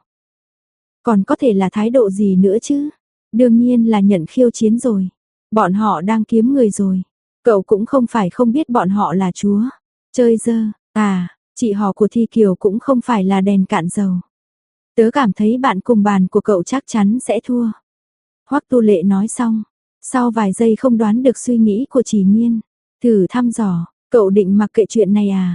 Còn có thể là thái độ gì nữa chứ? Đương nhiên là nhận khiêu chiến rồi. Bọn họ đang kiếm người rồi. Cậu cũng không phải không biết bọn họ là chúa. Chơi dơ, à, chị họ của Thi Kiều cũng không phải là đèn cạn dầu. Tớ cảm thấy bạn cùng bàn của cậu chắc chắn sẽ thua. Hoắc Tu Lệ nói xong. Sau vài giây không đoán được suy nghĩ của Trì Nghiên. Thử thăm dò, cậu định mặc kệ chuyện này à?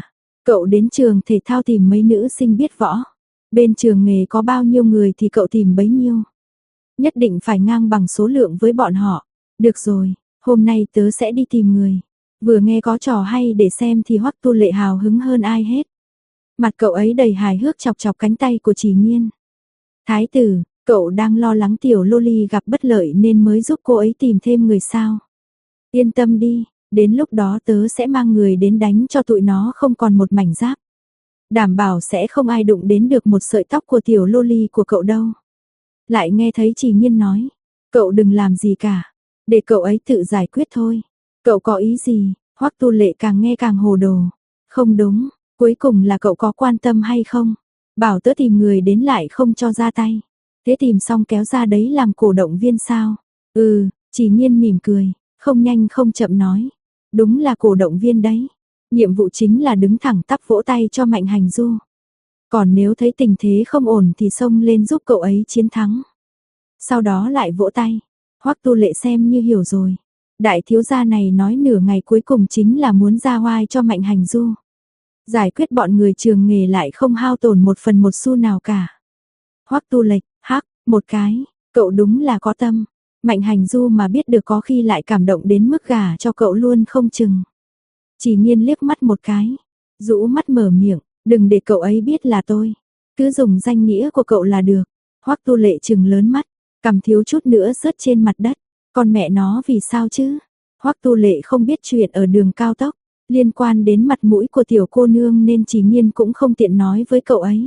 Cậu đến trường thể thao tìm mấy nữ sinh biết võ. Bên trường nghề có bao nhiêu người thì cậu tìm bấy nhiêu. Nhất định phải ngang bằng số lượng với bọn họ. Được rồi, hôm nay tớ sẽ đi tìm người. Vừa nghe có trò hay để xem thì Hoắc Tu Lệ hào hứng hơn ai hết. Mặt cậu ấy đầy hài hước chọc chọc cánh tay của Chỉ Nhiên. Thái tử, cậu đang lo lắng tiểu Loli gặp bất lợi nên mới giúp cô ấy tìm thêm người sao. Yên tâm đi, đến lúc đó tớ sẽ mang người đến đánh cho tụi nó không còn một mảnh giáp. Đảm bảo sẽ không ai đụng đến được một sợi tóc của tiểu Loli của cậu đâu. Lại nghe thấy Chỉ Nhiên nói, cậu đừng làm gì cả, để cậu ấy tự giải quyết thôi. Cậu có ý gì? Hoắc Tu Lệ càng nghe càng hồ đồ. Không đúng, cuối cùng là cậu có quan tâm hay không? Bảo tớ tìm người đến lại không cho ra tay. Thế tìm xong kéo ra đấy làm cổ động viên sao? Ừ, Chỉ Nhiên mỉm cười, không nhanh không chậm nói. Đúng là cổ động viên đấy. Nhiệm vụ chính là đứng thẳng tắp vỗ tay cho Mạnh Hành Du. Còn nếu thấy tình thế không ổn thì xông lên giúp cậu ấy chiến thắng. Sau đó lại vỗ tay. Hoắc Tu Lệ xem như hiểu rồi. Đại thiếu gia này nói nửa ngày cuối cùng chính là muốn ra oai cho Mạnh Hành Du. Giải quyết bọn người trường nghề lại không hao tổn một phần một xu nào cả. Hoắc Tu Lệch, hắc, một cái, cậu đúng là có tâm. Mạnh Hành Du mà biết được có khi lại cảm động đến mức gả cho cậu luôn không chừng. Chỉ Nhiên liếc mắt một cái, rũ mắt mở miệng, đừng để cậu ấy biết là tôi. Cứ dùng danh nghĩa của cậu là được. Hoắc Tu Lệ trừng lớn mắt, cằm thiếu chút nữa rớt trên mặt đất. Con mẹ nó vì sao chứ? Hoắc Tu Lệ không biết chuyện ở đường cao tốc, liên quan đến mặt mũi của tiểu cô nương nên Chỉ Nhiên cũng không tiện nói với cậu ấy.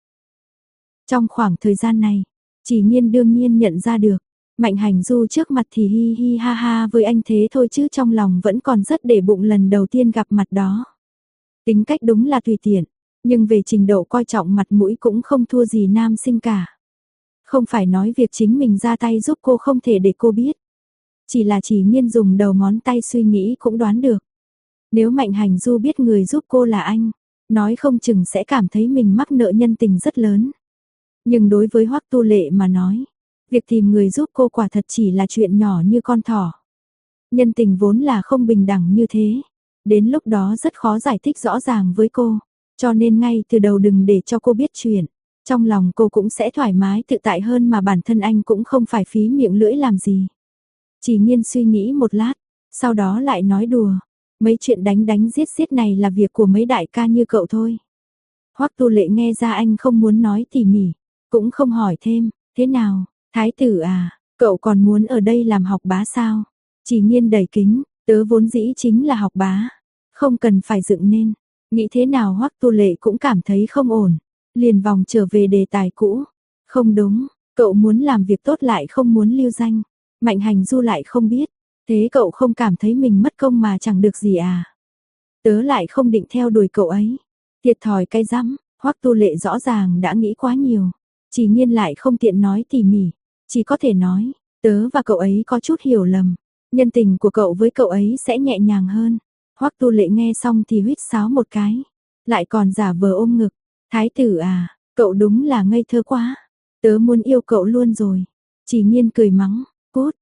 Trong khoảng thời gian này, Chỉ Nhiên đương nhiên nhận ra được, Mạnh Hành Du trước mặt thì hi hi ha ha với anh thế thôi chứ trong lòng vẫn còn rất để bụng lần đầu tiên gặp mặt đó. Tính cách đúng là tùy tiện, nhưng về trình độ coi trọng mặt mũi cũng không thua gì nam sinh cả. Không phải nói việc chính mình ra tay giúp cô không thể để cô biết. Chỉ là Chỉ Nhiên dùng đầu ngón tay suy nghĩ cũng đoán được. Nếu Mạnh Hành Du biết người giúp cô là anh, nói không chừng sẽ cảm thấy mình mắc nợ nhân tình rất lớn. Nhưng đối với Hoắc Tu Lệ mà nói, việc tìm người giúp cô quả thật chỉ là chuyện nhỏ như con thỏ. Nhân tình vốn là không bình đẳng như thế. Đến lúc đó rất khó giải thích rõ ràng với cô. Cho nên ngay từ đầu đừng để cho cô biết chuyện. Trong lòng cô cũng sẽ thoải mái tự tại hơn mà bản thân anh cũng không phải phí miệng lưỡi làm gì. Chỉ Nhiên suy nghĩ một lát, sau đó lại nói đùa. Mấy chuyện đánh đánh giết giết này là việc của mấy đại ca như cậu thôi. Hoắc Tu Lệ nghe ra anh không muốn nói tỉ mỉ, cũng không hỏi thêm, thế nào, thái tử à, cậu còn muốn ở đây làm học bá sao? Chỉ Nhiên đẩy kính, tớ vốn dĩ chính là học bá, không cần phải dựng nên. Nghĩ thế nào Hoắc Tu Lệ cũng cảm thấy không ổn, liền vòng trở về đề tài cũ. Không đúng, cậu muốn làm việc tốt lại không muốn lưu danh. Mạnh Hành Du lại không biết, thế cậu không cảm thấy mình mất công mà chẳng được gì à? Tớ lại không định theo đuổi cậu ấy. Thiệt thòi cái rắm, Hoắc Tu Lệ rõ ràng đã nghĩ quá nhiều. Chỉ Nhiên lại không tiện nói tỉ mỉ, chỉ có thể nói, tớ và cậu ấy có chút hiểu lầm. Nhân tình của cậu với cậu ấy sẽ nhẹ nhàng hơn. Hoắc Tu Lệ nghe xong thì huýt sáo một cái, lại còn giả vờ ôm ngực. Thái tử à, cậu đúng là ngây thơ quá. Tớ muốn yêu cậu luôn rồi. Chỉ Nhiên cười mắng, cút.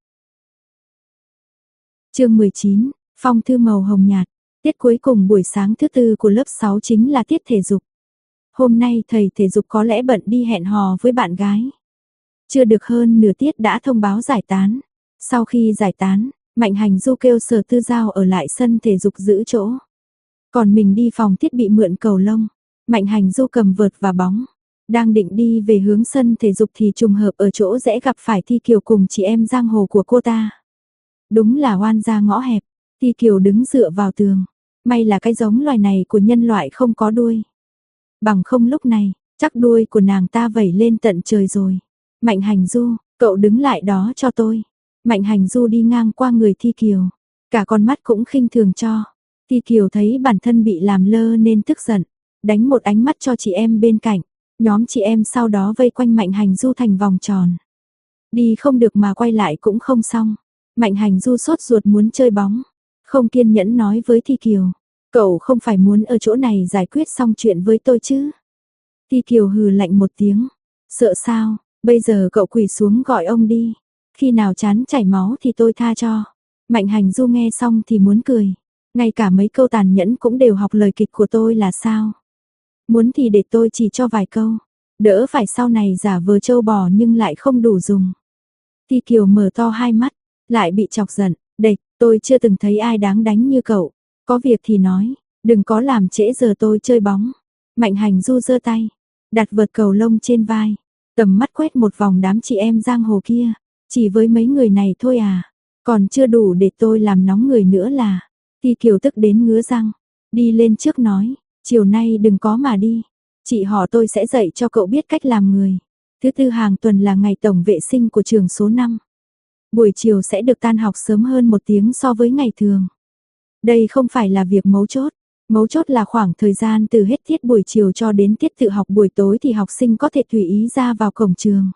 Chương 19, phong thư màu hồng nhạt. Tiết cuối cùng buổi sáng thứ tư của lớp 6 chính là tiết thể dục. Hôm nay thầy thể dục có lẽ bận đi hẹn hò với bạn gái. Chưa được hơn nửa tiết đã thông báo giải tán. Sau khi giải tán, Mạnh Hành Du kêu Sở Tư Giao ở lại sân thể dục giữ chỗ. Còn mình đi phòng thiết bị mượn cầu lông. Mạnh Hành Du cầm vợt và bóng. Đang định đi về hướng sân thể dục thì trùng hợp ở chỗ rẽ gặp phải Thi Kiều cùng chị em giang hồ của cô ta. Đúng là oan gia ngõ hẹp. Thi Kiều đứng dựa vào tường. May là cái giống loài này của nhân loại không có đuôi. Bằng không lúc này, chắc đuôi của nàng ta vẩy lên tận trời rồi. Mạnh Hành Du, cậu đứng lại đó cho tôi. Mạnh Hành Du đi ngang qua người Thi Kiều. Cả con mắt cũng khinh thường cho. Thi Kiều thấy bản thân bị làm lơ nên tức giận. Đánh một ánh mắt cho chị em bên cạnh. Nhóm chị em sau đó vây quanh Mạnh Hành Du thành vòng tròn. Đi không được mà quay lại cũng không xong. Mạnh Hành Du sốt ruột muốn chơi bóng. Không kiên nhẫn nói với Thi Kiều. Cậu không phải muốn ở chỗ này giải quyết xong chuyện với tôi chứ? Thi Kiều hừ lạnh một tiếng. Sợ sao, bây giờ cậu quỳ xuống gọi ông đi. Khi nào chán chảy máu thì tôi tha cho. Mạnh Hành Du nghe xong thì muốn cười. Ngay cả mấy câu tàn nhẫn cũng đều học lời kịch của tôi là sao? Muốn thì để tôi chỉ cho vài câu, đỡ phải sau này giả vờ trâu bò nhưng lại không đủ dùng. Thi Kiều mở to hai mắt, lại bị chọc giận, địch, tôi chưa từng thấy ai đáng đánh như cậu, có việc thì nói, đừng có làm trễ giờ tôi chơi bóng. Mạnh Hành Du giơ tay, đặt vợt cầu lông trên vai, tầm mắt quét một vòng đám chị em giang hồ kia, chỉ với mấy người này thôi à, còn chưa đủ để tôi làm nóng người nữa là. Thi Kiều tức đến ngứa răng, đi lên trước nói, chiều nay đừng có mà đi, chị họ tôi sẽ dạy cho cậu biết cách làm người. Thứ tư hàng tuần là ngày tổng vệ sinh của trường số 5. Buổi chiều sẽ được tan học sớm hơn 1 tiếng so với ngày thường. Đây không phải là việc mấu chốt là khoảng thời gian từ hết tiết buổi chiều cho đến tiết tự học buổi tối thì học sinh có thể tùy ý ra vào cổng trường.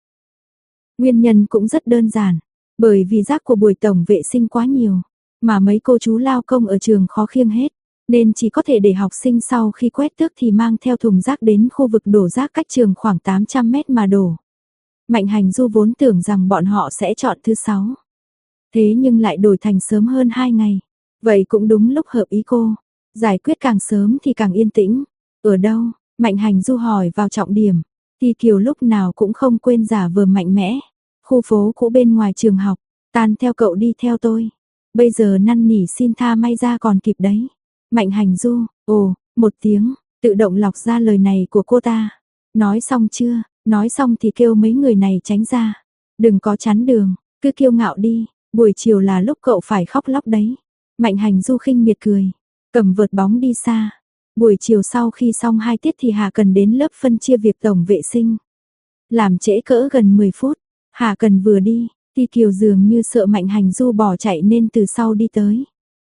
Nguyên nhân cũng rất đơn giản, bởi vì rác của buổi tổng vệ sinh quá nhiều, mà mấy cô chú lao công ở trường khó khiêng hết, nên chỉ có thể để học sinh sau khi quét tước thì mang theo thùng rác đến khu vực đổ rác cách trường khoảng 800 mét mà đổ. Mạnh Hành Du vốn tưởng rằng bọn họ sẽ chọn thứ 6. Thế nhưng lại đổi thành sớm hơn 2 ngày. Vậy cũng đúng lúc hợp ý cô. Giải quyết càng sớm thì càng yên tĩnh. Ở đâu? Mạnh Hành Du hỏi vào trọng điểm. Thi Kiều lúc nào cũng không quên giả vờ mạnh mẽ. Khu phố cũ bên ngoài trường học. Tan theo cậu đi theo tôi. Bây giờ năn nỉ xin tha may ra còn kịp đấy. Mạnh Hành Du, ồ, một tiếng, tự động lọc ra lời này của cô ta. Nói xong chưa? Nói xong thì kêu mấy người này tránh ra. Đừng có chắn đường, cứ kiêu ngạo đi, buổi chiều là lúc cậu phải khóc lóc đấy. Mạnh Hành Du khinh miệt cười, cầm vợt bóng đi xa. Buổi chiều sau khi xong 2 tiết thì Hà Cần đến lớp phân chia việc tổng vệ sinh. Làm trễ cỡ gần 10 phút, Hà Cần vừa đi, Thi Kiều dường như sợ Mạnh Hành Du bỏ chạy nên từ sau đi tới.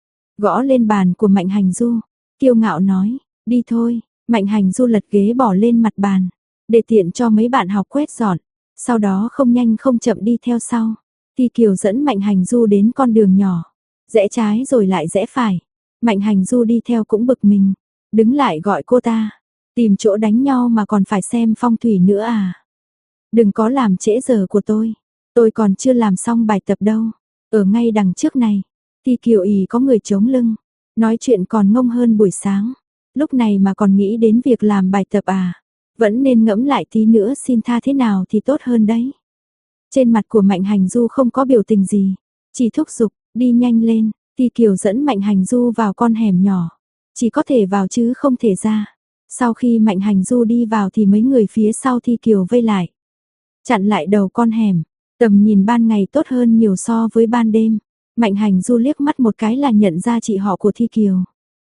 Gõ lên bàn của Mạnh Hành Du, kiêu ngạo nói, đi thôi. Mạnh Hành Du lật ghế bỏ lên mặt bàn, để tiện cho mấy bạn học quét dọn, sau đó không nhanh không chậm đi theo sau. Thi Kiều dẫn Mạnh Hành Du đến con đường nhỏ, rẽ trái rồi lại rẽ phải. Mạnh Hành Du đi theo cũng bực mình, đứng lại gọi cô ta, tìm chỗ đánh nhau mà còn phải xem phong thủy nữa à? Đừng có làm trễ giờ của tôi còn chưa làm xong bài tập đâu, ở ngay đằng trước này. Thi Kiều ì có người chống lưng, nói chuyện còn ngông hơn buổi sáng, lúc này mà còn nghĩ đến việc làm bài tập à? Vẫn nên ngẫm lại tí nữa xin tha thế nào thì tốt hơn đấy. Trên mặt của Mạnh Hành Du không có biểu tình gì, chỉ thúc giục, đi nhanh lên. Thi Kiều dẫn Mạnh Hành Du vào con hẻm nhỏ, chỉ có thể vào chứ không thể ra. Sau khi Mạnh Hành Du đi vào thì mấy người phía sau Thi Kiều vây lại, chặn lại đầu con hẻm. Tầm nhìn ban ngày tốt hơn nhiều so với ban đêm. Mạnh Hành Du liếc mắt một cái là nhận ra chị họ của Thi Kiều.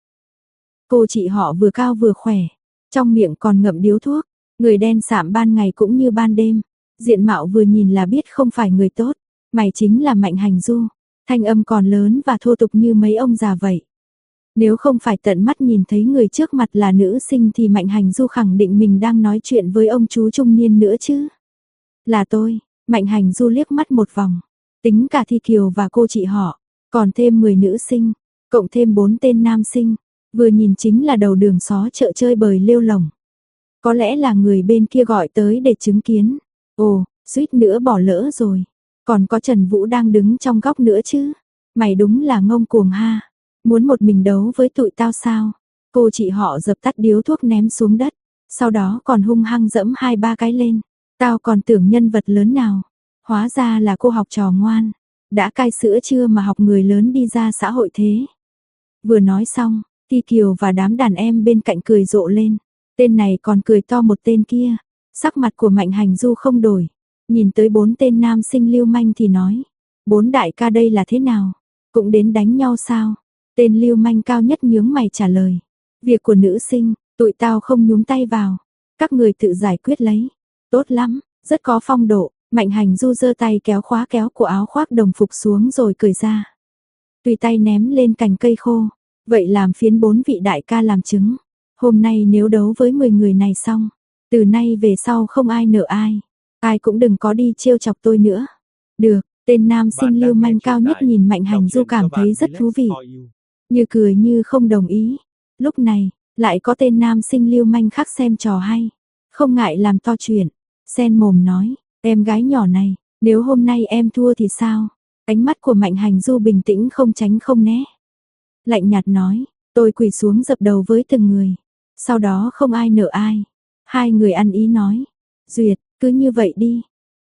Cô chị họ vừa cao vừa khỏe, trong miệng còn ngậm điếu thuốc, người đen sạm ban ngày cũng như ban đêm, diện mạo vừa nhìn là biết không phải người tốt. Mày chính là Mạnh Hành Du, thanh âm còn lớn và thô tục như mấy ông già vậy. Nếu không phải tận mắt nhìn thấy người trước mặt là nữ sinh thì Mạnh Hành Du khẳng định mình đang nói chuyện với ông chú trung niên nữa chứ. Là tôi. Mạnh Hành Du liếc mắt một vòng, tính cả Thi Kiều và cô chị họ, còn thêm 10 nữ sinh, cộng thêm 4 tên nam sinh, vừa nhìn chính là đầu đường xó chợ chơi bời lêu lổng. Có lẽ là người bên kia gọi tới để chứng kiến. Ồ, suýt nữa bỏ lỡ rồi. Còn có Trần Vũ đang đứng trong góc nữa chứ. Mày đúng là ngông cuồng ha. Muốn một mình đấu với tụi tao sao? Cô chị họ dập tắt điếu thuốc ném xuống đất, sau đó còn hung hăng dẫm 2-3 cái lên. Tao còn tưởng nhân vật lớn nào, hóa ra là cô học trò ngoan, đã cai sữa chưa mà học người lớn đi ra xã hội thế. Vừa nói xong, Thi Kiều và đám đàn em bên cạnh cười rộ lên, tên này còn cười to một tên kia. Sắc mặt của Mạnh Hành Du không đổi, nhìn tới 4 tên nam sinh lưu manh thì nói, 4 đại ca đây là thế nào, cũng đến đánh nhau sao? Tên lưu manh cao nhất nhướng mày trả lời, việc của nữ sinh, tụi tao không nhúng tay vào, các người tự giải quyết lấy. Tốt lắm, rất có phong độ. Mạnh Hành Du giơ tay kéo khóa kéo của áo khoác đồng phục xuống rồi cởi ra. Tùy tay ném lên cành cây khô. Vậy làm phiến 4 vị đại ca làm chứng. Hôm nay nếu đấu với 10 người này xong, từ nay về sau không ai nợ ai. Ai cũng đừng có đi trêu chọc tôi nữa. Được, tên nam sinh lưu manh cao nhất nhìn Mạnh Hành Du cảm thấy rất thú vị. Như cười như không đồng ý. Lúc này, lại có tên nam sinh lưu manh khác xem trò hay. Không ngại làm to chuyện. Sen mồm nói, em gái nhỏ này, nếu hôm nay em thua thì sao? Ánh mắt của Mạnh Hành Du bình tĩnh không tránh không né. lạnh nhạt nói, tôi quỳ xuống dập đầu với từng người. Sau đó không ai nợ ai. Hai người ăn ý nói, duyệt, cứ như vậy đi.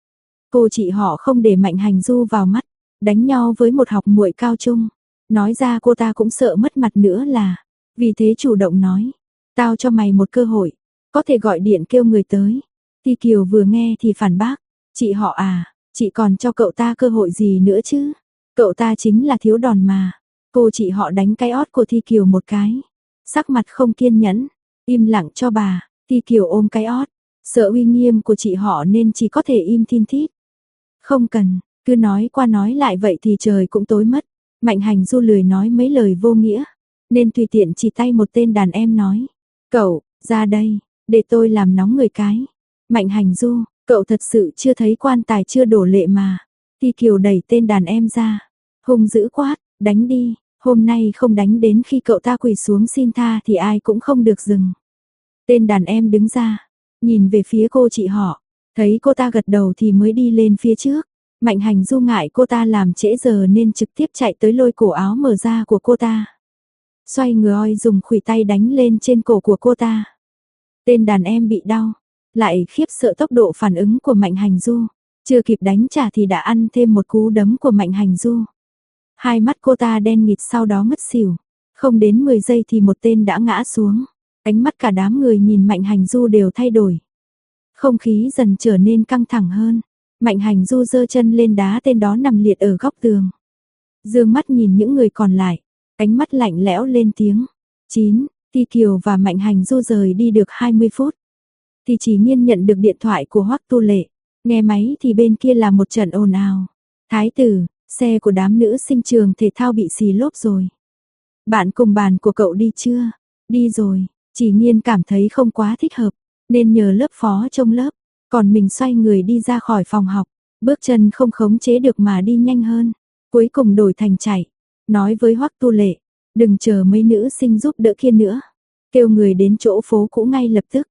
Cô chị họ không để Mạnh Hành Du vào mắt, đánh nhau với một học muội cao trung. Nói ra cô ta cũng sợ mất mặt nữa là, vì thế chủ động nói, tao cho mày một cơ hội, có thể gọi điện kêu người tới. Ti Kiều vừa nghe thì phản bác, chị họ à, chị còn cho cậu ta cơ hội gì nữa chứ, cậu ta chính là thiếu đòn mà. Cô chị họ đánh cái ót của Thi Kiều một cái, sắc mặt không kiên nhẫn, im lặng cho bà. Thi Kiều ôm cái ót, sợ uy nghiêm của chị họ nên chỉ có thể im thin thít. Không cần, cứ nói qua nói lại vậy thì trời cũng tối mất. Mạnh Hành Du lười nói mấy lời vô nghĩa, nên tùy tiện chỉ tay một tên đàn em nói, cậu, ra đây, để tôi làm nóng người cái. Mạnh Hành Du, cậu thật sự chưa thấy quan tài chưa đổ lệ mà. Thi Kiều đẩy tên đàn em ra, hung dữ quát, đánh đi, hôm nay không đánh đến khi cậu ta quỳ xuống xin tha thì ai cũng không được dừng. Tên đàn em đứng ra, nhìn về phía cô chị họ, thấy cô ta gật đầu thì mới đi lên phía trước. Mạnh Hành Du ngại cô ta làm trễ giờ nên trực tiếp chạy tới lôi cổ áo mở ra của cô ta. Xoay người dùng khuỷu tay đánh lên trên cổ của cô ta. Tên đàn em bị đau, lại khiếp sợ tốc độ phản ứng của Mạnh Hành Du. Chưa kịp đánh trả thì đã ăn thêm một cú đấm của Mạnh Hành Du. Hai mắt cô ta đen nghịt sau đó ngất xỉu. Không đến 10 giây thì một tên đã ngã xuống. Ánh mắt cả đám người nhìn Mạnh Hành Du đều thay đổi. Không khí dần trở nên căng thẳng hơn. Mạnh Hành Du giơ chân lên đá tên đó nằm liệt ở góc tường. Dương mắt nhìn những người còn lại, ánh mắt lạnh lẽo lên tiếng. 9. Ti Kiều và Mạnh Hành Du rời đi được 20 phút. Thì chỉ Nghiên nhận được điện thoại của Hoắc Tu Lệ. Nghe máy thì bên kia là một trận ồn ào. Thái tử, xe của đám nữ sinh trường thể thao bị xì lốp rồi. Bạn cùng bàn của cậu đi chưa? Đi rồi. Chỉ Nghiên cảm thấy không quá thích hợp, nên nhờ lớp phó trông lớp. Còn mình xoay người đi ra khỏi phòng học, bước chân không khống chế được mà đi nhanh hơn. Cuối cùng đổi thành chạy, nói với Hoắc Tu Lệ, đừng chờ mấy nữ sinh giúp đỡ kia nữa, kêu người đến chỗ phố cũ ngay lập tức.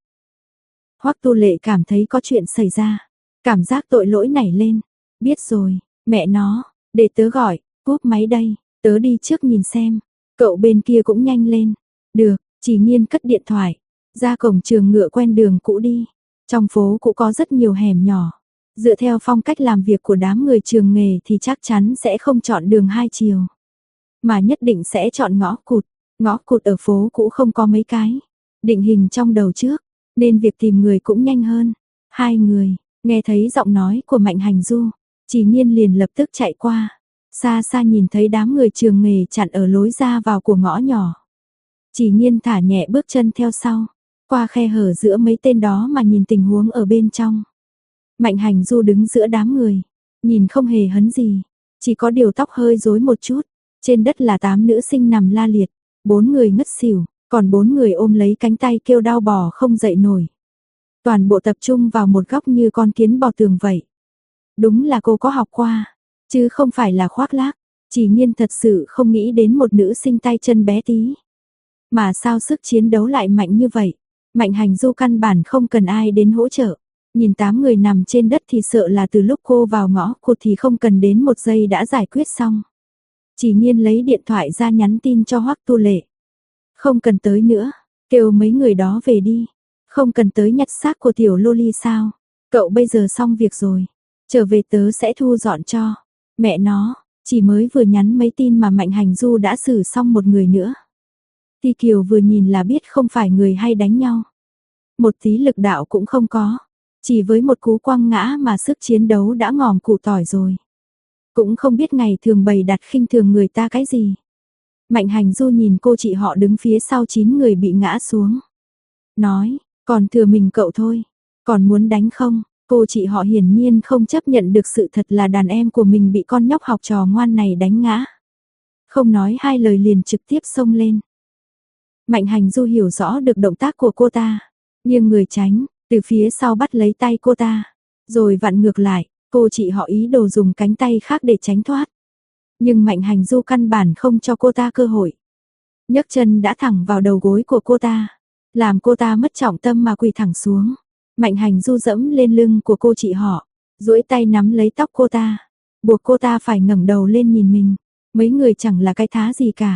Hoắc Tu Lệ cảm thấy có chuyện xảy ra, cảm giác tội lỗi nảy lên. Biết rồi, mẹ nó, để tớ gọi, cúp máy đây, tớ đi trước nhìn xem. Cậu bên kia cũng nhanh lên. Được, Chỉ Nghiên cất điện thoại, ra cổng trường ngựa quen đường cũ đi. Trong phố cũng có rất nhiều hẻm nhỏ. Dựa theo phong cách làm việc của đám người trường nghề thì chắc chắn sẽ không chọn đường hai chiều, mà nhất định sẽ chọn ngõ cụt. Ngõ cụt ở phố cũ không có mấy cái định hình trong đầu trước, nên việc tìm người cũng nhanh hơn. Hai người nghe thấy giọng nói của Mạnh Hành Du, Chỉ Nghiên liền lập tức chạy qua. Xa xa nhìn thấy đám người trường nghề chặn ở lối ra vào của ngõ nhỏ. Chỉ Nghiên thả nhẹ bước chân theo sau, qua khe hở giữa mấy tên đó mà nhìn tình huống ở bên trong. Mạnh Hành Du đứng giữa đám người, nhìn không hề hấn gì, chỉ có điều tóc hơi rối một chút. Trên đất là 8 nữ sinh nằm la liệt, 4 người ngất xỉu, còn 4 người ôm lấy cánh tay kêu đau bò không dậy nổi. Toàn bộ tập trung vào một góc như con kiến bò tường vậy. Đúng là cô có học qua, chứ không phải là khoác lác. Chỉ Nghiên thật sự không nghĩ đến một nữ sinh tay chân bé tí, mà sao sức chiến đấu lại mạnh như vậy. Mạnh Hành Du căn bản không cần ai đến hỗ trợ. Nhìn 8 người nằm trên đất thì sợ là từ lúc cô vào ngõ cụt thì không cần đến 1 giây đã giải quyết xong. Chỉ Nghiên lấy điện thoại ra nhắn tin cho Hoắc Tu Lệ. Không cần tới nữa, kêu mấy người đó về đi. Không cần tới nhặt xác của tiểu loli sao? Cậu bây giờ xong việc rồi, trở về tớ sẽ thu dọn cho. Mẹ nó, chỉ mới vừa nhắn mấy tin mà Mạnh Hành Du đã xử xong một người nữa. Ti Kiều vừa nhìn là biết không phải người hay đánh nhau. Một tí lực đạo cũng không có. Chỉ với một cú quăng ngã mà sức chiến đấu đã ngòm củ tỏi rồi. Cũng không biết ngày thường bày đặt khinh thường người ta cái gì. Mạnh Hành Du nhìn cô chị họ đứng phía sau 9 người bị ngã xuống. Nói, còn thừa mình cậu thôi. Còn muốn đánh không? Cô chị họ hiển nhiên không chấp nhận được sự thật là đàn em của mình bị con nhóc học trò ngoan này đánh ngã. Không nói hai lời liền trực tiếp xông lên. Mạnh Hành Du hiểu rõ được động tác của cô ta, nghiêng người tránh, từ phía sau bắt lấy tay cô ta, rồi vặn ngược lại. Cô chị họ ý đồ dùng cánh tay khác để tránh thoát, nhưng Mạnh Hành Du căn bản không cho cô ta cơ hội. Nhấc chân đã thẳng vào đầu gối của cô ta, làm cô ta mất trọng tâm mà quỳ thẳng xuống. Mạnh Hành Du dẫm lên lưng của cô chị họ, duỗi tay nắm lấy tóc cô ta, buộc cô ta phải ngẩng đầu lên nhìn mình. Mấy người chẳng là cái thá gì cả,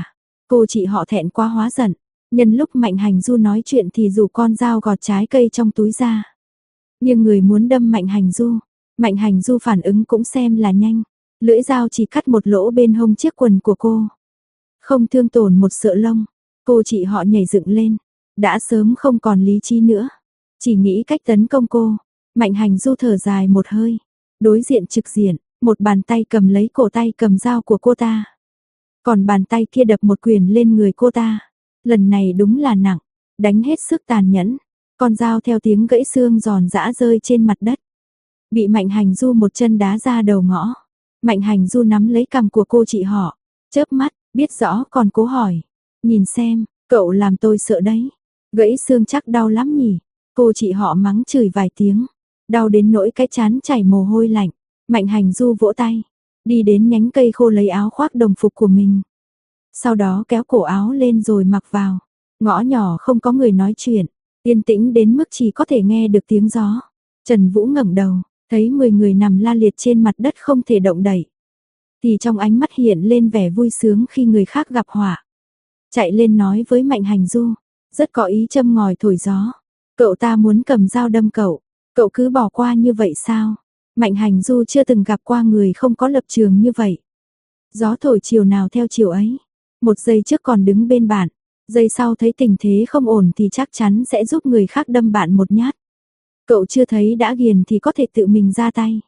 Cô chị họ thẹn quá hóa giận. Nhân lúc Mạnh Hành Du nói chuyện thì rủ con dao gọt trái cây trong túi ra. Nhưng người muốn đâm Mạnh Hành Du. Mạnh Hành Du phản ứng cũng xem là nhanh. Lưỡi dao chỉ cắt một lỗ bên hông chiếc quần của cô. Không thương tổn một sợi lông. Cô chị họ nhảy dựng lên. Đã sớm không còn lý trí nữa. Chỉ nghĩ cách tấn công cô. Mạnh Hành Du thở dài một hơi. Đối diện trực diện, một bàn tay cầm lấy cổ tay cầm dao của cô ta. Còn bàn tay kia đập một quyền lên người cô ta. Lần này đúng là nặng, đánh hết sức tàn nhẫn. Con dao theo tiếng gãy xương giòn giã rơi trên mặt đất. Bị Mạnh Hành Du một chân đá ra đầu ngõ. Mạnh Hành Du nắm lấy cằm của cô chị họ. Chớp mắt, biết rõ còn cố hỏi. Nhìn xem, cậu làm tôi sợ đấy. Gãy xương chắc đau lắm nhỉ. Cô chị họ mắng chửi vài tiếng. Đau đến nỗi cái trán chảy mồ hôi lạnh. Mạnh Hành Du vỗ tay. Đi đến nhánh cây khô lấy áo khoác đồng phục của mình. Sau đó kéo cổ áo lên rồi mặc vào. Ngõ nhỏ không có người nói chuyện. Yên tĩnh đến mức chỉ có thể nghe được tiếng gió. Trần Vũ ngẩng đầu, thấy 10 người nằm la liệt trên mặt đất không thể động đậy. Thì trong ánh mắt hiện lên vẻ vui sướng khi người khác gặp họa. Chạy lên nói với Mạnh Hành Du, rất có ý châm ngòi thổi gió. Cậu ta muốn cầm dao đâm cậu, cậu cứ bỏ qua như vậy sao? Mạnh Hành Du chưa từng gặp qua người không có lập trường như vậy. Gió thổi chiều nào theo chiều ấy. Một giây trước còn đứng bên bạn, giây sau thấy tình thế không ổn thì chắc chắn sẽ giúp người khác đâm bạn một nhát. Cậu chưa thấy đã ghiền thì có thể tự mình ra tay.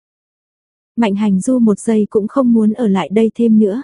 Mạnh Hành Du một giây cũng không muốn ở lại đây thêm nữa.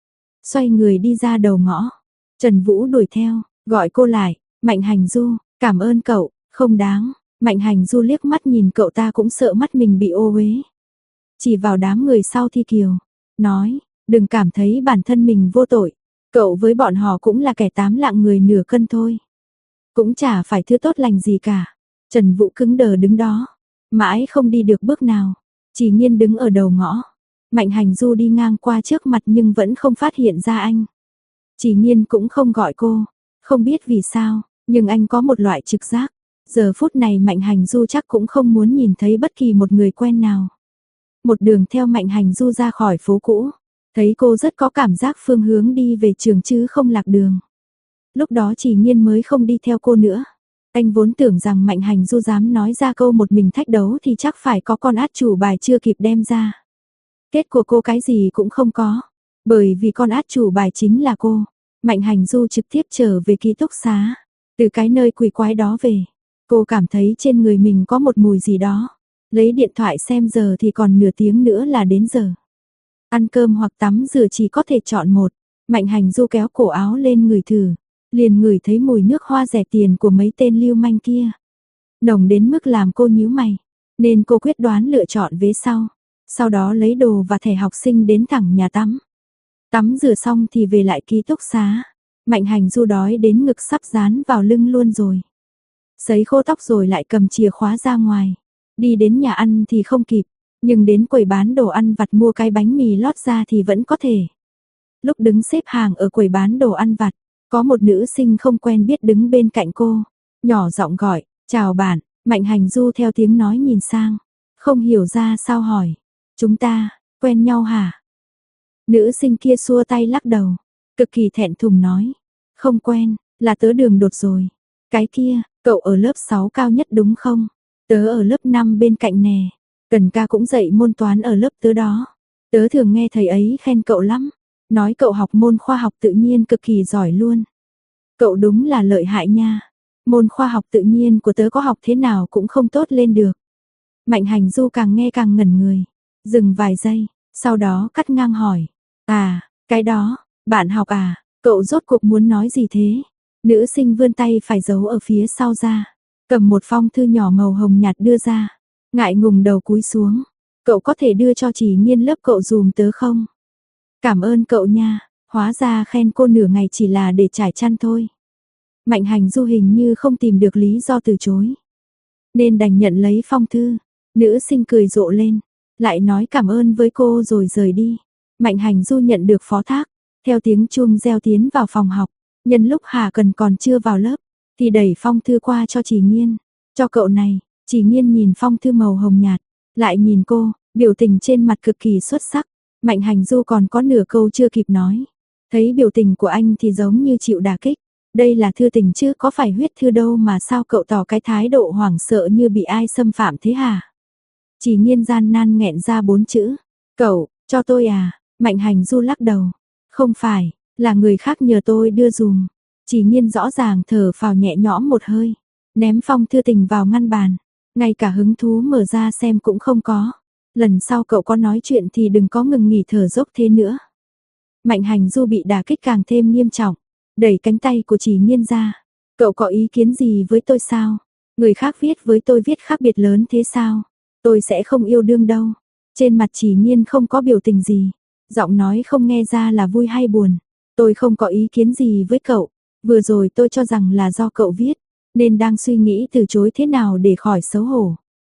Xoay người đi ra đầu ngõ. Trần Vũ đuổi theo, gọi cô lại. Mạnh Hành Du, cảm ơn cậu, không đáng. Mạnh Hành Du liếc mắt nhìn cậu ta cũng sợ mắt mình bị ô uế. Chỉ vào đám người sau Thi Kiều, nói, đừng cảm thấy bản thân mình vô tội. Cậu với bọn họ cũng là kẻ 8 lạng người nửa cân thôi. Cũng chả phải thứ tốt lành gì cả. Trần Vũ cứng đờ đứng đó, mãi không đi được bước nào. Chỉ Nhiên đứng ở đầu ngõ. Mạnh Hành Du đi ngang qua trước mặt nhưng vẫn không phát hiện ra anh. Chỉ Nhiên cũng không gọi cô. Không biết vì sao, nhưng anh có một loại trực giác. Giờ phút này Mạnh Hành Du chắc cũng không muốn nhìn thấy bất kỳ một người quen nào. Một đường theo Mạnh Hành Du ra khỏi phố cũ. Thấy cô rất có cảm giác phương hướng đi về trường chứ không lạc đường. Lúc đó Chỉ Nhiên mới không đi theo cô nữa. Anh vốn tưởng rằng Mạnh Hành Du dám nói ra câu một mình thách đấu thì chắc phải có con át chủ bài chưa kịp đem ra. Kết của cô cái gì cũng không có. Bởi vì con át chủ bài chính là cô. Mạnh Hành Du trực tiếp trở về ký túc xá. Từ cái nơi quỷ quái đó về. Cô cảm thấy trên người mình có một mùi gì đó. Lấy điện thoại xem giờ thì còn nửa tiếng nữa là đến giờ. Ăn cơm hoặc tắm rửa chỉ có thể chọn một. Mạnh Hành Du kéo cổ áo lên ngửi thử. Liền ngửi thấy mùi nước hoa rẻ tiền của mấy tên lưu manh kia. Nồng đến mức làm cô nhíu mày. Nên cô quyết đoán lựa chọn vế sau. Sau đó lấy đồ và thẻ học sinh đến thẳng nhà tắm. Tắm rửa xong thì về lại ký túc xá. Mạnh Hành Du đói đến ngực sắp dán vào lưng luôn rồi. Sấy khô tóc rồi lại cầm chìa khóa ra ngoài. Đi đến nhà ăn thì không kịp. Nhưng đến quầy bán đồ ăn vặt mua cái bánh mì lót ra thì vẫn có thể. Lúc đứng xếp hàng ở quầy bán đồ ăn vặt, có một nữ sinh không quen biết đứng bên cạnh cô. Nhỏ giọng gọi, chào bạn. Mạnh Hành Du theo tiếng nói nhìn sang. Không hiểu ra sao hỏi. Chúng ta, quen nhau hả? Nữ sinh kia xua tay lắc đầu. Cực kỳ thẹn thùng nói. Không quen, là tớ đường đột rồi. Cái kia, cậu ở lớp 6 cao nhất đúng không? Tớ ở lớp 5 bên cạnh nè. Cần ca cũng dạy môn toán ở lớp tớ đó. Tớ thường nghe thầy ấy khen cậu lắm. Nói cậu học môn khoa học tự nhiên cực kỳ giỏi luôn. Cậu đúng là lợi hại nha. Môn khoa học tự nhiên của tớ có học thế nào cũng không tốt lên được. Mạnh Hành Du càng nghe càng ngẩn người. Dừng vài giây, sau đó cắt ngang hỏi. À, cái đó, bạn học à, cậu rốt cuộc muốn nói gì thế? Nữ sinh vươn tay phải giấu ở phía sau ra. Cầm một phong thư nhỏ màu hồng nhạt đưa ra. Ngại ngùng đầu cúi xuống. Cậu có thể đưa cho Chỉ Nhiên lớp cậu dùm tớ không? Cảm ơn cậu nha. Hóa ra khen cô nửa ngày chỉ là để trải chăn thôi. Mạnh Hành Du hình như không tìm được lý do từ chối. Nên đành nhận lấy phong thư. Nữ sinh cười rộ lên. Lại nói cảm ơn với cô rồi rời đi. Mạnh Hành Du nhận được phó thác. Theo tiếng chuông reo tiến vào phòng học. Nhân lúc Hà Cần còn chưa vào lớp. Thì đẩy phong thư qua cho Chỉ Nhiên. Cho cậu này. Chỉ Nhiên nhìn phong thư màu hồng nhạt. Lại nhìn cô. Biểu tình trên mặt cực kỳ xuất sắc. Mạnh Hành Du còn có nửa câu chưa kịp nói. Thấy biểu tình của anh thì giống như chịu đả kích. Đây là thư tình chứ có phải huyết thư đâu mà sao cậu tỏ cái thái độ hoảng sợ như bị ai xâm phạm thế hả? Chỉ Nhiên gian nan nghẹn ra 4 chữ. Cậu, cho tôi à? Mạnh Hành Du lắc đầu. Không phải, là người khác nhờ tôi đưa dùm. Chỉ Nhiên rõ ràng thở phào nhẹ nhõm một hơi. Ném phong thư tình vào ngăn bàn. Ngay cả hứng thú mở ra xem cũng không có. Lần sau cậu có nói chuyện thì đừng có ngừng nghỉ thở dốc thế nữa. Mạnh Hành Du bị đả kích càng thêm nghiêm trọng. Đẩy cánh tay của Chỉ Nhiên ra. Cậu có ý kiến gì với tôi sao? Người khác viết với tôi viết khác biệt lớn thế sao? Tôi sẽ không yêu đương đâu. Trên mặt Chỉ Nhiên không có biểu tình gì. Giọng nói không nghe ra là vui hay buồn. Tôi không có ý kiến gì với cậu. Vừa rồi tôi cho rằng là do cậu viết. Nên đang suy nghĩ từ chối thế nào để khỏi xấu hổ.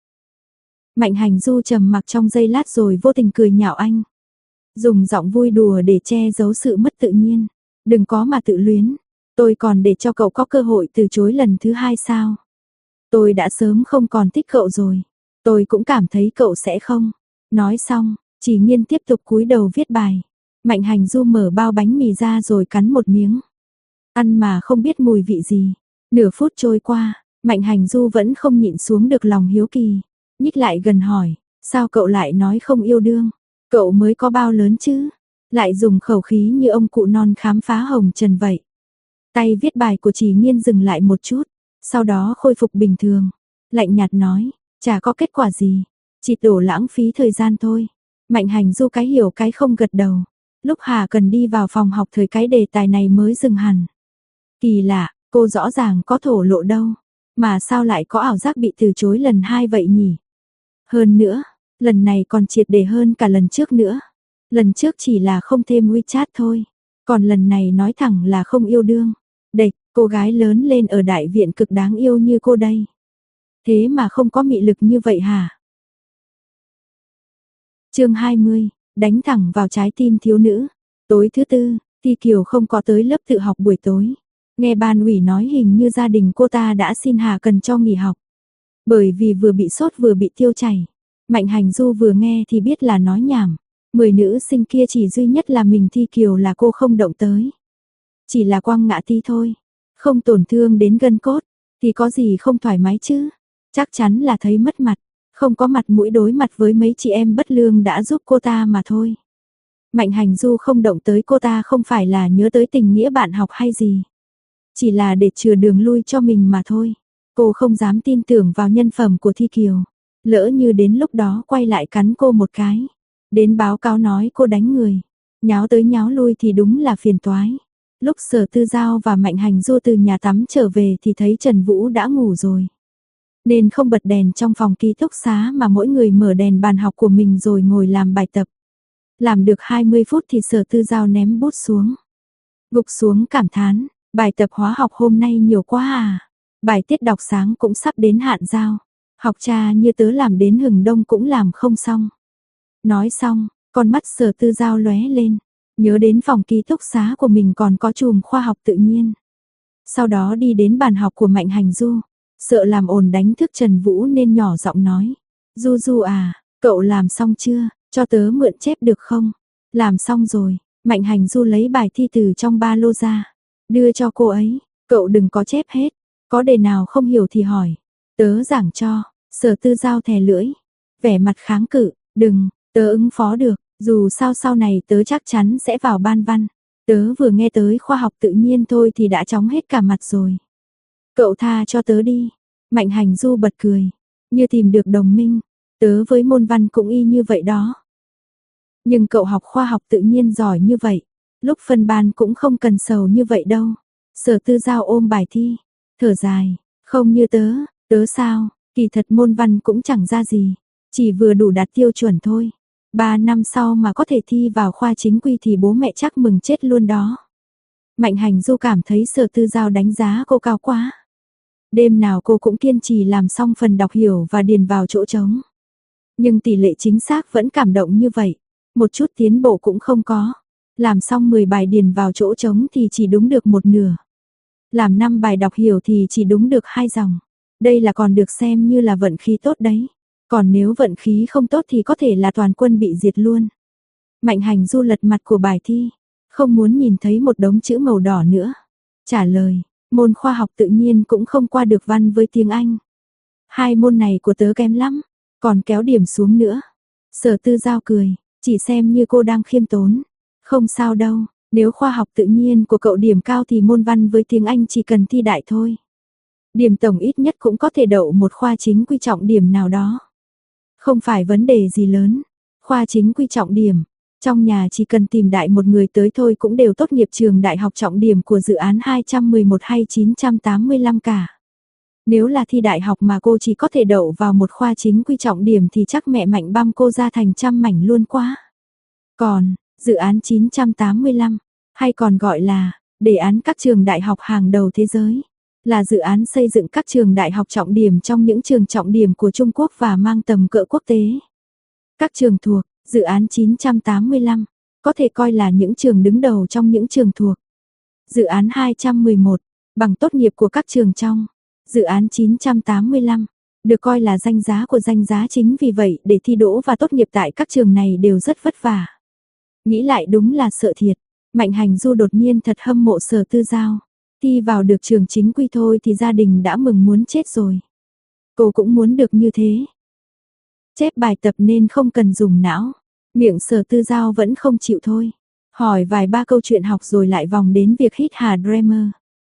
Mạnh Hành Du trầm mặc trong giây lát rồi vô tình cười nhạo anh. Dùng giọng vui đùa để che giấu sự mất tự nhiên. Đừng có mà tự luyến. Tôi còn để cho cậu có cơ hội từ chối lần thứ 2 sao? Tôi đã sớm không còn thích cậu rồi. Tôi cũng cảm thấy cậu sẽ không. Nói xong, Chỉ Nhiên tiếp tục cúi đầu viết bài. Mạnh Hành Du mở bao bánh mì ra rồi cắn một miếng. Ăn mà không biết mùi vị gì. Nửa phút trôi qua, Mạnh Hành Du vẫn không nhịn xuống được lòng hiếu kỳ. Nhích lại gần hỏi, sao cậu lại nói không yêu đương? Cậu mới có bao lớn chứ? Lại dùng khẩu khí như ông cụ non khám phá hồng trần vậy. Tay viết bài của Chỉ Nhiên dừng lại một chút, sau đó khôi phục bình thường. Lạnh nhạt nói, chả có kết quả gì, chỉ đổ lãng phí thời gian thôi. Mạnh Hành Du cái hiểu cái không gật đầu. Lúc Hà cần đi vào phòng học thời cái đề tài này mới dừng hẳn. Kỳ lạ, cô rõ ràng có thổ lộ đâu, mà sao lại có ảo giác bị từ chối lần 2 vậy nhỉ? Hơn nữa, lần này còn triệt để hơn cả lần trước nữa. Lần trước chỉ là không thêm WeChat thôi, còn lần này nói thẳng là không yêu đương. Đệch, cô gái lớn lên ở đại viện cực đáng yêu như cô đây. Thế mà không có mị lực như vậy hả? Chương 20, đánh thẳng vào trái tim thiếu nữ. Tối thứ tư, Thi Kiều không có tới lớp tự học buổi tối. Nghe ban ủy nói hình như gia đình cô ta đã xin Hà Cần cho nghỉ học. Bởi vì vừa bị sốt vừa bị tiêu chảy. Mạnh Hành Du vừa nghe thì biết là nói nhảm. 10 nữ sinh kia chỉ duy nhất là mình Thi Kiều là cô không động tới. Chỉ là quăng ngã tí thôi. Không tổn thương đến gân cốt. Thì có gì không thoải mái chứ. Chắc chắn là thấy mất mặt. Không có mặt mũi đối mặt với mấy chị em bất lương đã giúp cô ta mà thôi. Mạnh Hành Du không động tới cô ta không phải là nhớ tới tình nghĩa bạn học hay gì. Chỉ là để chừa đường lui cho mình mà thôi. Cô không dám tin tưởng vào nhân phẩm của Thi Kiều. Lỡ như đến lúc đó quay lại cắn cô một cái. Đến báo cáo nói cô đánh người. Nháo tới nháo lui thì đúng là phiền toái. Lúc Sở Tư Giao và Mạnh Hành Du từ nhà tắm trở về thì thấy Trần Vũ đã ngủ rồi. Nên không bật đèn trong phòng ký túc xá mà mỗi người mở đèn bàn học của mình rồi ngồi làm bài tập. Làm được 20 phút thì Sở Tư Giao ném bút xuống. Gục xuống cảm thán, bài tập hóa học hôm nay nhiều quá à. Bài tiết đọc sáng cũng sắp đến hạn giao. Học trà như tớ làm đến hừng đông cũng làm không xong. Nói xong, con mắt Sở Tư Giao lóe lên. Nhớ đến phòng ký túc xá của mình còn có chùm khoa học tự nhiên. Sau đó đi đến bàn học của Mạnh Hành Du. Sợ làm ồn đánh thức Trần Vũ nên nhỏ giọng nói. Du Du à, cậu làm xong chưa? Cho tớ mượn chép được không? Làm xong rồi. Mạnh Hành Du lấy bài thi từ trong ba lô ra. Đưa cho cô ấy. Cậu đừng có chép hết. Có đề nào không hiểu thì hỏi. Tớ giảng cho. Sở Tư Giao thè lưỡi. Vẻ mặt kháng cự. Đừng, tớ ứng phó được. Dù sao sau này tớ chắc chắn sẽ vào ban văn. Tớ vừa nghe tới khoa học tự nhiên thôi thì đã chóng hết cả mặt rồi. Cậu tha cho tớ đi. Mạnh Hành Du bật cười. Như tìm được đồng minh. Tớ với môn văn cũng y như vậy đó. Nhưng cậu học khoa học tự nhiên giỏi như vậy. Lúc phân ban cũng không cần sầu như vậy đâu. Sở Tư Giao ôm bài thi. Thở dài. Không như tớ. Tớ sao? Kỳ thật môn văn cũng chẳng ra gì. Chỉ vừa đủ đạt tiêu chuẩn thôi. 3 năm sau mà có thể thi vào khoa chính quy thì bố mẹ chắc mừng chết luôn đó. Mạnh Hành Du cảm thấy Sở Tư Giao đánh giá cô cao quá. Đêm nào cô cũng kiên trì làm xong phần đọc hiểu và điền vào chỗ trống. Nhưng tỷ lệ chính xác vẫn cảm động như vậy. Một chút tiến bộ cũng không có. Làm xong 10 bài điền vào chỗ trống thì chỉ đúng được một nửa. Làm 5 bài đọc hiểu thì chỉ đúng được 2 dòng. Đây là còn được xem như là vận khí tốt đấy. Còn nếu vận khí không tốt thì có thể là toàn quân bị diệt luôn. Mạnh Hành Du lật mặt của bài thi. Không muốn nhìn thấy một đống chữ màu đỏ nữa. Trả lời, môn khoa học tự nhiên cũng không qua được văn với tiếng Anh. Hai môn này của tớ kém lắm, còn kéo điểm xuống nữa. Sở Tư Giao cười, chỉ xem như cô đang khiêm tốn. Không sao đâu, nếu khoa học tự nhiên của cậu điểm cao thì môn văn với tiếng Anh chỉ cần thi đại thôi. Điểm tổng ít nhất cũng có thể đậu một khoa chính quy trọng điểm nào đó. Không phải vấn đề gì lớn. Khoa chính quy trọng điểm, trong nhà chỉ cần tìm đại một người tới thôi cũng đều tốt nghiệp trường đại học trọng điểm của dự án 211 hay 985 cả. Nếu là thi đại học mà cô chỉ có thể đậu vào một khoa chính quy trọng điểm thì chắc mẹ Mạnh băm cô ra thành trăm mảnh luôn quá. Còn, dự án 985, hay còn gọi là đề án các trường đại học hàng đầu thế giới, là dự án xây dựng các trường đại học trọng điểm trong những trường trọng điểm của Trung Quốc và mang tầm cỡ quốc tế. Các trường thuộc dự án 985 có thể coi là những trường đứng đầu trong những trường thuộc. Dự án 211 bằng tốt nghiệp của các trường trong dự án 985 được coi là danh giá của danh giá, chính vì vậy để thi đỗ và tốt nghiệp tại các trường này đều rất vất vả. Nghĩ lại đúng là sợ thiệt. Mạnh Hành Du đột nhiên thật hâm mộ Sở Tư Giao. Thi vào được trường chính quy thôi thì gia đình đã mừng muốn chết rồi. Cô cũng muốn được như thế. Chép bài tập nên không cần dùng não. Miệng Sở Tư Giao vẫn không chịu thôi. Hỏi vài ba câu chuyện học rồi lại vòng đến việc hít hà Dreamer.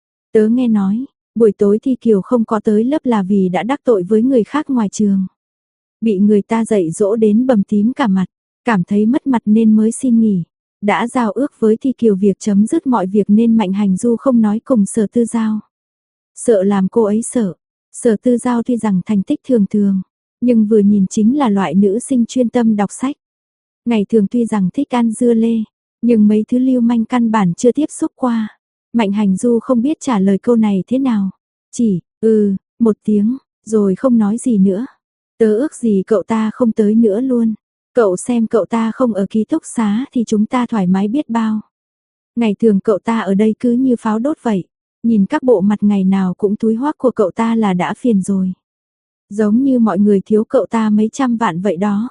Tớ nghe nói, buổi tối thi Kiều không có tới lớp là vì đã đắc tội với người khác ngoài trường. Bị người ta dạy dỗ đến bầm tím cả mặt, cảm thấy mất mặt nên mới xin nghỉ. Đã giao ước với Thi Kiều việc chấm dứt mọi việc nên Mạnh Hành Du không nói cùng Sở Tư Giao. Sợ làm cô ấy sợ. Sở Tư Giao tuy rằng thành tích thường thường, nhưng vừa nhìn chính là loại nữ sinh chuyên tâm đọc sách. Ngày thường tuy rằng thích ăn dưa lê, nhưng mấy thứ lưu manh căn bản chưa tiếp xúc qua. Mạnh Hành Du không biết trả lời câu này thế nào. Chỉ, một tiếng, rồi không nói gì nữa. Tớ ước gì cậu ta không tới nữa luôn. Cậu xem cậu ta không ở ký túc xá thì chúng ta thoải mái biết bao. Ngày thường cậu ta ở đây cứ như pháo đốt vậy. Nhìn các bộ mặt ngày nào cũng túi hoác của cậu ta là đã phiền rồi. Giống như mọi người thiếu cậu ta mấy trăm vạn vậy đó.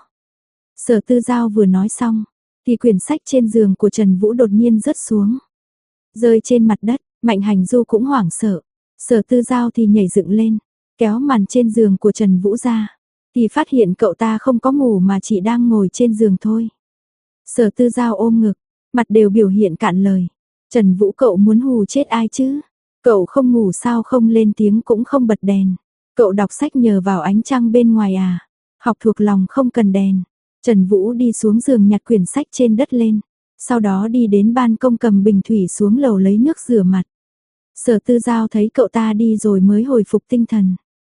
Sở Tư Giao vừa nói xong, thì quyển sách trên giường của Trần Vũ đột nhiên rớt xuống. Rơi trên mặt đất, Mạnh Hành Du cũng hoảng sợ. Sở Tư Giao thì nhảy dựng lên, kéo màn trên giường của Trần Vũ ra. Thì phát hiện cậu ta không có ngủ mà chỉ đang ngồi trên giường thôi. Sở Tư Giao ôm ngực, mặt đều biểu hiện cạn lời. Trần Vũ, cậu muốn hù chết ai chứ? Cậu không ngủ sao không lên tiếng cũng không bật đèn? Cậu đọc sách nhờ vào ánh trăng bên ngoài à? Học thuộc lòng không cần đèn. Trần Vũ đi xuống giường nhặt quyển sách trên đất lên. Sau đó đi đến ban công cầm bình thủy xuống lầu lấy nước rửa mặt. Sở Tư Giao thấy cậu ta đi rồi mới hồi phục tinh thần.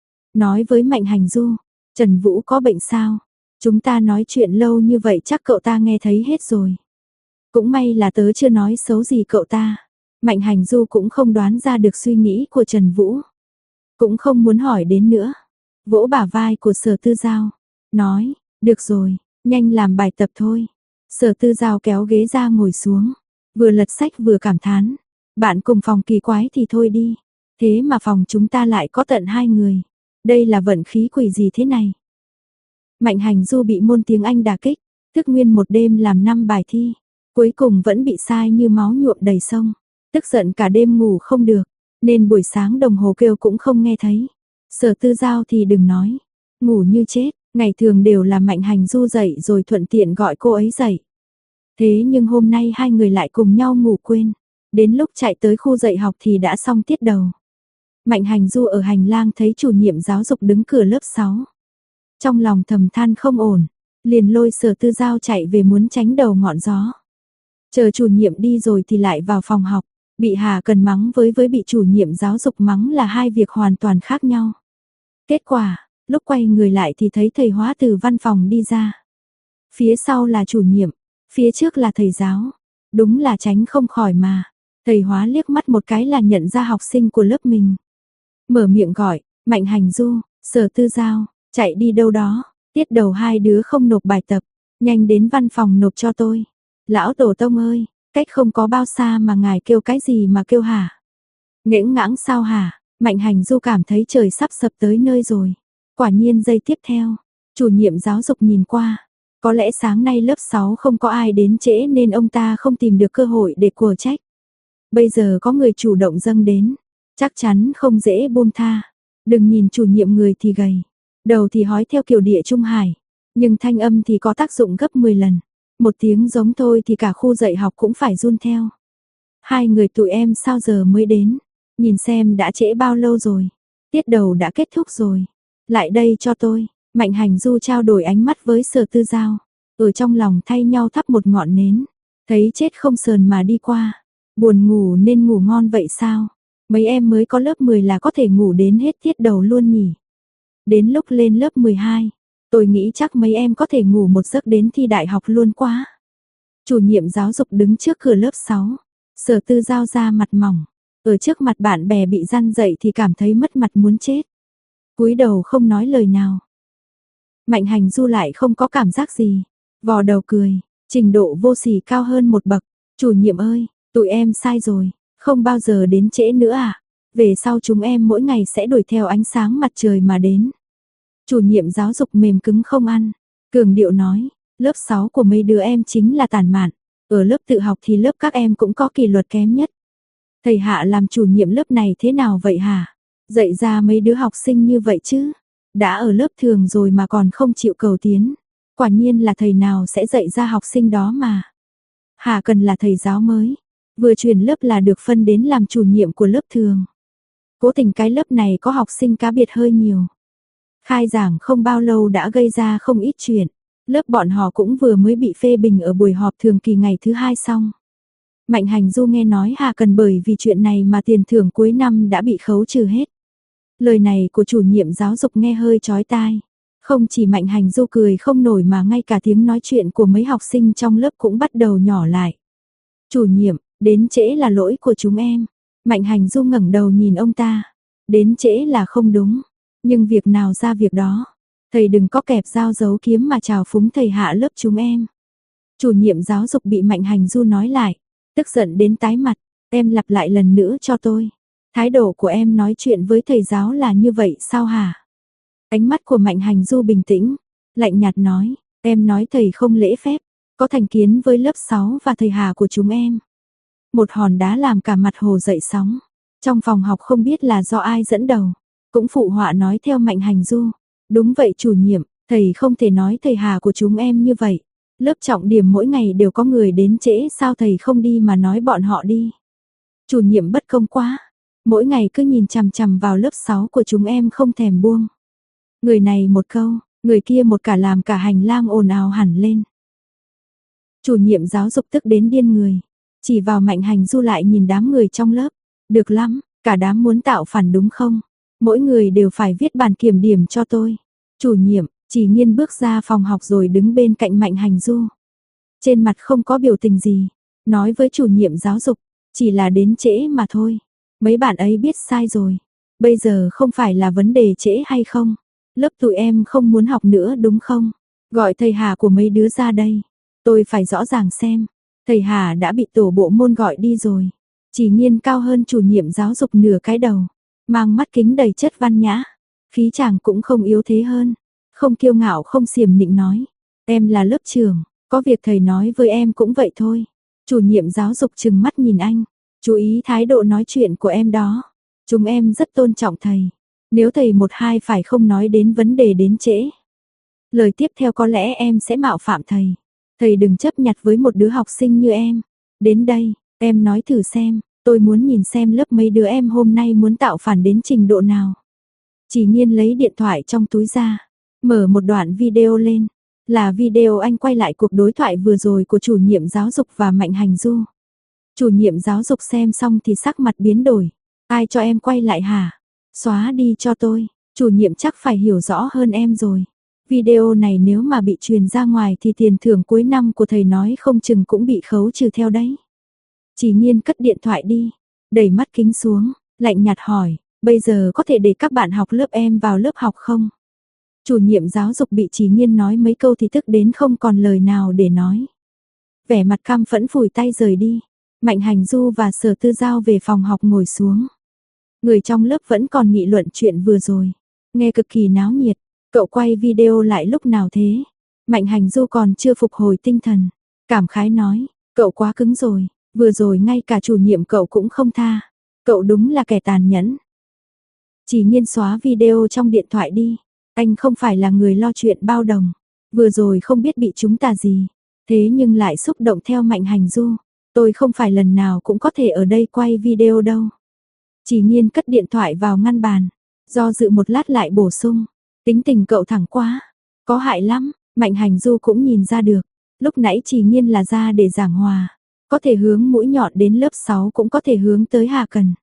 Nói với Mạnh Hành Du, Trần Vũ có bệnh sao? Chúng ta nói chuyện lâu như vậy chắc cậu ta nghe thấy hết rồi. Cũng may là tớ chưa nói xấu gì cậu ta. Mạnh Hành Du cũng không đoán ra được suy nghĩ của Trần Vũ. Cũng không muốn hỏi đến nữa. Vỗ bả vai của Sở Tư Giao. Nói, được rồi, nhanh làm bài tập thôi. Sở Tư Giao kéo ghế ra ngồi xuống. Vừa lật sách vừa cảm thán. Bạn cùng phòng kỳ quái thì thôi đi. Thế mà phòng chúng ta lại có tận 2 người. Đây là vận khí quỷ gì thế này? Mạnh Hành Du bị môn tiếng Anh đả kích, thức nguyên một đêm làm 5 bài thi. Cuối cùng vẫn bị sai như máu nhuộm đầy sông. Tức giận cả đêm ngủ không được, nên buổi sáng đồng hồ kêu cũng không nghe thấy. Sở Tư Giao thì đừng nói, ngủ như chết, ngày thường đều là Mạnh Hành Du dậy rồi thuận tiện gọi cô ấy dậy. Thế nhưng hôm nay hai người lại cùng nhau ngủ quên. Đến lúc chạy tới khu dạy học thì đã xong tiết đầu. Mạnh Hành Du ở hành lang thấy chủ nhiệm giáo dục đứng cửa lớp 6. Trong lòng thầm than không ổn, liền lôi Sở Tư Giao chạy về muốn tránh đầu ngọn gió. Chờ chủ nhiệm đi rồi thì lại vào phòng học, bị Hà Cần mắng với bị chủ nhiệm giáo dục mắng là hai việc hoàn toàn khác nhau. Kết quả, lúc quay người lại thì thấy thầy hóa từ văn phòng đi ra. Phía sau là chủ nhiệm, phía trước là thầy giáo. Đúng là tránh không khỏi mà. Thầy hóa liếc mắt một cái là nhận ra học sinh của lớp mình. Mở miệng gọi, Mạnh Hành Du, Sở Tư Giao, chạy đi đâu đó, tiết đầu hai đứa không nộp bài tập, nhanh đến văn phòng nộp cho tôi. Lão tổ tông ơi, cách không có bao xa mà ngài kêu cái gì mà kêu hả? Nghẽn ngãng sao hả? Mạnh Hành Du cảm thấy trời sắp sập tới nơi rồi. Quả nhiên giây tiếp theo, chủ nhiệm giáo dục nhìn qua, Có lẽ sáng nay lớp 6 không có ai đến trễ nên ông ta không tìm được cơ hội để của trách. Bây giờ có người chủ động dâng đến, chắc chắn không dễ buông tha. Đừng nhìn chủ nhiệm người thì gầy, đầu thì hói theo kiểu Địa Trung Hải, nhưng thanh âm thì có tác dụng gấp 10 lần. Một tiếng giống thôi thì cả khu dạy học cũng phải run theo. Hai người tụi em sao giờ mới đến? Nhìn xem đã trễ bao lâu rồi. Tiết đầu đã kết thúc rồi. Lại đây cho tôi. Mạnh Hành Du trao đổi ánh mắt với Sở Tư Giao. Ở trong lòng thay nhau thắp một ngọn nến. Thấy chết không sờn mà đi qua. Buồn ngủ nên ngủ ngon vậy sao? Mấy em mới có lớp 10 là có thể ngủ đến hết tiết đầu luôn nhỉ? Đến lúc lên lớp 12, tôi nghĩ chắc mấy em có thể ngủ một giấc đến thi đại học luôn quá. Chủ nhiệm giáo dục đứng trước cửa lớp 6. Sở Tư Giao ra mặt mỏng. Ở trước mặt bạn bè bị răn dậy thì cảm thấy mất mặt muốn chết. Cúi đầu không nói lời nào. Mạnh Hành Du lại không có cảm giác gì. Vò đầu cười, trình độ vô sỉ cao hơn một bậc. Chủ nhiệm ơi, tụi em sai rồi, không bao giờ đến trễ nữa à? Về sau chúng em mỗi ngày sẽ đuổi theo ánh sáng mặt trời mà đến. Chủ nhiệm giáo dục mềm cứng không ăn. Cường điệu nói, lớp 6 của mấy đứa em chính là tản mạn. Ở lớp tự học thì lớp các em cũng có kỷ luật kém nhất. Thầy Hạ làm chủ nhiệm lớp này thế nào vậy hả? Dạy ra mấy đứa học sinh như vậy chứ? Đã ở lớp thường rồi mà còn không chịu cầu tiến. Quả nhiên là thầy nào sẽ dạy ra học sinh đó mà. Hạ Cần là thầy giáo mới. Vừa chuyển lớp là được phân đến làm chủ nhiệm của lớp thường. Cố tình cái lớp này có học sinh cá biệt hơi nhiều. Khai giảng không bao lâu đã gây ra không ít chuyện. Lớp bọn họ cũng vừa mới bị phê bình ở buổi họp thường kỳ ngày thứ 2 xong. Mạnh Hành Du nghe nói Hà Cần bởi vì chuyện này mà tiền thưởng cuối năm đã bị khấu trừ hết. Lời này của chủ nhiệm giáo dục nghe hơi chói tai. Không chỉ Mạnh Hành Du cười không nổi mà ngay cả tiếng nói chuyện của mấy học sinh trong lớp cũng bắt đầu nhỏ lại. Chủ nhiệm, đến trễ là lỗi của chúng em. Mạnh Hành Du ngẩng đầu nhìn ông ta. Đến trễ là không đúng. Nhưng việc nào ra việc đó. Thầy đừng có kẹp dao giấu kiếm mà trào phúng thầy Hạ lớp chúng em. Chủ nhiệm giáo dục bị Mạnh Hành Du nói lại. Tức giận đến tái mặt. Em lặp lại lần nữa cho tôi. Thái độ của em nói chuyện với thầy giáo là như vậy sao hả? Ánh mắt của Mạnh Hành Du bình tĩnh. Lạnh nhạt nói. Em nói thầy không lễ phép. Có thành kiến với lớp 6 và thầy Hà của chúng em. Một hòn đá làm cả mặt hồ dậy sóng. Trong phòng học không biết là do ai dẫn đầu. Cũng phụ họa nói theo Mạnh Hành Du. Đúng vậy chủ nhiệm, thầy không thể nói thầy Hà của chúng em như vậy. Lớp trọng điểm mỗi ngày đều có người đến trễ, sao thầy không đi mà nói bọn họ đi. Chủ nhiệm bất công quá. Mỗi ngày cứ nhìn chằm chằm vào lớp 6 của chúng em không thèm buông. Người này một câu, người kia một cả làm cả hành lang ồn ào hẳn lên. Chủ nhiệm giáo dục tức đến điên người. Chỉ vào Mạnh Hành Du lại nhìn đám người trong lớp. Được lắm, cả đám muốn tạo phản đúng không? Mỗi người đều phải viết bản kiểm điểm cho tôi. Chủ nhiệm, Chỉ Nghiên bước ra phòng học rồi đứng bên cạnh Mạnh Hành Du. Trên mặt không có biểu tình gì. Nói với chủ nhiệm giáo dục, chỉ là đến trễ mà thôi. Mấy bạn ấy biết sai rồi. Bây giờ không phải là vấn đề trễ hay không. Lớp tụi em không muốn học nữa đúng không? Gọi thầy Hà của mấy đứa ra đây. Tôi phải rõ ràng xem. Thầy Hà đã bị tổ bộ môn gọi đi rồi. Chỉ Nghiên cao hơn chủ nhiệm giáo dục nửa cái đầu. Mang mắt kính đầy chất văn nhã. Khí chàng cũng không yếu thế hơn. Không kiêu ngạo không xiểm nịnh nói. Em là lớp trưởng. Có việc thầy nói với em cũng vậy thôi. Chủ nhiệm giáo dục trừng mắt nhìn anh. Chú ý thái độ nói chuyện của em đó. Chúng em rất tôn trọng thầy. Nếu thầy một hai phải không nói đến vấn đề đến trễ. Lời tiếp theo có lẽ em sẽ mạo phạm thầy. Thầy đừng chấp nhặt với một đứa học sinh như em. Đến đây, em nói thử xem. Tôi muốn nhìn xem lớp mấy đứa em hôm nay muốn tạo phản đến trình độ nào. Chỉ Nghiên lấy điện thoại trong túi ra. Mở một đoạn video lên. Là video anh quay lại cuộc đối thoại vừa rồi của chủ nhiệm giáo dục và Mạnh Hành Du. Chủ nhiệm giáo dục xem xong thì sắc mặt biến đổi. Ai cho em quay lại hả? Xóa đi cho tôi. Chủ nhiệm chắc phải hiểu rõ hơn em rồi. Video này nếu mà bị truyền ra ngoài thì tiền thưởng cuối năm của thầy nói không chừng cũng bị khấu trừ theo đấy. Chỉ Nghiên cất điện thoại đi. Đẩy mắt kính xuống. Lạnh nhạt hỏi. Bây giờ có thể để các bạn học lớp em vào lớp học không? Chủ nhiệm giáo dục bị Chỉ Nghiên nói mấy câu thì tức đến không còn lời nào để nói. Vẻ mặt căm phẫn phủi tay rời đi. Mạnh Hành Du và Sở Tư Giao về phòng học ngồi xuống. Người trong lớp vẫn còn nghị luận chuyện vừa rồi. Nghe cực kỳ náo nhiệt. Cậu quay video lại lúc nào thế? Mạnh Hành Du còn chưa phục hồi tinh thần, cảm khái nói, cậu quá cứng rồi, vừa rồi ngay cả chủ nhiệm cậu cũng không tha. Cậu đúng là kẻ tàn nhẫn. Chỉ Nhiên xóa video trong điện thoại đi, anh không phải là người lo chuyện bao đồng. Vừa rồi không biết bị chúng ta gì, thế nhưng lại xúc động theo Mạnh Hành Du. Tôi không phải lần nào cũng có thể ở đây quay video đâu. Chỉ Nhiên cất điện thoại vào ngăn bàn, do dự một lát lại bổ sung, tính tình cậu thẳng quá, có hại lắm. Mạnh Hành Du cũng nhìn ra được, lúc nãy Chỉ Nhiên là ra để giảng hòa, có thể hướng mũi nhọn đến lớp 6 cũng có thể hướng tới Hà Cần.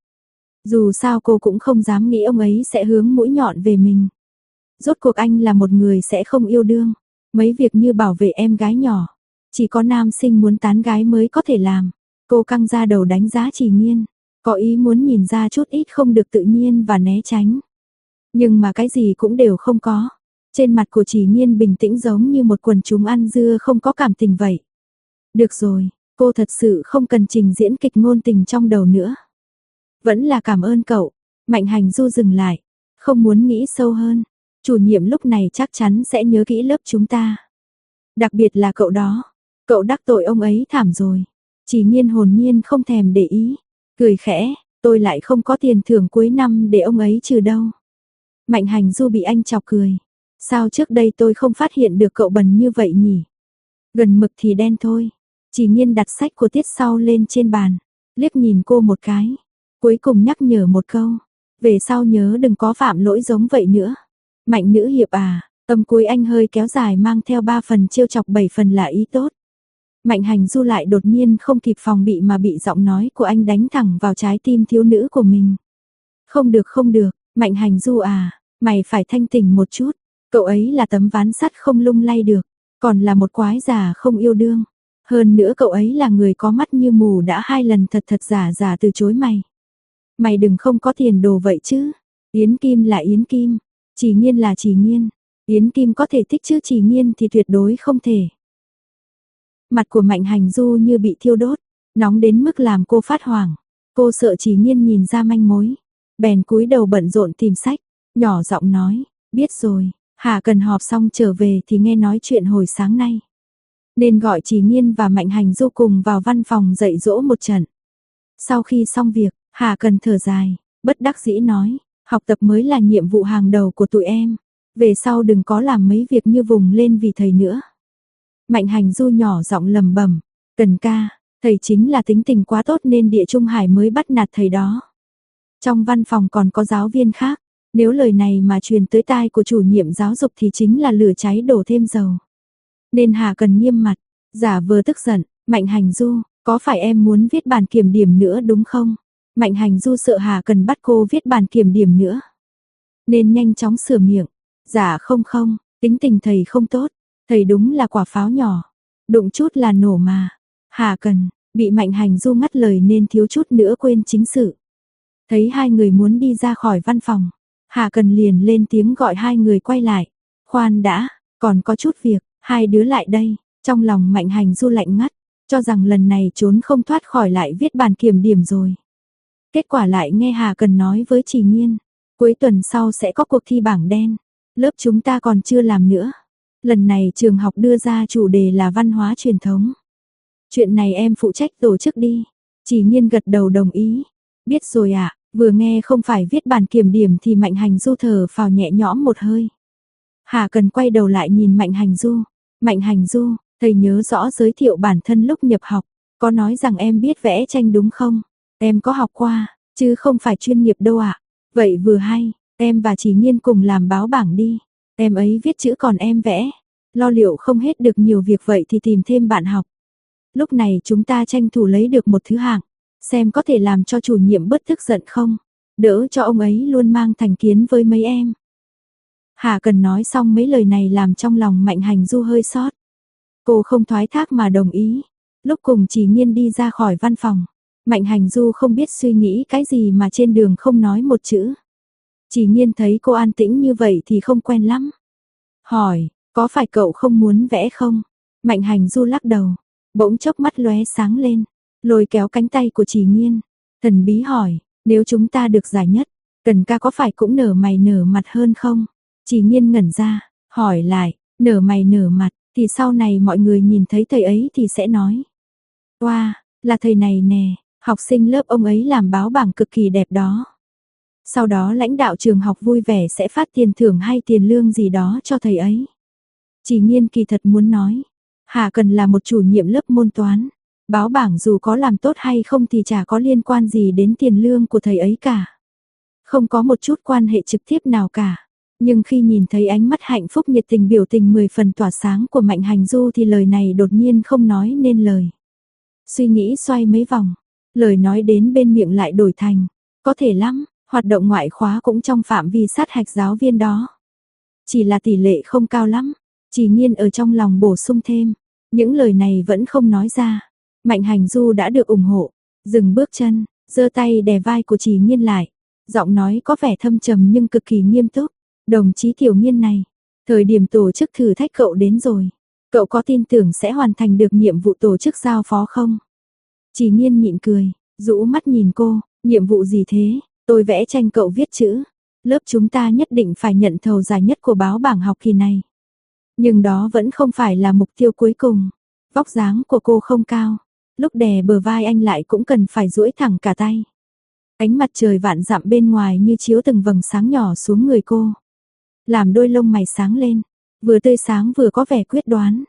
Dù sao cô cũng không dám nghĩ ông ấy sẽ hướng mũi nhọn về mình. Rốt cuộc anh là một người sẽ không yêu đương, mấy việc như bảo vệ em gái nhỏ, chỉ có nam sinh muốn tán gái mới có thể làm. Cô căng ra đầu đánh giá Chỉ Nhiên, có ý muốn nhìn ra chút ít không được tự nhiên và né tránh. Nhưng mà cái gì cũng đều không có. Trên mặt của Chỉ Nhiên bình tĩnh giống như một quần chúng ăn dưa không có cảm tình vậy. Được rồi, cô thật sự không cần trình diễn kịch ngôn tình trong đầu nữa. Vẫn là cảm ơn cậu. Mạnh Hành Du dừng lại, không muốn nghĩ sâu hơn. Chủ nhiệm lúc này chắc chắn sẽ nhớ kỹ lớp chúng ta. Đặc biệt là cậu đó. Cậu đắc tội ông ấy thảm rồi. Chỉ Nhiên hồn nhiên không thèm để ý. Cười khẽ, tôi lại không có tiền thưởng cuối năm để ông ấy trừ đâu. Mạnh Hành Du bị anh chọc cười. Sao trước đây tôi không phát hiện được cậu bần như vậy nhỉ? Gần mực thì đen thôi. Chỉ Nhiên đặt sách của tiết sau lên trên bàn, liếc nhìn cô một cái. Cuối cùng nhắc nhở một câu, về sau nhớ đừng có phạm lỗi giống vậy nữa. Mạnh nữ hiệp à, âm cuối anh hơi kéo dài mang theo 3 phần trêu chọc 7 phần là ý tốt. Mạnh Hành Du lại đột nhiên không kịp phòng bị mà bị giọng nói của anh đánh thẳng vào trái tim thiếu nữ của mình. Không được không được, Mạnh Hành Du à, mày phải thanh tỉnh một chút. Cậu ấy là tấm ván sắt không lung lay được, còn là một quái già không yêu đương. Hơn nữa cậu ấy là người có mắt như mù đã 2 lần thật thật giả giả từ chối mày. Mày đừng không có tiền đồ vậy chứ. Yến Kim là Yến Kim, Chỉ Nhiên là Chỉ Nhiên. Yến Kim có thể thích chứ Chỉ Nhiên thì tuyệt đối không thể. Mặt của Mạnh Hành Du như bị thiêu đốt, nóng đến mức làm cô phát hoảng. Cô sợ Chỉ Nhiên nhìn ra manh mối, bèn cúi đầu bận rộn tìm sách, nhỏ giọng nói, biết rồi, Hà Cần họp xong trở về thì nghe nói chuyện hồi sáng nay. Nên gọi Chỉ Nhiên và Mạnh Hành Du cùng vào văn phòng dạy dỗ một trận. Sau khi xong việc, Hà Cần thở dài, bất đắc dĩ nói, học tập mới là nhiệm vụ hàng đầu của tụi em. Về sau đừng có làm mấy việc như vùng lên vì thầy nữa. Mạnh Hành Du nhỏ giọng lầm bẩm, Cần ca, thầy chính là tính tình quá tốt nên Địa Trung Hải mới bắt nạt thầy đó. Trong văn phòng còn có giáo viên khác, nếu lời này mà truyền tới tai của chủ nhiệm giáo dục thì chính là lửa cháy đổ thêm dầu. Nên Hà Cần nghiêm mặt, giả vờ tức giận, Mạnh Hành Du, có phải em muốn viết bản kiểm điểm nữa đúng không? Mạnh Hành Du sợ Hà Cần bắt cô viết bản kiểm điểm nữa, nên nhanh chóng sửa miệng, dạ không, tính tình thầy không tốt, thầy đúng là quả pháo nhỏ, đụng chút là nổ mà. Hà Cần, bị Mạnh Hành Du ngắt lời nên thiếu chút nữa quên chính sự. Thấy hai người muốn đi ra khỏi văn phòng, Hà Cần liền lên tiếng gọi hai người quay lại. Khoan đã, còn có chút việc, hai đứa lại đây. Trong lòng Mạnh Hành Du lạnh ngắt, cho rằng lần này trốn không thoát khỏi lại viết bản kiểm điểm rồi. Kết quả lại nghe Hà Cần nói với Chỉ Nhiên, cuối tuần sau sẽ có cuộc thi bảng đen, lớp chúng ta còn chưa làm nữa. Lần này trường học đưa ra chủ đề là văn hóa truyền thống. Chuyện này em phụ trách tổ chức đi. Chỉ Nhiên gật đầu đồng ý. Biết rồi ạ. Vừa nghe không phải viết bản kiểm điểm thì Mạnh Hành Du thở phào nhẹ nhõm một hơi. Hà Cần quay đầu lại nhìn Mạnh Hành Du. Mạnh Hành Du, thầy nhớ rõ giới thiệu bản thân lúc nhập học, có nói rằng em biết vẽ tranh đúng không? Em có học qua, chứ không phải chuyên nghiệp đâu ạ. Vậy vừa hay, em và Chỉ Nhiên cùng làm báo bảng đi. Em ấy viết chữ còn em vẽ. Lo liệu không hết được nhiều việc vậy thì tìm thêm bạn học. Lúc này chúng ta tranh thủ lấy được một thứ hạng, xem có thể làm cho chủ nhiệm bớt tức giận không, đỡ cho ông ấy luôn mang thành kiến với mấy em. Hà Cần nói xong mấy lời này làm trong lòng Mạnh Hành Du hơi xót. Cô không thoái thác mà đồng ý. Lúc cùng Chỉ Nhiên đi ra khỏi văn phòng, Mạnh Hành Du không biết suy nghĩ cái gì mà trên đường không nói một chữ. Chỉ Nhiên thấy cô an tĩnh như vậy thì không quen lắm. Hỏi, có phải cậu không muốn vẽ không? Mạnh Hành Du lắc đầu, bỗng chốc mắt lóe sáng lên, lôi kéo cánh tay của Chỉ Nhiên, thần bí hỏi, nếu chúng ta được giải nhất, Cần ca có phải cũng nở mày nở mặt hơn không? Chỉ Nhiên ngẩn ra, hỏi lại, nở mày nở mặt thì sau này mọi người nhìn thấy thầy ấy thì sẽ nói. Wow, là thầy này nè, học sinh lớp ông ấy làm báo bảng cực kỳ đẹp đó. Sau đó lãnh đạo trường học vui vẻ sẽ phát tiền thưởng hay tiền lương gì đó cho thầy ấy. Chỉ Nhiên kỳ thật muốn nói, Hà Cần là một chủ nhiệm lớp môn toán. Báo bảng dù có làm tốt hay không thì chả có liên quan gì đến tiền lương của thầy ấy cả. Không có một chút quan hệ trực tiếp nào cả. Nhưng khi nhìn thấy ánh mắt hạnh phúc nhiệt tình biểu tình 10 phần tỏa sáng của Mạnh Hành Du thì lời này đột nhiên không nói nên lời. Suy nghĩ xoay mấy vòng, lời nói đến bên miệng lại đổi thành, có thể lắm, hoạt động ngoại khóa cũng trong phạm vi sát hạch giáo viên đó. Chỉ là tỷ lệ không cao lắm, Chỉ Nhiên ở trong lòng bổ sung thêm, những lời này vẫn không nói ra. Mạnh Hành Du đã được ủng hộ, dừng bước chân, giơ tay đè vai của Chỉ Nhiên lại, giọng nói có vẻ thâm trầm nhưng cực kỳ nghiêm túc. Đồng chí Tiểu Nhiên này, thời điểm tổ chức thử thách cậu đến rồi. Cậu có tin tưởng sẽ hoàn thành được nhiệm vụ tổ chức giao phó không? Chỉ Nhiên nhịn cười, rũ mắt nhìn cô, nhiệm vụ gì thế? Tôi vẽ tranh cậu viết chữ. Lớp chúng ta nhất định phải nhận thầu giải nhất của báo bảng học kỳ này. Nhưng đó vẫn không phải là mục tiêu cuối cùng. Vóc dáng của cô không cao. Lúc đè bờ vai anh lại cũng cần phải duỗi thẳng cả tay. Ánh mặt trời vạn dặm bên ngoài như chiếu từng vầng sáng nhỏ xuống người cô. Làm đôi lông mày sáng lên, vừa tươi sáng vừa có vẻ quyết đoán.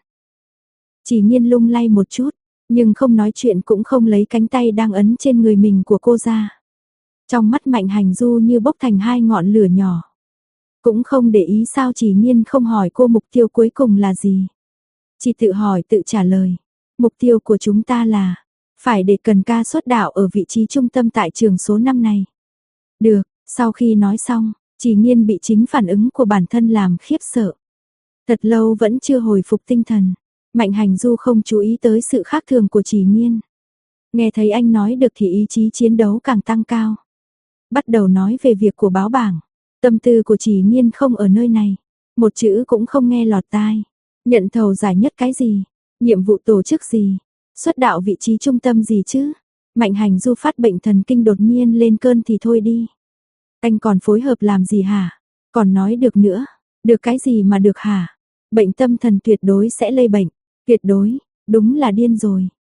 Chỉ Nhiên lung lay một chút, nhưng không nói chuyện cũng không lấy cánh tay đang ấn trên người mình của cô ra. Trong mắt Mạnh Hành Du như bốc thành hai ngọn lửa nhỏ. Cũng không để ý sao Chỉ Nhiên không hỏi cô mục tiêu cuối cùng là gì. Chỉ tự hỏi tự trả lời. Mục tiêu của chúng ta là phải để Cần Ca xuất đạo ở vị trí trung tâm tại trường số 5 này. Được, sau khi nói xong, Chỉ Nhiên bị chính phản ứng của bản thân làm khiếp sợ. Thật lâu vẫn chưa hồi phục tinh thần. Mạnh Hành Du không chú ý tới sự khác thường của Chỉ Nhiên. Nghe thấy anh nói được thì ý chí chiến đấu càng tăng cao. Bắt đầu nói về việc của báo bảng. Tâm tư của Chỉ Nhiên không ở nơi này. Một chữ cũng không nghe lọt tai. Nhận thầu giải nhất cái gì? Nhiệm vụ tổ chức gì? Xuất đạo vị trí trung tâm gì chứ? Mạnh Hành Du phát bệnh thần kinh đột nhiên lên cơn thì thôi đi. Anh còn phối hợp làm gì hả? Còn nói được nữa. Được cái gì mà được hả? Bệnh tâm thần tuyệt đối sẽ lây bệnh. Tuyệt đối, đúng là điên rồi.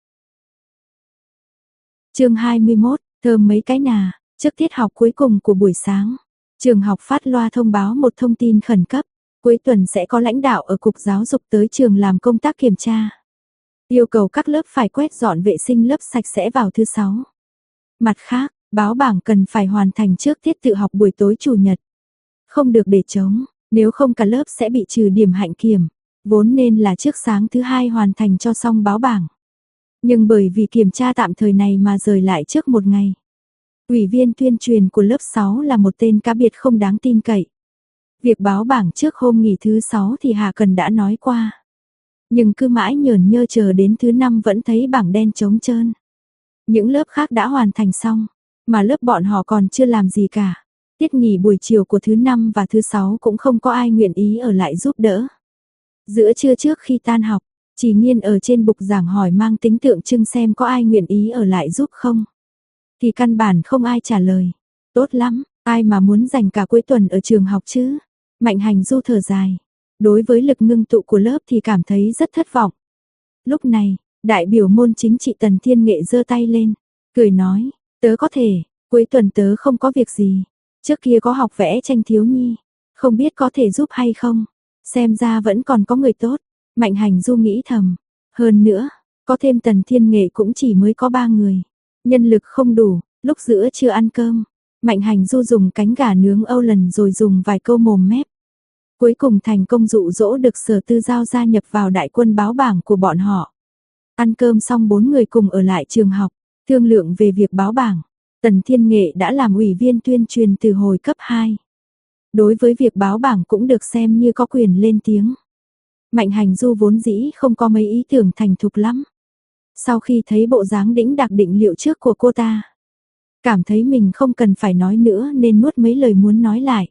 Chương 21, thơm mấy cái nà. Trước tiết học cuối cùng của buổi sáng, trường học phát loa thông báo một thông tin khẩn cấp. Cuối tuần sẽ có lãnh đạo ở cục giáo dục tới trường làm công tác kiểm tra. Yêu cầu các lớp phải quét dọn vệ sinh lớp sạch sẽ vào thứ 6. Mặt khác, báo bảng cần phải hoàn thành trước tiết tự học buổi tối chủ nhật. Không được để trống, nếu không cả lớp sẽ bị trừ điểm hạnh kiểm. Vốn nên là trước sáng thứ 2 hoàn thành cho xong báo bảng. Nhưng bởi vì kiểm tra tạm thời này mà rời lại trước một ngày. Ủy viên tuyên truyền của lớp 6 là một tên cá biệt không đáng tin cậy. Việc báo bảng trước hôm nghỉ thứ 6 thì Hà Cần đã nói qua. Nhưng cứ mãi nhởn nhơ chờ đến thứ 5 vẫn thấy bảng đen trống trơn. Những lớp khác đã hoàn thành xong, mà lớp bọn họ còn chưa làm gì cả. Tiết nghỉ buổi chiều của thứ 5 và thứ 6 cũng không có ai nguyện ý ở lại giúp đỡ. Giữa trưa trước khi tan học, Chỉ Nhiên ở trên bục giảng hỏi mang tính tượng trưng xem có ai nguyện ý ở lại giúp không. Thì căn bản không ai trả lời. Tốt lắm, ai mà muốn dành cả cuối tuần ở trường học chứ? Mạnh Hành Du thở dài. Đối với lực ngưng tụ của lớp thì cảm thấy rất thất vọng. Lúc này, đại biểu môn chính trị Tần Thiên Nghệ giơ tay lên, cười nói, tớ có thể, cuối tuần tớ không có việc gì. Trước kia có học vẽ tranh thiếu nhi, không biết có thể giúp hay không. Xem ra vẫn còn có người tốt. Mạnh Hành Du nghĩ thầm. Hơn nữa, có thêm Tần Thiên Nghệ cũng chỉ mới có 3 người. Nhân lực không đủ, lúc giữa trưa ăn cơm. Mạnh Hành Du dùng cánh gà nướng Âu lần rồi dùng vài câu mồm mép. Cuối cùng thành công dụ dỗ được Sở Tư Giao gia nhập vào đại quân báo bảng của bọn họ. Ăn cơm xong 4 người cùng ở lại trường học, thương lượng về việc báo bảng. Tần Thiên Nghệ đã làm ủy viên tuyên truyền từ hồi cấp 2. Đối với việc báo bảng cũng được xem như có quyền lên tiếng. Mạnh Hành Du vốn dĩ không có mấy ý tưởng thành thục lắm. Sau khi thấy bộ dáng đĩnh đạc định liệu trước của cô ta, cảm thấy mình không cần phải nói nữa nên nuốt mấy lời muốn nói lại.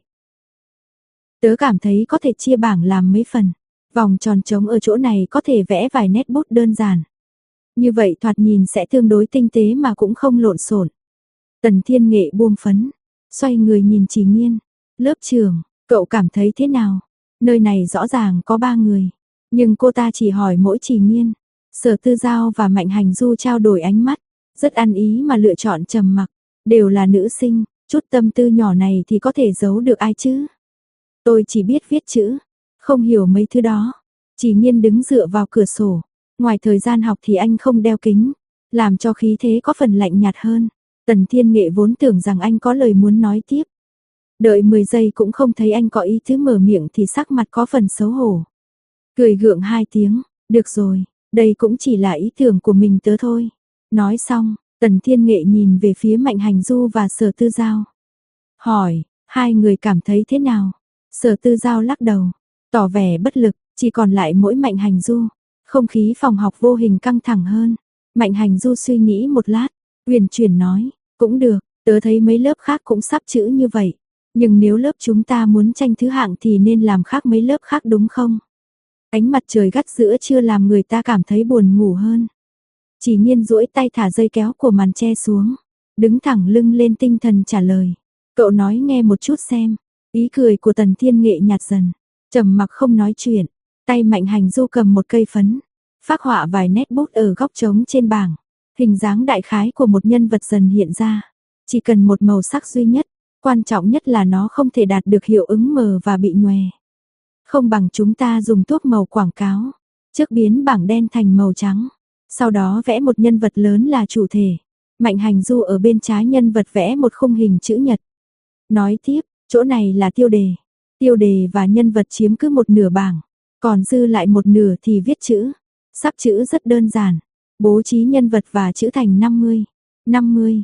Tớ cảm thấy có thể chia bảng làm mấy phần. Vòng tròn trống ở chỗ này có thể vẽ vài nét bút đơn giản. Như vậy thoạt nhìn sẽ tương đối tinh tế mà cũng không lộn xộn. Tần Thiên Nghệ buông phấn, xoay người nhìn Chỉ Nhiên. Lớp trưởng, cậu cảm thấy thế nào? Nơi này rõ ràng có 3 người. Nhưng cô ta chỉ hỏi mỗi Trì Nghiên. Sở Tư Giao và Mạnh Hành Du trao đổi ánh mắt, rất ăn ý mà lựa chọn trầm mặc, đều là nữ sinh, chút tâm tư nhỏ này thì có thể giấu được ai chứ? Tôi chỉ biết viết chữ, không hiểu mấy thứ đó. Trì Nghiên đứng dựa vào cửa sổ, ngoài thời gian học thì anh không đeo kính, làm cho khí thế có phần lạnh nhạt hơn. Tần Thiên Nghệ vốn tưởng rằng anh có lời muốn nói tiếp. Đợi 10 giây cũng không thấy anh có ý tứ mở miệng thì sắc mặt có phần xấu hổ. Cười gượng 2 tiếng, được rồi, đây cũng chỉ là ý tưởng của mình tớ thôi. Nói xong, Tần Thiên Nghệ nhìn về phía Mạnh Hành Du và Sở Tư Giao. Hỏi, hai người cảm thấy thế nào? Sở Tư Giao lắc đầu, tỏ vẻ bất lực, chỉ còn lại mỗi Mạnh Hành Du. Không khí phòng học vô hình căng thẳng hơn. Mạnh Hành Du suy nghĩ một lát, uyển chuyển nói, cũng được, tớ thấy mấy lớp khác cũng sắp chữ như vậy. Nhưng nếu lớp chúng ta muốn tranh thứ hạng thì nên làm khác mấy lớp khác đúng không? Ánh mặt trời gắt giữa trưa làm người ta cảm thấy buồn ngủ hơn. Chỉ Nghiên duỗi tay thả dây kéo của màn che xuống, đứng thẳng lưng lên tinh thần trả lời. Cậu nói nghe một chút xem. Ý cười của Tần Thiên Nghệ nhạt dần, trầm mặc không nói chuyện. Tay Mạnh Hành Du cầm một cây phấn, phác họa vài nét bút ở góc trống trên bảng. Hình dáng đại khái của một nhân vật dần hiện ra. Chỉ cần một màu sắc duy nhất, quan trọng nhất là nó không thể đạt được hiệu ứng mờ và bị nhòe. Không bằng chúng ta dùng thuốc màu quảng cáo, trước biến bảng đen thành màu trắng, sau đó vẽ một nhân vật lớn là chủ thể. Mạnh Hành Du ở bên trái nhân vật vẽ một khung hình chữ nhật. Nói tiếp, chỗ này là tiêu đề. Tiêu đề và nhân vật chiếm cứ một nửa bảng, còn dư lại một nửa thì viết chữ. Sắp chữ rất đơn giản, bố trí nhân vật và chữ thành 50. 50.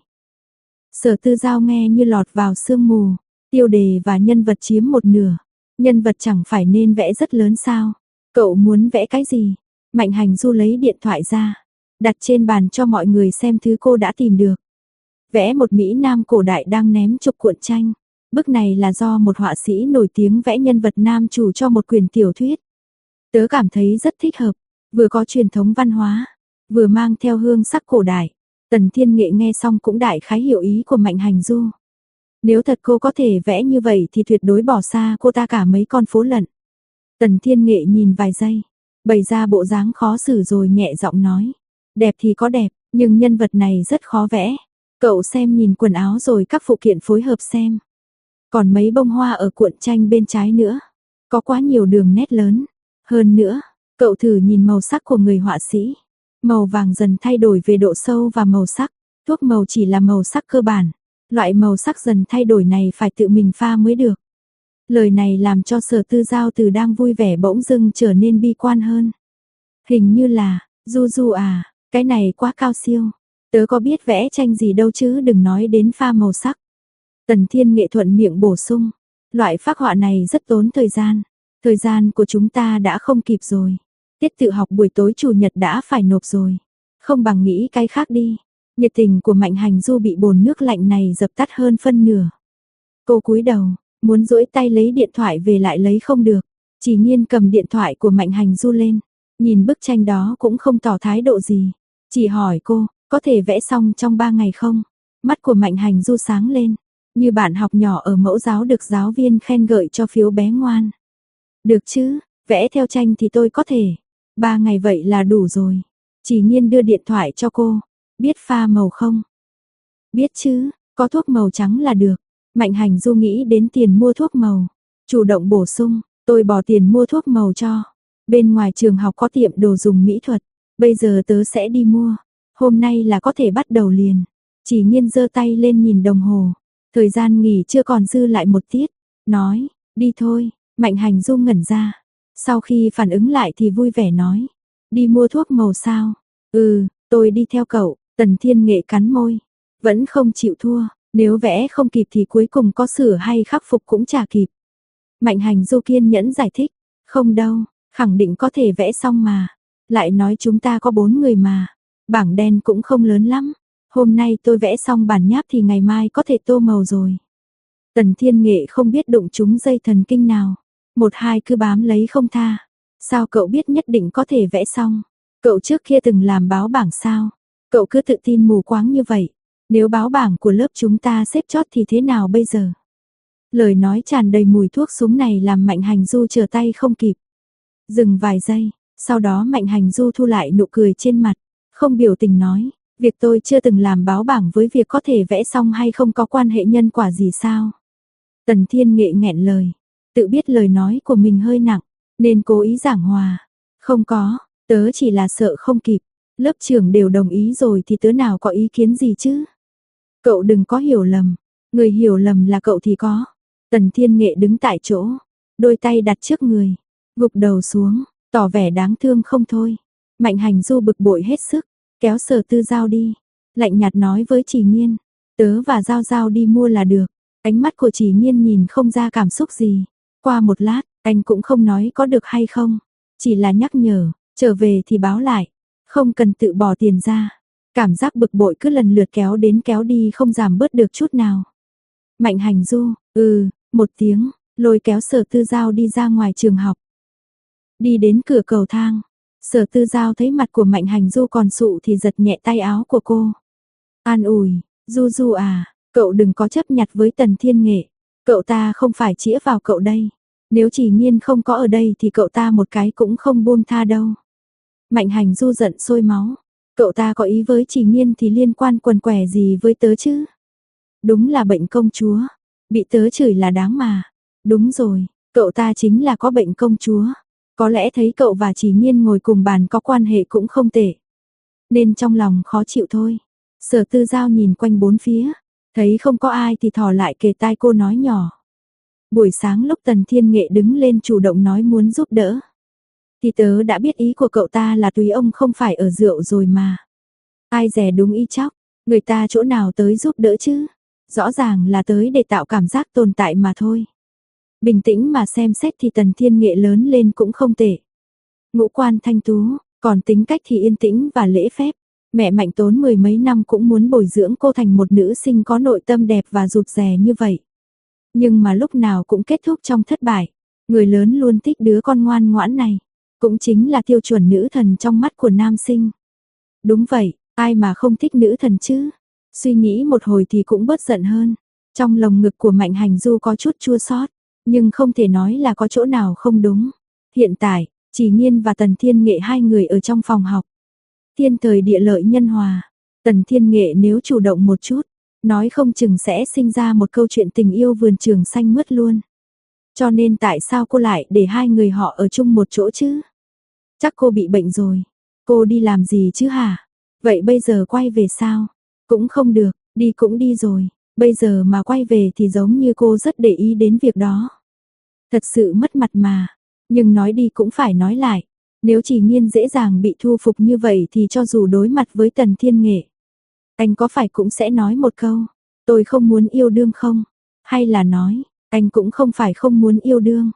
Sở Tư Giao nghe như lọt vào sương mù, tiêu đề và nhân vật chiếm một nửa. Nhân vật chẳng phải nên vẽ rất lớn sao? Cậu muốn vẽ cái gì? Mạnh Hành Du lấy điện thoại ra, đặt trên bàn cho mọi người xem thứ cô đã tìm được. Vẽ một Mỹ Nam cổ đại đang ném chụp cuộn tranh. Bức này là do một họa sĩ nổi tiếng vẽ nhân vật nam chủ cho một quyển tiểu thuyết. Tớ cảm thấy rất thích hợp, vừa có truyền thống văn hóa, vừa mang theo hương sắc cổ đại. Tần Thiên Nghệ nghe xong cũng đại khái hiểu ý của Mạnh Hành Du. Nếu thật cô có thể vẽ như vậy thì tuyệt đối bỏ xa cô ta cả mấy con phố lận. Tần Thiên Nghệ nhìn vài giây, bày ra bộ dáng khó xử rồi nhẹ giọng nói. Đẹp thì có đẹp, nhưng nhân vật này rất khó vẽ. Cậu xem nhìn quần áo rồi các phụ kiện phối hợp xem. Còn mấy bông hoa ở cuộn tranh bên trái nữa. Có quá nhiều đường nét lớn. Hơn nữa, cậu thử nhìn màu sắc của người họa sĩ. Màu vàng dần thay đổi về độ sâu và màu sắc. Thuốc màu chỉ là màu sắc cơ bản. Loại màu sắc dần thay đổi này phải tự mình pha mới được. Lời này làm cho Sở Tư Giao từ đang vui vẻ bỗng dưng trở nên bi quan hơn. Hình như là, Du Du à, cái này quá cao siêu. Tớ có biết vẽ tranh gì đâu chứ đừng nói đến pha màu sắc. Tần Thiên Nghệ thuận miệng bổ sung. Loại phác họa này rất tốn thời gian. Thời gian của chúng ta đã không kịp rồi. Tiết tự học buổi tối chủ nhật đã phải nộp rồi. Không bằng nghĩ cái khác đi. Nhiệt tình của Mạnh Hành Du bị bồn nước lạnh này dập tắt hơn phân nửa. Cô cúi đầu, muốn duỗi tay lấy điện thoại về lại lấy không được. Chỉ Nghiên cầm điện thoại của Mạnh Hành Du lên. Nhìn bức tranh đó cũng không tỏ thái độ gì. Chỉ hỏi cô, có thể vẽ xong trong 3 ngày không? Mắt của Mạnh Hành Du sáng lên. Như bạn học nhỏ ở mẫu giáo được giáo viên khen ngợi cho phiếu bé ngoan. Được chứ, vẽ theo tranh thì tôi có thể. 3 ngày vậy là đủ rồi. Chỉ Nghiên đưa điện thoại cho cô. Biết pha màu không? Biết chứ, có thuốc màu trắng là được. Mạnh Hành Du nghĩ đến tiền mua thuốc màu. Chủ động bổ sung, tôi bỏ tiền mua thuốc màu cho. Bên ngoài trường học có tiệm đồ dùng mỹ thuật. Bây giờ tớ sẽ đi mua. Hôm nay là có thể bắt đầu liền. Chỉ Nghiên giơ tay lên nhìn đồng hồ. Thời gian nghỉ chưa còn dư lại một tiết. Nói, đi thôi. Mạnh Hành Du ngẩn ra. Sau khi phản ứng lại thì vui vẻ nói. Đi mua thuốc màu sao? Ừ, tôi đi theo cậu. Tần Thiên Nghệ cắn môi. Vẫn không chịu thua. Nếu vẽ không kịp thì cuối cùng có sửa hay khắc phục cũng chả kịp. Mạnh Hành Du kiên nhẫn giải thích. Không đâu, khẳng định có thể vẽ xong mà. Lại nói chúng ta có 4 người mà. Bảng đen cũng không lớn lắm. Hôm nay tôi vẽ xong bản nháp thì ngày mai có thể tô màu rồi. Tần Thiên Nghệ không biết đụng trúng dây thần kinh nào. Một hai cứ bám lấy không tha. Sao cậu biết nhất định có thể vẽ xong? Cậu trước kia từng làm báo bảng sao? Cậu cứ tự tin mù quáng như vậy. Nếu báo bảng của lớp chúng ta xếp chót thì thế nào bây giờ? Lời nói tràn đầy mùi thuốc súng này làm Mạnh Hành Du trở tay không kịp. Dừng vài giây, sau đó Mạnh Hành Du thu lại nụ cười trên mặt, không biểu tình nói, việc tôi chưa từng làm báo bảng với việc có thể vẽ xong hay không có quan hệ nhân quả gì sao? Tần Thiên Nghệ nghẹn lời, tự biết lời nói của mình hơi nặng, nên cố ý giảng hòa. Không có, tớ chỉ là sợ không kịp, lớp trưởng đều đồng ý rồi thì tớ nào có ý kiến gì chứ? Cậu đừng có hiểu lầm, người hiểu lầm là cậu thì có. Tần Thiên Nghệ đứng tại chỗ, đôi tay đặt trước người, gục đầu xuống, tỏ vẻ đáng thương không thôi. Mạnh Hành Du bực bội hết sức, kéo Sở Tư Giao đi, lạnh nhạt nói với Chỉ Nghiên, tớ và Giao Giao đi mua là được. Ánh mắt của Chỉ Nghiên nhìn không ra cảm xúc gì. Qua một lát, anh cũng không nói có được hay không, chỉ là nhắc nhở, trở về thì báo lại, không cần tự bỏ tiền ra. Cảm giác bực bội cứ lần lượt kéo đến kéo đi không giảm bớt được chút nào. Mạnh Hành Du, một tiếng, lôi kéo Sở Tư Giao đi ra ngoài trường học. Đi đến cửa cầu thang, Sở Tư Giao thấy mặt của Mạnh Hành Du còn sụ thì giật nhẹ tay áo của cô. An ủi, Du Du à, cậu đừng có chấp nhặt với Tần Thiên Nghệ, cậu ta không phải chĩa vào cậu đây. Nếu Chỉ Nghiên không có ở đây thì cậu ta một cái cũng không buông tha đâu. Mạnh Hành Du giận sôi máu, cậu ta có ý với Chỉ Nghiên thì liên quan quần quẻ gì với tớ chứ? Đúng là bệnh công chúa, bị tớ chửi là đáng mà. Đúng rồi, cậu ta chính là có bệnh công chúa. Có lẽ thấy cậu và Chỉ Nghiên ngồi cùng bàn có quan hệ cũng không tệ, nên trong lòng khó chịu thôi. Sở Tư Giao nhìn quanh bốn phía, thấy không có ai thì thò lại kề tai cô nói nhỏ. Buổi sáng lúc Tần Thiên Nghệ đứng lên chủ động nói muốn giúp đỡ, thì tớ đã biết ý của cậu ta là tùy ông không phải ở rượu rồi mà. Ai dè đúng y chóc, người ta chỗ nào tới giúp đỡ chứ? Rõ ràng là tới để tạo cảm giác tồn tại mà thôi. Bình tĩnh mà xem xét thì Tần Thiên Nghệ lớn lên cũng không tệ. Ngũ quan thanh tú, còn tính cách thì yên tĩnh và lễ phép. Mẹ Mạnh tốn mười mấy năm cũng muốn bồi dưỡng cô thành một nữ sinh có nội tâm đẹp và rụt rè như vậy. Nhưng mà lúc nào cũng kết thúc trong thất bại. Người lớn luôn thích đứa con ngoan ngoãn này. Cũng chính là tiêu chuẩn nữ thần trong mắt của nam sinh. Đúng vậy, ai mà không thích nữ thần chứ? Suy nghĩ một hồi thì cũng bớt giận hơn. Trong lồng ngực của Mạnh Hành Du có chút chua xót, nhưng không thể nói là có chỗ nào không đúng. Hiện tại, Chỉ Nghiên và Tần Thiên Nghệ hai người ở trong phòng học. Thiên thời địa lợi nhân hòa, Tần Thiên Nghệ nếu chủ động một chút, nói không chừng sẽ sinh ra một câu chuyện tình yêu vườn trường xanh mướt luôn. Cho nên tại sao cô lại để hai người họ ở chung một chỗ chứ? Chắc cô bị bệnh rồi. Cô đi làm gì chứ hả? Vậy bây giờ quay về sao? Cũng không được, đi cũng đi rồi. Bây giờ mà quay về thì giống như cô rất để ý đến việc đó. Thật sự mất mặt mà. Nhưng nói đi cũng phải nói lại. Nếu Chỉ Nghiên dễ dàng bị thu phục như vậy thì cho dù đối mặt với Tần Thiên Nghệ, anh có phải cũng sẽ nói một câu, tôi không muốn yêu đương không? Hay là nói, anh cũng không phải không muốn yêu đương.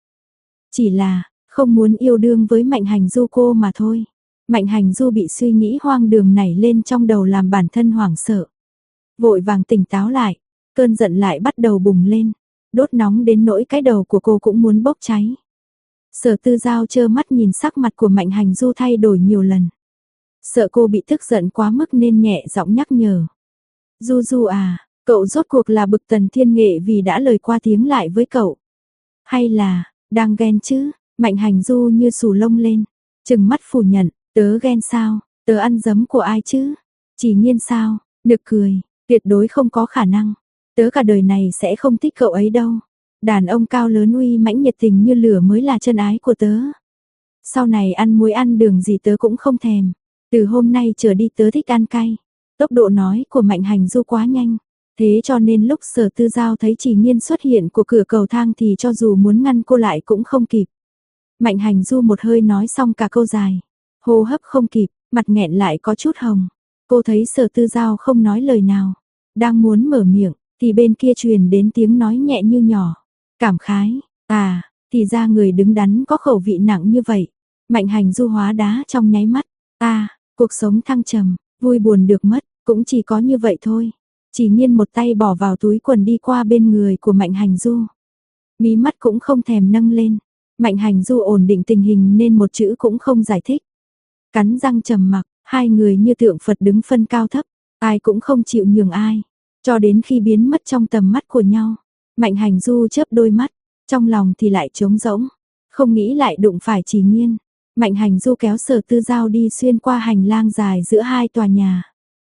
Chỉ là, không muốn yêu đương với Mạnh Hành Du cô mà thôi. Mạnh Hành Du bị suy nghĩ hoang đường nảy lên trong đầu làm bản thân hoảng sợ. Vội vàng tỉnh táo lại, cơn giận lại bắt đầu bùng lên, đốt nóng đến nỗi cái đầu của cô cũng muốn bốc cháy. Sở Tư Giao trơ mắt nhìn sắc mặt của Mạnh Hành Du thay đổi nhiều lần. Sợ cô bị tức giận quá mức nên nhẹ giọng nhắc nhở. Du Du à, cậu rốt cuộc là bực Tần Thiên Nghệ vì đã lời qua tiếng lại với cậu. Hay là, đang ghen chứ? Mạnh Hành Du như xù lông lên, trừng mắt phủ nhận, tớ ghen sao, tớ ăn giấm của ai chứ? Chỉ Nghiên sao, nực cười, tuyệt đối không có khả năng. Tớ cả đời này sẽ không thích cậu ấy đâu. Đàn ông cao lớn uy mãnh nhiệt tình như lửa mới là chân ái của tớ. Sau này ăn muối ăn đường gì tớ cũng không thèm. Từ hôm nay trở đi tớ thích ăn cay. Tốc độ nói của Mạnh Hành Du quá nhanh. Thế cho nên lúc Sở Tư Giao thấy Chỉ Nghiên xuất hiện của cửa cầu thang thì cho dù muốn ngăn cô lại cũng không kịp. Mạnh Hành Du một hơi nói xong cả câu dài. Hô hấp không kịp, mặt nghẹn lại có chút hồng. Cô thấy Sở Tư Giao không nói lời nào. Đang muốn mở miệng, thì bên kia truyền đến tiếng nói nhẹ như nhỏ. Cảm khái, à, thì ra người đứng đắn có khẩu vị nặng như vậy. Mạnh Hành Du hóa đá trong nháy mắt. Cuộc sống thăng trầm, vui buồn được mất, cũng chỉ có như vậy thôi. Chỉ Nghiên một tay bỏ vào túi quần đi qua bên người của Mạnh Hành Du. Mí mắt cũng không thèm nâng lên. Mạnh Hành Du ổn định tình hình nên một chữ cũng không giải thích. Cắn răng trầm mặc, hai người như tượng Phật đứng phân cao thấp, ai cũng không chịu nhường ai, cho đến khi biến mất trong tầm mắt của nhau. Mạnh Hành Du chớp đôi mắt, trong lòng thì lại trống rỗng, không nghĩ lại đụng phải Chỉ Nhiên. Mạnh Hành Du kéo Sở Tư Giao đi xuyên qua hành lang dài giữa hai tòa nhà.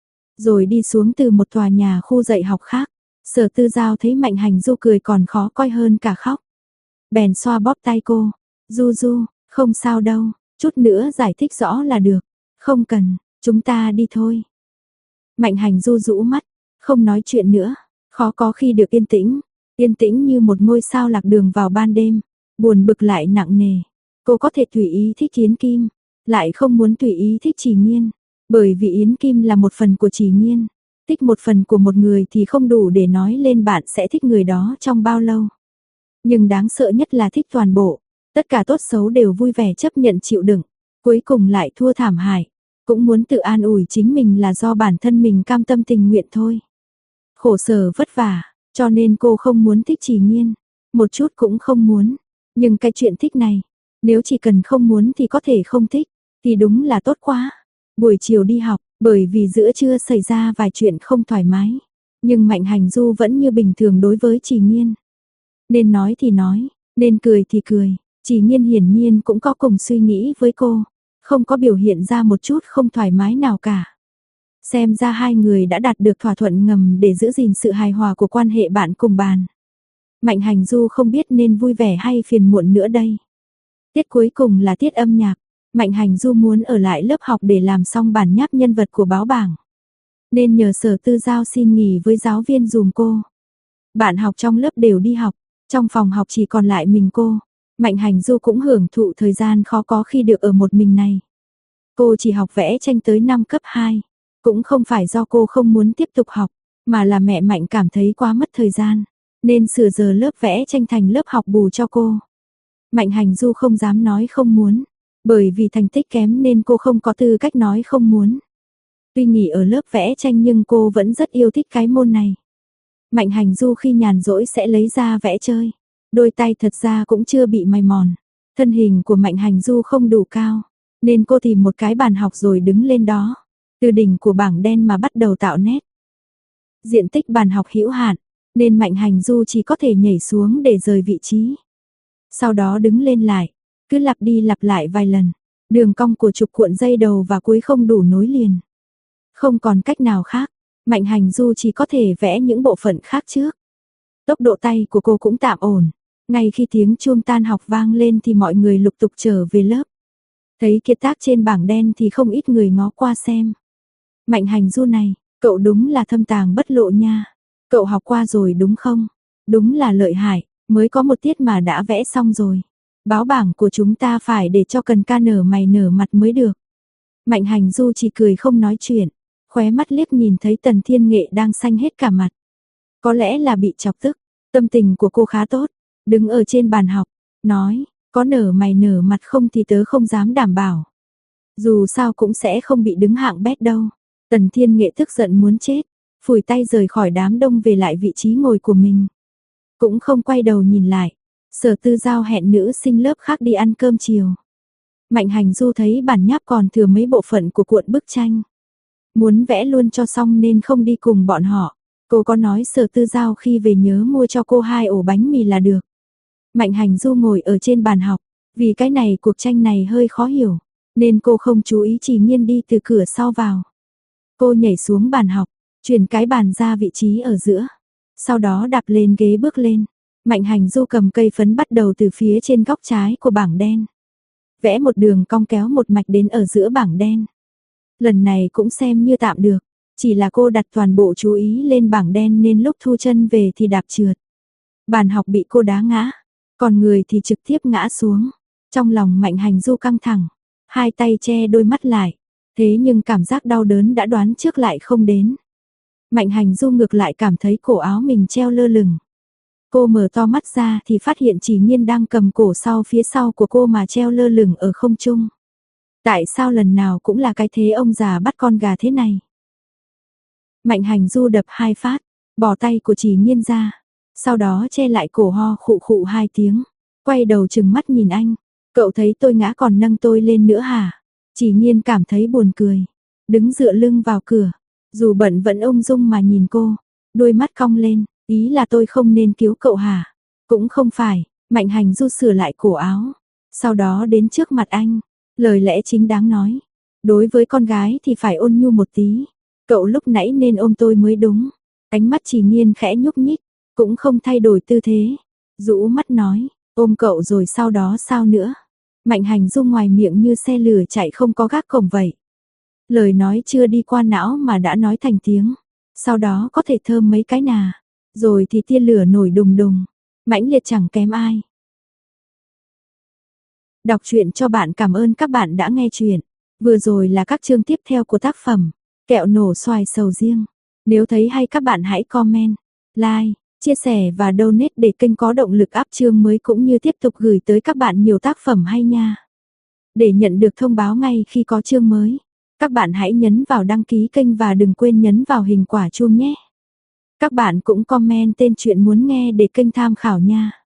Rồi đi xuống từ một tòa nhà khu dạy học khác. Sở Tư Giao thấy Mạnh Hành Du cười còn khó coi hơn cả khóc. Bèn xoa bóp tay cô. Du Du, không sao đâu, chút nữa giải thích rõ là được. Không cần, chúng ta đi thôi. Mạnh Hành Du rũ mắt, không nói chuyện nữa. Khó có khi được yên tĩnh như một ngôi sao lạc đường vào ban đêm. Buồn bực lại nặng nề. Cô có thể tùy ý thích Yến Kim, lại không muốn tùy ý thích Chỉ Nhiên. Bởi vì Yến Kim là một phần của Chỉ Nhiên. Thích một phần của một người thì không đủ để nói lên bạn sẽ thích người đó trong bao lâu. Nhưng đáng sợ nhất là thích toàn bộ. Tất cả tốt xấu đều vui vẻ chấp nhận chịu đựng. Cuối cùng lại thua thảm hại. Cũng muốn tự an ủi chính mình là do bản thân mình cam tâm tình nguyện thôi. Khổ sở vất vả, cho nên cô không muốn thích Chỉ Nhiên. Một chút cũng không muốn. Nhưng cái chuyện thích này, nếu chỉ cần không muốn thì có thể không thích, thì đúng là tốt quá. Buổi chiều đi học, bởi vì giữa trưa xảy ra vài chuyện không thoải mái. Nhưng Mạnh Hành Du vẫn như bình thường đối với Chỉ Nhiên. Nên nói thì nói, nên cười thì cười. Chỉ Nhiên hiển nhiên cũng có cùng suy nghĩ với cô. Không có biểu hiện ra một chút không thoải mái nào cả. Xem ra hai người đã đạt được thỏa thuận ngầm để giữ gìn sự hài hòa của quan hệ bạn cùng bàn. Mạnh Hành Du không biết nên vui vẻ hay phiền muộn nữa đây. Tiết cuối cùng là tiết âm nhạc. Mạnh Hành Du muốn ở lại lớp học để làm xong bản nháp nhân vật của báo bảng. Nên nhờ Sở Tư Giao xin nghỉ với giáo viên dùm cô. Bạn học trong lớp đều đi học. Trong phòng học chỉ còn lại mình cô. Mạnh Hành Du cũng hưởng thụ thời gian khó có khi được ở một mình này. Cô chỉ học vẽ tranh tới năm cấp 2. Cũng không phải do cô không muốn tiếp tục học, mà là mẹ Mạnh cảm thấy quá mất thời gian. Nên sửa giờ lớp vẽ tranh thành lớp học bù cho cô. Mạnh Hành Du không dám nói không muốn. Bởi vì thành tích kém nên cô không có tư cách nói không muốn. Tuy nghỉ ở lớp vẽ tranh nhưng cô vẫn rất yêu thích cái môn này. Mạnh Hành Du khi nhàn rỗi sẽ lấy ra vẽ chơi. Đôi tay thật ra cũng chưa bị mài mòn. Thân hình của Mạnh Hành Du không đủ cao. Nên cô tìm một cái bàn học rồi đứng lên đó. Từ đỉnh của bảng đen mà bắt đầu tạo nét. Diện tích bàn học hữu hạn. Nên Mạnh Hành Du chỉ có thể nhảy xuống để rời vị trí. Sau đó đứng lên lại. Cứ lặp đi lặp lại vài lần. Đường cong của trục cuộn dây đầu và cuối không đủ nối liền. Không còn cách nào khác. Mạnh Hành Du chỉ có thể vẽ những bộ phận khác trước. Tốc độ tay của cô cũng tạm ổn. Ngay khi tiếng chuông tan học vang lên thì mọi người lục tục trở về lớp. Thấy kiệt tác trên bảng đen thì không ít người ngó qua xem. Mạnh Hành Du này, cậu đúng là thâm tàng bất lộ nha. Cậu học qua rồi đúng không? Đúng là lợi hại, mới có một tiết mà đã vẽ xong rồi. Báo bảng của chúng ta phải để cho Cần Ca nở mày nở mặt mới được. Mạnh Hành Du chỉ cười không nói chuyện, khóe mắt liếc nhìn thấy Tần Thiên Nghệ đang xanh hết cả mặt. Có lẽ là bị chọc tức, tâm tình của cô khá tốt, đứng ở trên bàn học, nói, có nở mày nở mặt không thì tớ không dám đảm bảo. Dù sao cũng sẽ không bị đứng hạng bét đâu. Tần Thiên Nghệ tức giận muốn chết, phủi tay rời khỏi đám đông về lại vị trí ngồi của mình. Cũng không quay đầu nhìn lại. Sở Tư Giao hẹn nữ sinh lớp khác đi ăn cơm chiều. Mạnh Hành Du thấy bản nháp còn thừa mấy bộ phận của cuộn bức tranh. Muốn vẽ luôn cho xong nên không đi cùng bọn họ. Cô có nói Sở Tư Giao khi về nhớ mua cho cô 2 ổ bánh mì là được. Mạnh Hành Du ngồi ở trên bàn học. Vì cái này cuộc tranh này hơi khó hiểu. Nên cô không chú ý Chỉ Nhiên đi từ cửa sau vào. Cô nhảy xuống bàn học. Chuyển cái bàn ra vị trí ở giữa. Sau đó đạp lên ghế bước lên. Mạnh Hành Du cầm cây phấn bắt đầu từ phía trên góc trái của bảng đen. Vẽ một đường cong kéo một mạch đến ở giữa bảng đen. Lần này cũng xem như tạm được. Chỉ là cô đặt toàn bộ chú ý lên bảng đen nên lúc thu chân về thì đạp trượt. Bàn học bị cô đá ngã. Còn người thì trực tiếp ngã xuống. Trong lòng Mạnh Hành Du căng thẳng. Hai tay che đôi mắt lại. Thế nhưng cảm giác đau đớn đã đoán trước lại không đến. Mạnh Hành Du ngược lại cảm thấy cổ áo mình treo lơ lửng. Cô mở to mắt ra thì phát hiện Chỉ Nhiên đang cầm cổ sau phía sau của cô mà treo lơ lửng ở không trung. Tại sao lần nào cũng là cái thế ông già bắt con gà thế này? Mạnh Hành Du đập 2 phát, bỏ tay của Chỉ Nhiên ra. Sau đó che lại cổ ho khụ khụ 2 tiếng. Quay đầu trừng mắt nhìn anh. Cậu thấy tôi ngã còn nâng tôi lên nữa hả? Chỉ Nhiên cảm thấy buồn cười. Đứng dựa lưng vào cửa. Dù bận vẫn ung dung mà nhìn cô. Đôi mắt cong lên. Ý là tôi không nên cứu cậu hả? Cũng không phải. Mạnh Hành Du sửa lại cổ áo. Sau đó đến trước mặt anh, lời lẽ chính đáng nói. Đối với con gái thì phải ôn nhu một tí. Cậu lúc nãy nên ôm tôi mới đúng. Ánh mắt Chỉ Nghiên khẽ nhúc nhích, cũng không thay đổi tư thế. Rũ mắt nói, ôm cậu rồi sau đó sao nữa? Mạnh Hành Du ngoài miệng như xe lửa chạy không có gác cổng vậy. Lời nói chưa đi qua não mà đã nói thành tiếng. Sau đó có thể thơm mấy cái nà. Rồi thì tia lửa nổi đùng đùng. Mãnh liệt chẳng kém ai. Đọc truyện cho bạn, cảm ơn các bạn đã nghe truyện. Vừa rồi là các chương tiếp theo của tác phẩm Kẹo nổ xoài sầu riêng. Nếu thấy hay các bạn hãy comment, like, chia sẻ và donate để kênh có động lực up chương mới cũng như tiếp tục gửi tới các bạn nhiều tác phẩm hay nha. Để nhận được thông báo ngay khi có chương mới, các bạn hãy nhấn vào đăng ký kênh và đừng quên nhấn vào hình quả chuông nhé. Các bạn cũng comment tên truyện muốn nghe để kênh tham khảo nha.